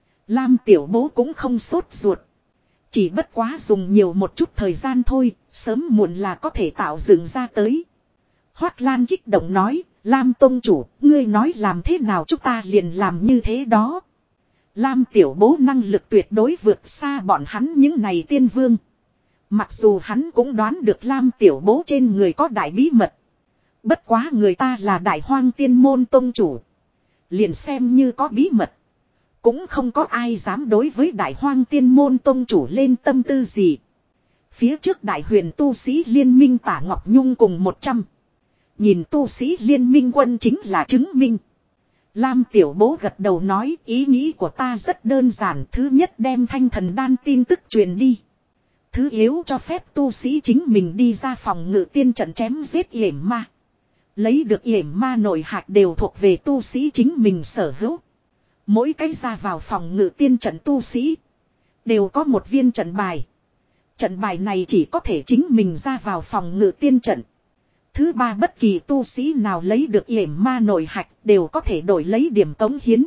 Lam Tiểu Bố cũng không sốt ruột. Chỉ bất quá dùng nhiều một chút thời gian thôi, sớm muộn là có thể tạo dựng ra tới. Hoát Lan kích động nói, Lam tông chủ, ngươi nói làm thế nào chúng ta liền làm như thế đó. Lam tiểu bố năng lực tuyệt đối vượt xa bọn hắn những này tiên vương. Mặc dù hắn cũng đoán được Lam tiểu bố trên người có đại bí mật. Bất quá người ta là đại hoang tiên môn tông chủ. Liền xem như có bí mật. Cũng không có ai dám đối với đại hoang tiên môn tông chủ lên tâm tư gì. Phía trước đại huyền tu sĩ liên minh Tả Ngọc Nhung cùng một trăm. Nhìn tu sĩ liên minh quân chính là chứng minh. Lam tiểu bố gật đầu nói ý nghĩ của ta rất đơn giản. Thứ nhất đem thanh thần đan tin tức truyền đi. Thứ yếu cho phép tu sĩ chính mình đi ra phòng ngự tiên trận chém giết yểm ma. Lấy được yểm ma nội hạt đều thuộc về tu sĩ chính mình sở hữu. Mỗi cái ra vào phòng ngự tiên trận tu sĩ. Đều có một viên trận bài. Trận bài này chỉ có thể chính mình ra vào phòng ngự tiên trận. Thứ ba bất kỳ tu sĩ nào lấy được yểm ma nội hạch đều có thể đổi lấy điểm cống hiến.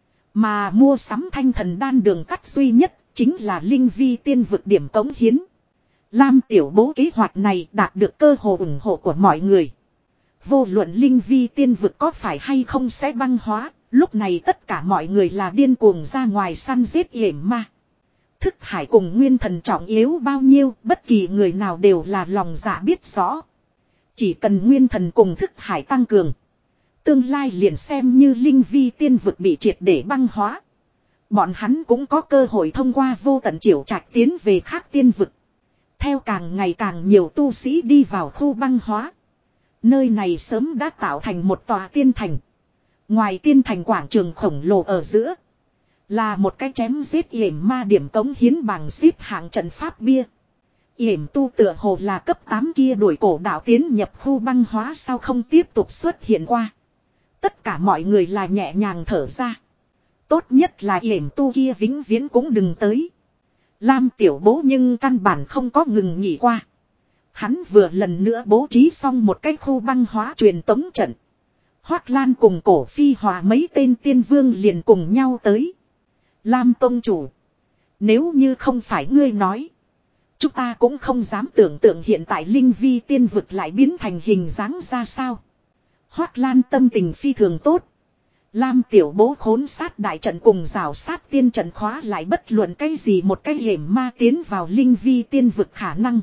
Mà mua sắm thanh thần đan đường cắt duy nhất chính là linh vi tiên vực điểm cống hiến. Lam tiểu bố kế hoạch này đạt được cơ hồ ủng hộ của mọi người. Vô luận linh vi tiên vực có phải hay không sẽ băng hóa, lúc này tất cả mọi người là điên cuồng ra ngoài săn giết yểm ma. Thức hải cùng nguyên thần trọng yếu bao nhiêu, bất kỳ người nào đều là lòng dạ biết rõ. Chỉ cần nguyên thần cùng thức hải tăng cường. Tương lai liền xem như linh vi tiên vực bị triệt để băng hóa. Bọn hắn cũng có cơ hội thông qua vô tận chiểu trạch tiến về khác tiên vực. Theo càng ngày càng nhiều tu sĩ đi vào khu băng hóa. Nơi này sớm đã tạo thành một tòa tiên thành. Ngoài tiên thành quảng trường khổng lồ ở giữa. Là một cái chém giết yểm ma điểm cống hiến bằng xếp hạng trận pháp bia. Yểm tu tựa hồ là cấp tám kia đuổi cổ đạo tiến nhập khu băng hóa sao không tiếp tục xuất hiện qua. Tất cả mọi người là nhẹ nhàng thở ra. Tốt nhất là yểm tu kia vĩnh viễn cũng đừng tới. Lam tiểu bố nhưng căn bản không có ngừng nghỉ qua. Hắn vừa lần nữa bố trí xong một cái khu băng hóa truyền tống trận. Hoắc Lan cùng Cổ Phi Hòa mấy tên tiên vương liền cùng nhau tới. Lam tông chủ. Nếu như không phải ngươi nói. Chúng ta cũng không dám tưởng tượng hiện tại linh vi tiên vực lại biến thành hình dáng ra sao. Hoắc Lan tâm tình phi thường tốt. Lam tiểu bố khốn sát đại trận cùng rào sát tiên trận khóa lại bất luận cái gì một cái hiểm ma tiến vào linh vi tiên vực khả năng.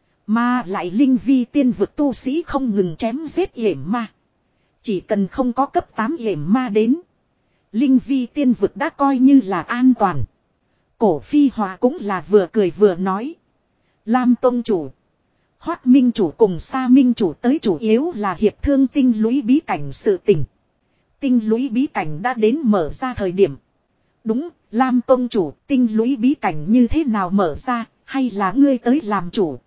Mà lại linh vi tiên vực tu sĩ không ngừng chém giết hiểm ma. Chỉ cần không có cấp tám hiểm ma đến. Linh vi tiên vực đã coi như là an toàn. Cổ Phi Hòa cũng là vừa cười vừa nói. Lam tông chủ. Hoắc minh chủ cùng Sa minh chủ tới chủ yếu là hiệp thương tinh lũy bí cảnh sự tình. Tinh lũy bí cảnh đã đến mở ra thời điểm. Đúng, Lam tông chủ, tinh lũy bí cảnh như thế nào mở ra, hay là ngươi tới làm chủ.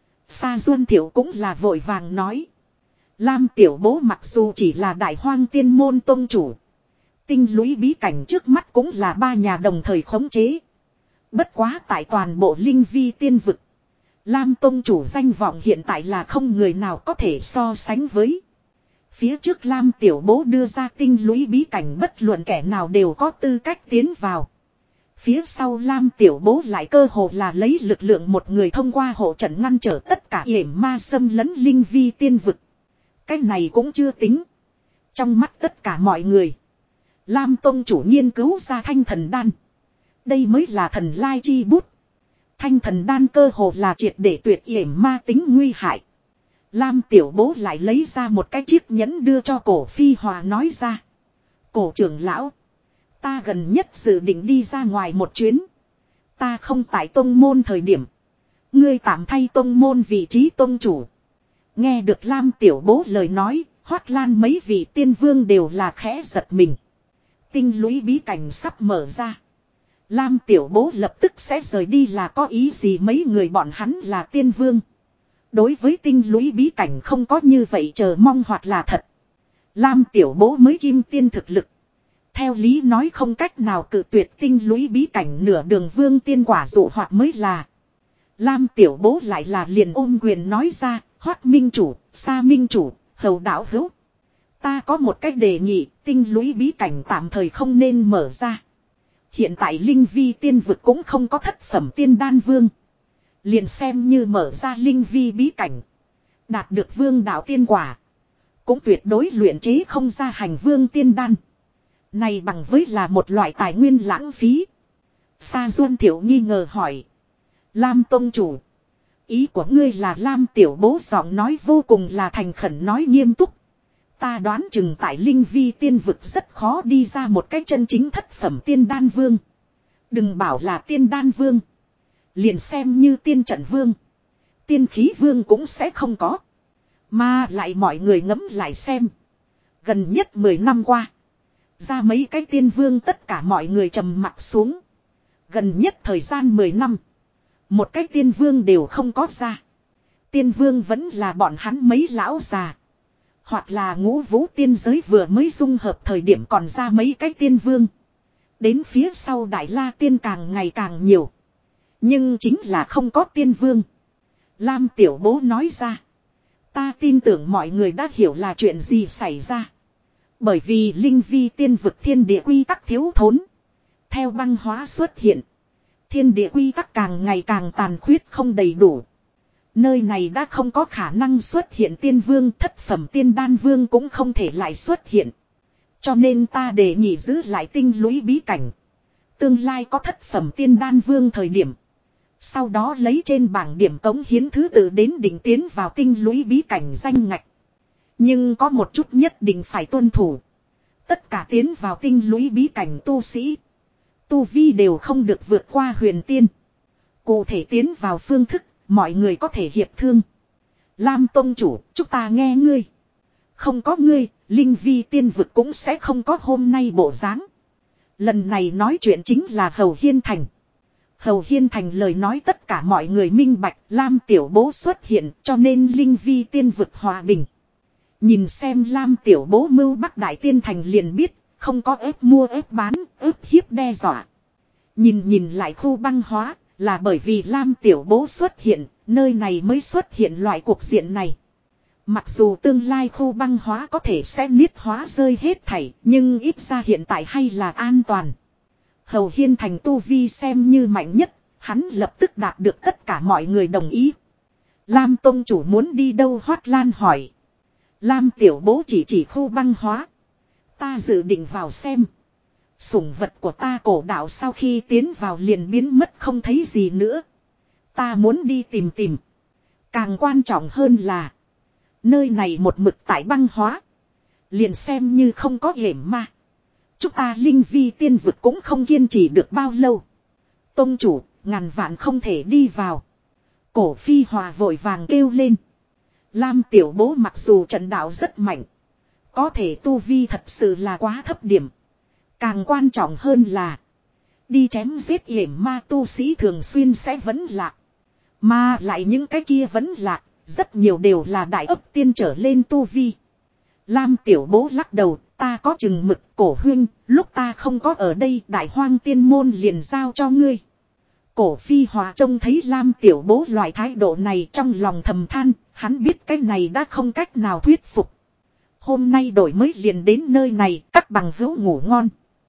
Sa Duân Thiệu cũng là vội vàng nói. Lam tiểu bố mặc dù chỉ là đại hoang tiên môn tông chủ. Tinh lũy bí cảnh trước mắt cũng là ba nhà đồng thời khống chế. Bất quá tại toàn bộ linh vi tiên vực. Lam tông chủ danh vọng hiện tại là không người nào có thể so sánh với. Phía trước Lam tiểu bố đưa ra tinh lũy bí cảnh bất luận kẻ nào đều có tư cách tiến vào. Phía sau Lam tiểu bố lại cơ hồ là lấy lực lượng một người thông qua hộ trận ngăn trở tất cả yểm ma xâm lấn linh vi tiên vực. Cái này cũng chưa tính. Trong mắt tất cả mọi người. Lam tông chủ nghiên cứu ra thanh thần đan. Đây mới là thần lai chi bút. Thanh thần đan cơ hồ là triệt để tuyệt yểm ma tính nguy hại. Lam tiểu bố lại lấy ra một cái chiếc nhẫn đưa cho Cổ Phi Hòa nói ra. Cổ trưởng lão. Ta gần nhất dự định đi ra ngoài một chuyến. Ta không tại tông môn thời điểm. Ngươi tạm thay tông môn vị trí tông chủ. Nghe được Lam tiểu bố lời nói. Hoắc Lan mấy vị tiên vương đều là khẽ giật mình. Tinh lũy bí cảnh sắp mở ra. Lam tiểu bố lập tức sẽ rời đi là có ý gì mấy người bọn hắn là tiên vương. Đối với tinh lũy bí cảnh không có như vậy chờ mong hoặc là thật. Lam tiểu bố mới kim tiên thực lực. Theo lý nói không cách nào cự tuyệt tinh lũy bí cảnh nửa đường vương tiên quả dụ hoặc mới là. Lam tiểu bố lại là liền ôm quyền nói ra, Hoắc minh chủ, Sa minh chủ, Hầu đạo hữu. Ta có một cách đề nghị, tinh lũy bí cảnh tạm thời không nên mở ra. Hiện tại linh vi tiên vực cũng không có thất phẩm tiên đan vương. Liền xem như mở ra linh vi bí cảnh. Đạt được vương đạo tiên quả. cũng tuyệt đối luyện chế không ra hành vương tiên đan. Này bằng với là một loại tài nguyên lãng phí. Sa Duân Thiệu nghi ngờ hỏi. Lam tông chủ. Ý của ngươi là Lam tiểu bố giọng nói vô cùng là thành khẩn nói nghiêm túc. Ta đoán chừng tại linh vi tiên vực rất khó đi ra một cái chân chính thất phẩm tiên đan vương. Đừng bảo là tiên đan vương. Liền xem như tiên trận vương. Tiên khí vương cũng sẽ không có. Mà lại mọi người ngẫm lại xem. Gần nhất mười năm qua. Ra mấy cái tiên vương tất cả mọi người trầm mặc xuống. Gần nhất thời gian mười năm. Một cái tiên vương đều không có ra. Tiên vương vẫn là bọn hắn mấy lão già. Hoặc là ngũ vũ tiên giới vừa mới dung hợp thời điểm còn ra mấy cái tiên vương. Đến phía sau Đại La tiên càng ngày càng nhiều. Nhưng chính là không có tiên vương. Lam tiểu bố nói ra. Ta tin tưởng mọi người đã hiểu là chuyện gì xảy ra. Bởi vì linh vi tiên vực thiên địa quy tắc thiếu thốn. Theo băng hóa xuất hiện. Thiên địa quy tắc càng ngày càng tàn khuyết không đầy đủ. Nơi này đã không có khả năng xuất hiện tiên vương, thất phẩm tiên đan vương cũng không thể lại xuất hiện. Cho nên ta đề nghị giữ lại tinh lũy bí cảnh. Tương lai có thất phẩm tiên đan vương thời điểm. Sau đó lấy trên bảng điểm cống hiến thứ tự đến định tiến vào tinh lũy bí cảnh danh ngạch. Nhưng có một chút nhất định phải tuân thủ. Tất cả tiến vào tinh lũy bí cảnh tu sĩ. Tu vi đều không được vượt qua huyền tiên. Cụ thể tiến vào phương thức, mọi người có thể hiệp thương. Lam tông chủ, chúng ta nghe ngươi. Không có ngươi, linh vi tiên vực cũng sẽ không có hôm nay bộ dáng. Lần này nói chuyện chính là Hầu Hiên Thành. Hầu Hiên Thành lời nói tất cả mọi người minh bạch, Lam tiểu bố xuất hiện cho nên linh vi tiên vực hòa bình. Nhìn xem Lam tiểu bố mưu Bắc Đại Tiên Thành liền biết, không có ép mua ép bán, ép hiếp đe dọa. Nhìn nhìn lại khu băng hóa, là bởi vì Lam tiểu bố xuất hiện, nơi này mới xuất hiện loại cuộc diện này. Mặc dù tương lai khu băng hóa có thể sẽ niết hóa rơi hết thảy, nhưng ít ra hiện tại hay là an toàn. Hầu Hiên Thành tu vi xem như mạnh nhất, hắn lập tức đạt được tất cả mọi người đồng ý. Lam tông chủ muốn đi đâu Hoát Lan hỏi. Lam tiểu bố chỉ chỉ khu băng hóa. Ta dự định vào xem. Sủng vật của ta cổ đạo sau khi tiến vào liền biến mất không thấy gì nữa. Ta muốn đi tìm tìm. Càng quan trọng hơn là. Nơi này một mực tại băng hóa. Liền xem như không có hiểm ma. Chúng ta linh vi tiên vực cũng không kiên trì được bao lâu. Tông chủ, ngàn vạn không thể đi vào. Cổ Phi Hòa vội vàng kêu lên. Lam tiểu bố mặc dù trận đạo rất mạnh. Có thể tu vi thật sự là quá thấp điểm. Càng quan trọng hơn là. Đi chém giết hiểm ma tu sĩ thường xuyên sẽ vẫn lạc. Mà lại những cái kia vẫn lạc. Rất nhiều đều là đại ấp tiên trở lên tu vi. Lam tiểu bố lắc đầu. Ta có chừng mực cổ huynh. Lúc ta không có ở đây đại hoang tiên môn liền giao cho ngươi. Cổ Phi Hòa trông thấy Lam tiểu bố loại thái độ này trong lòng thầm than. Hắn biết cái này đã không cách nào thuyết phục. Hôm nay đổi mới liền đến nơi này, các bằng hữu ngủ ngon.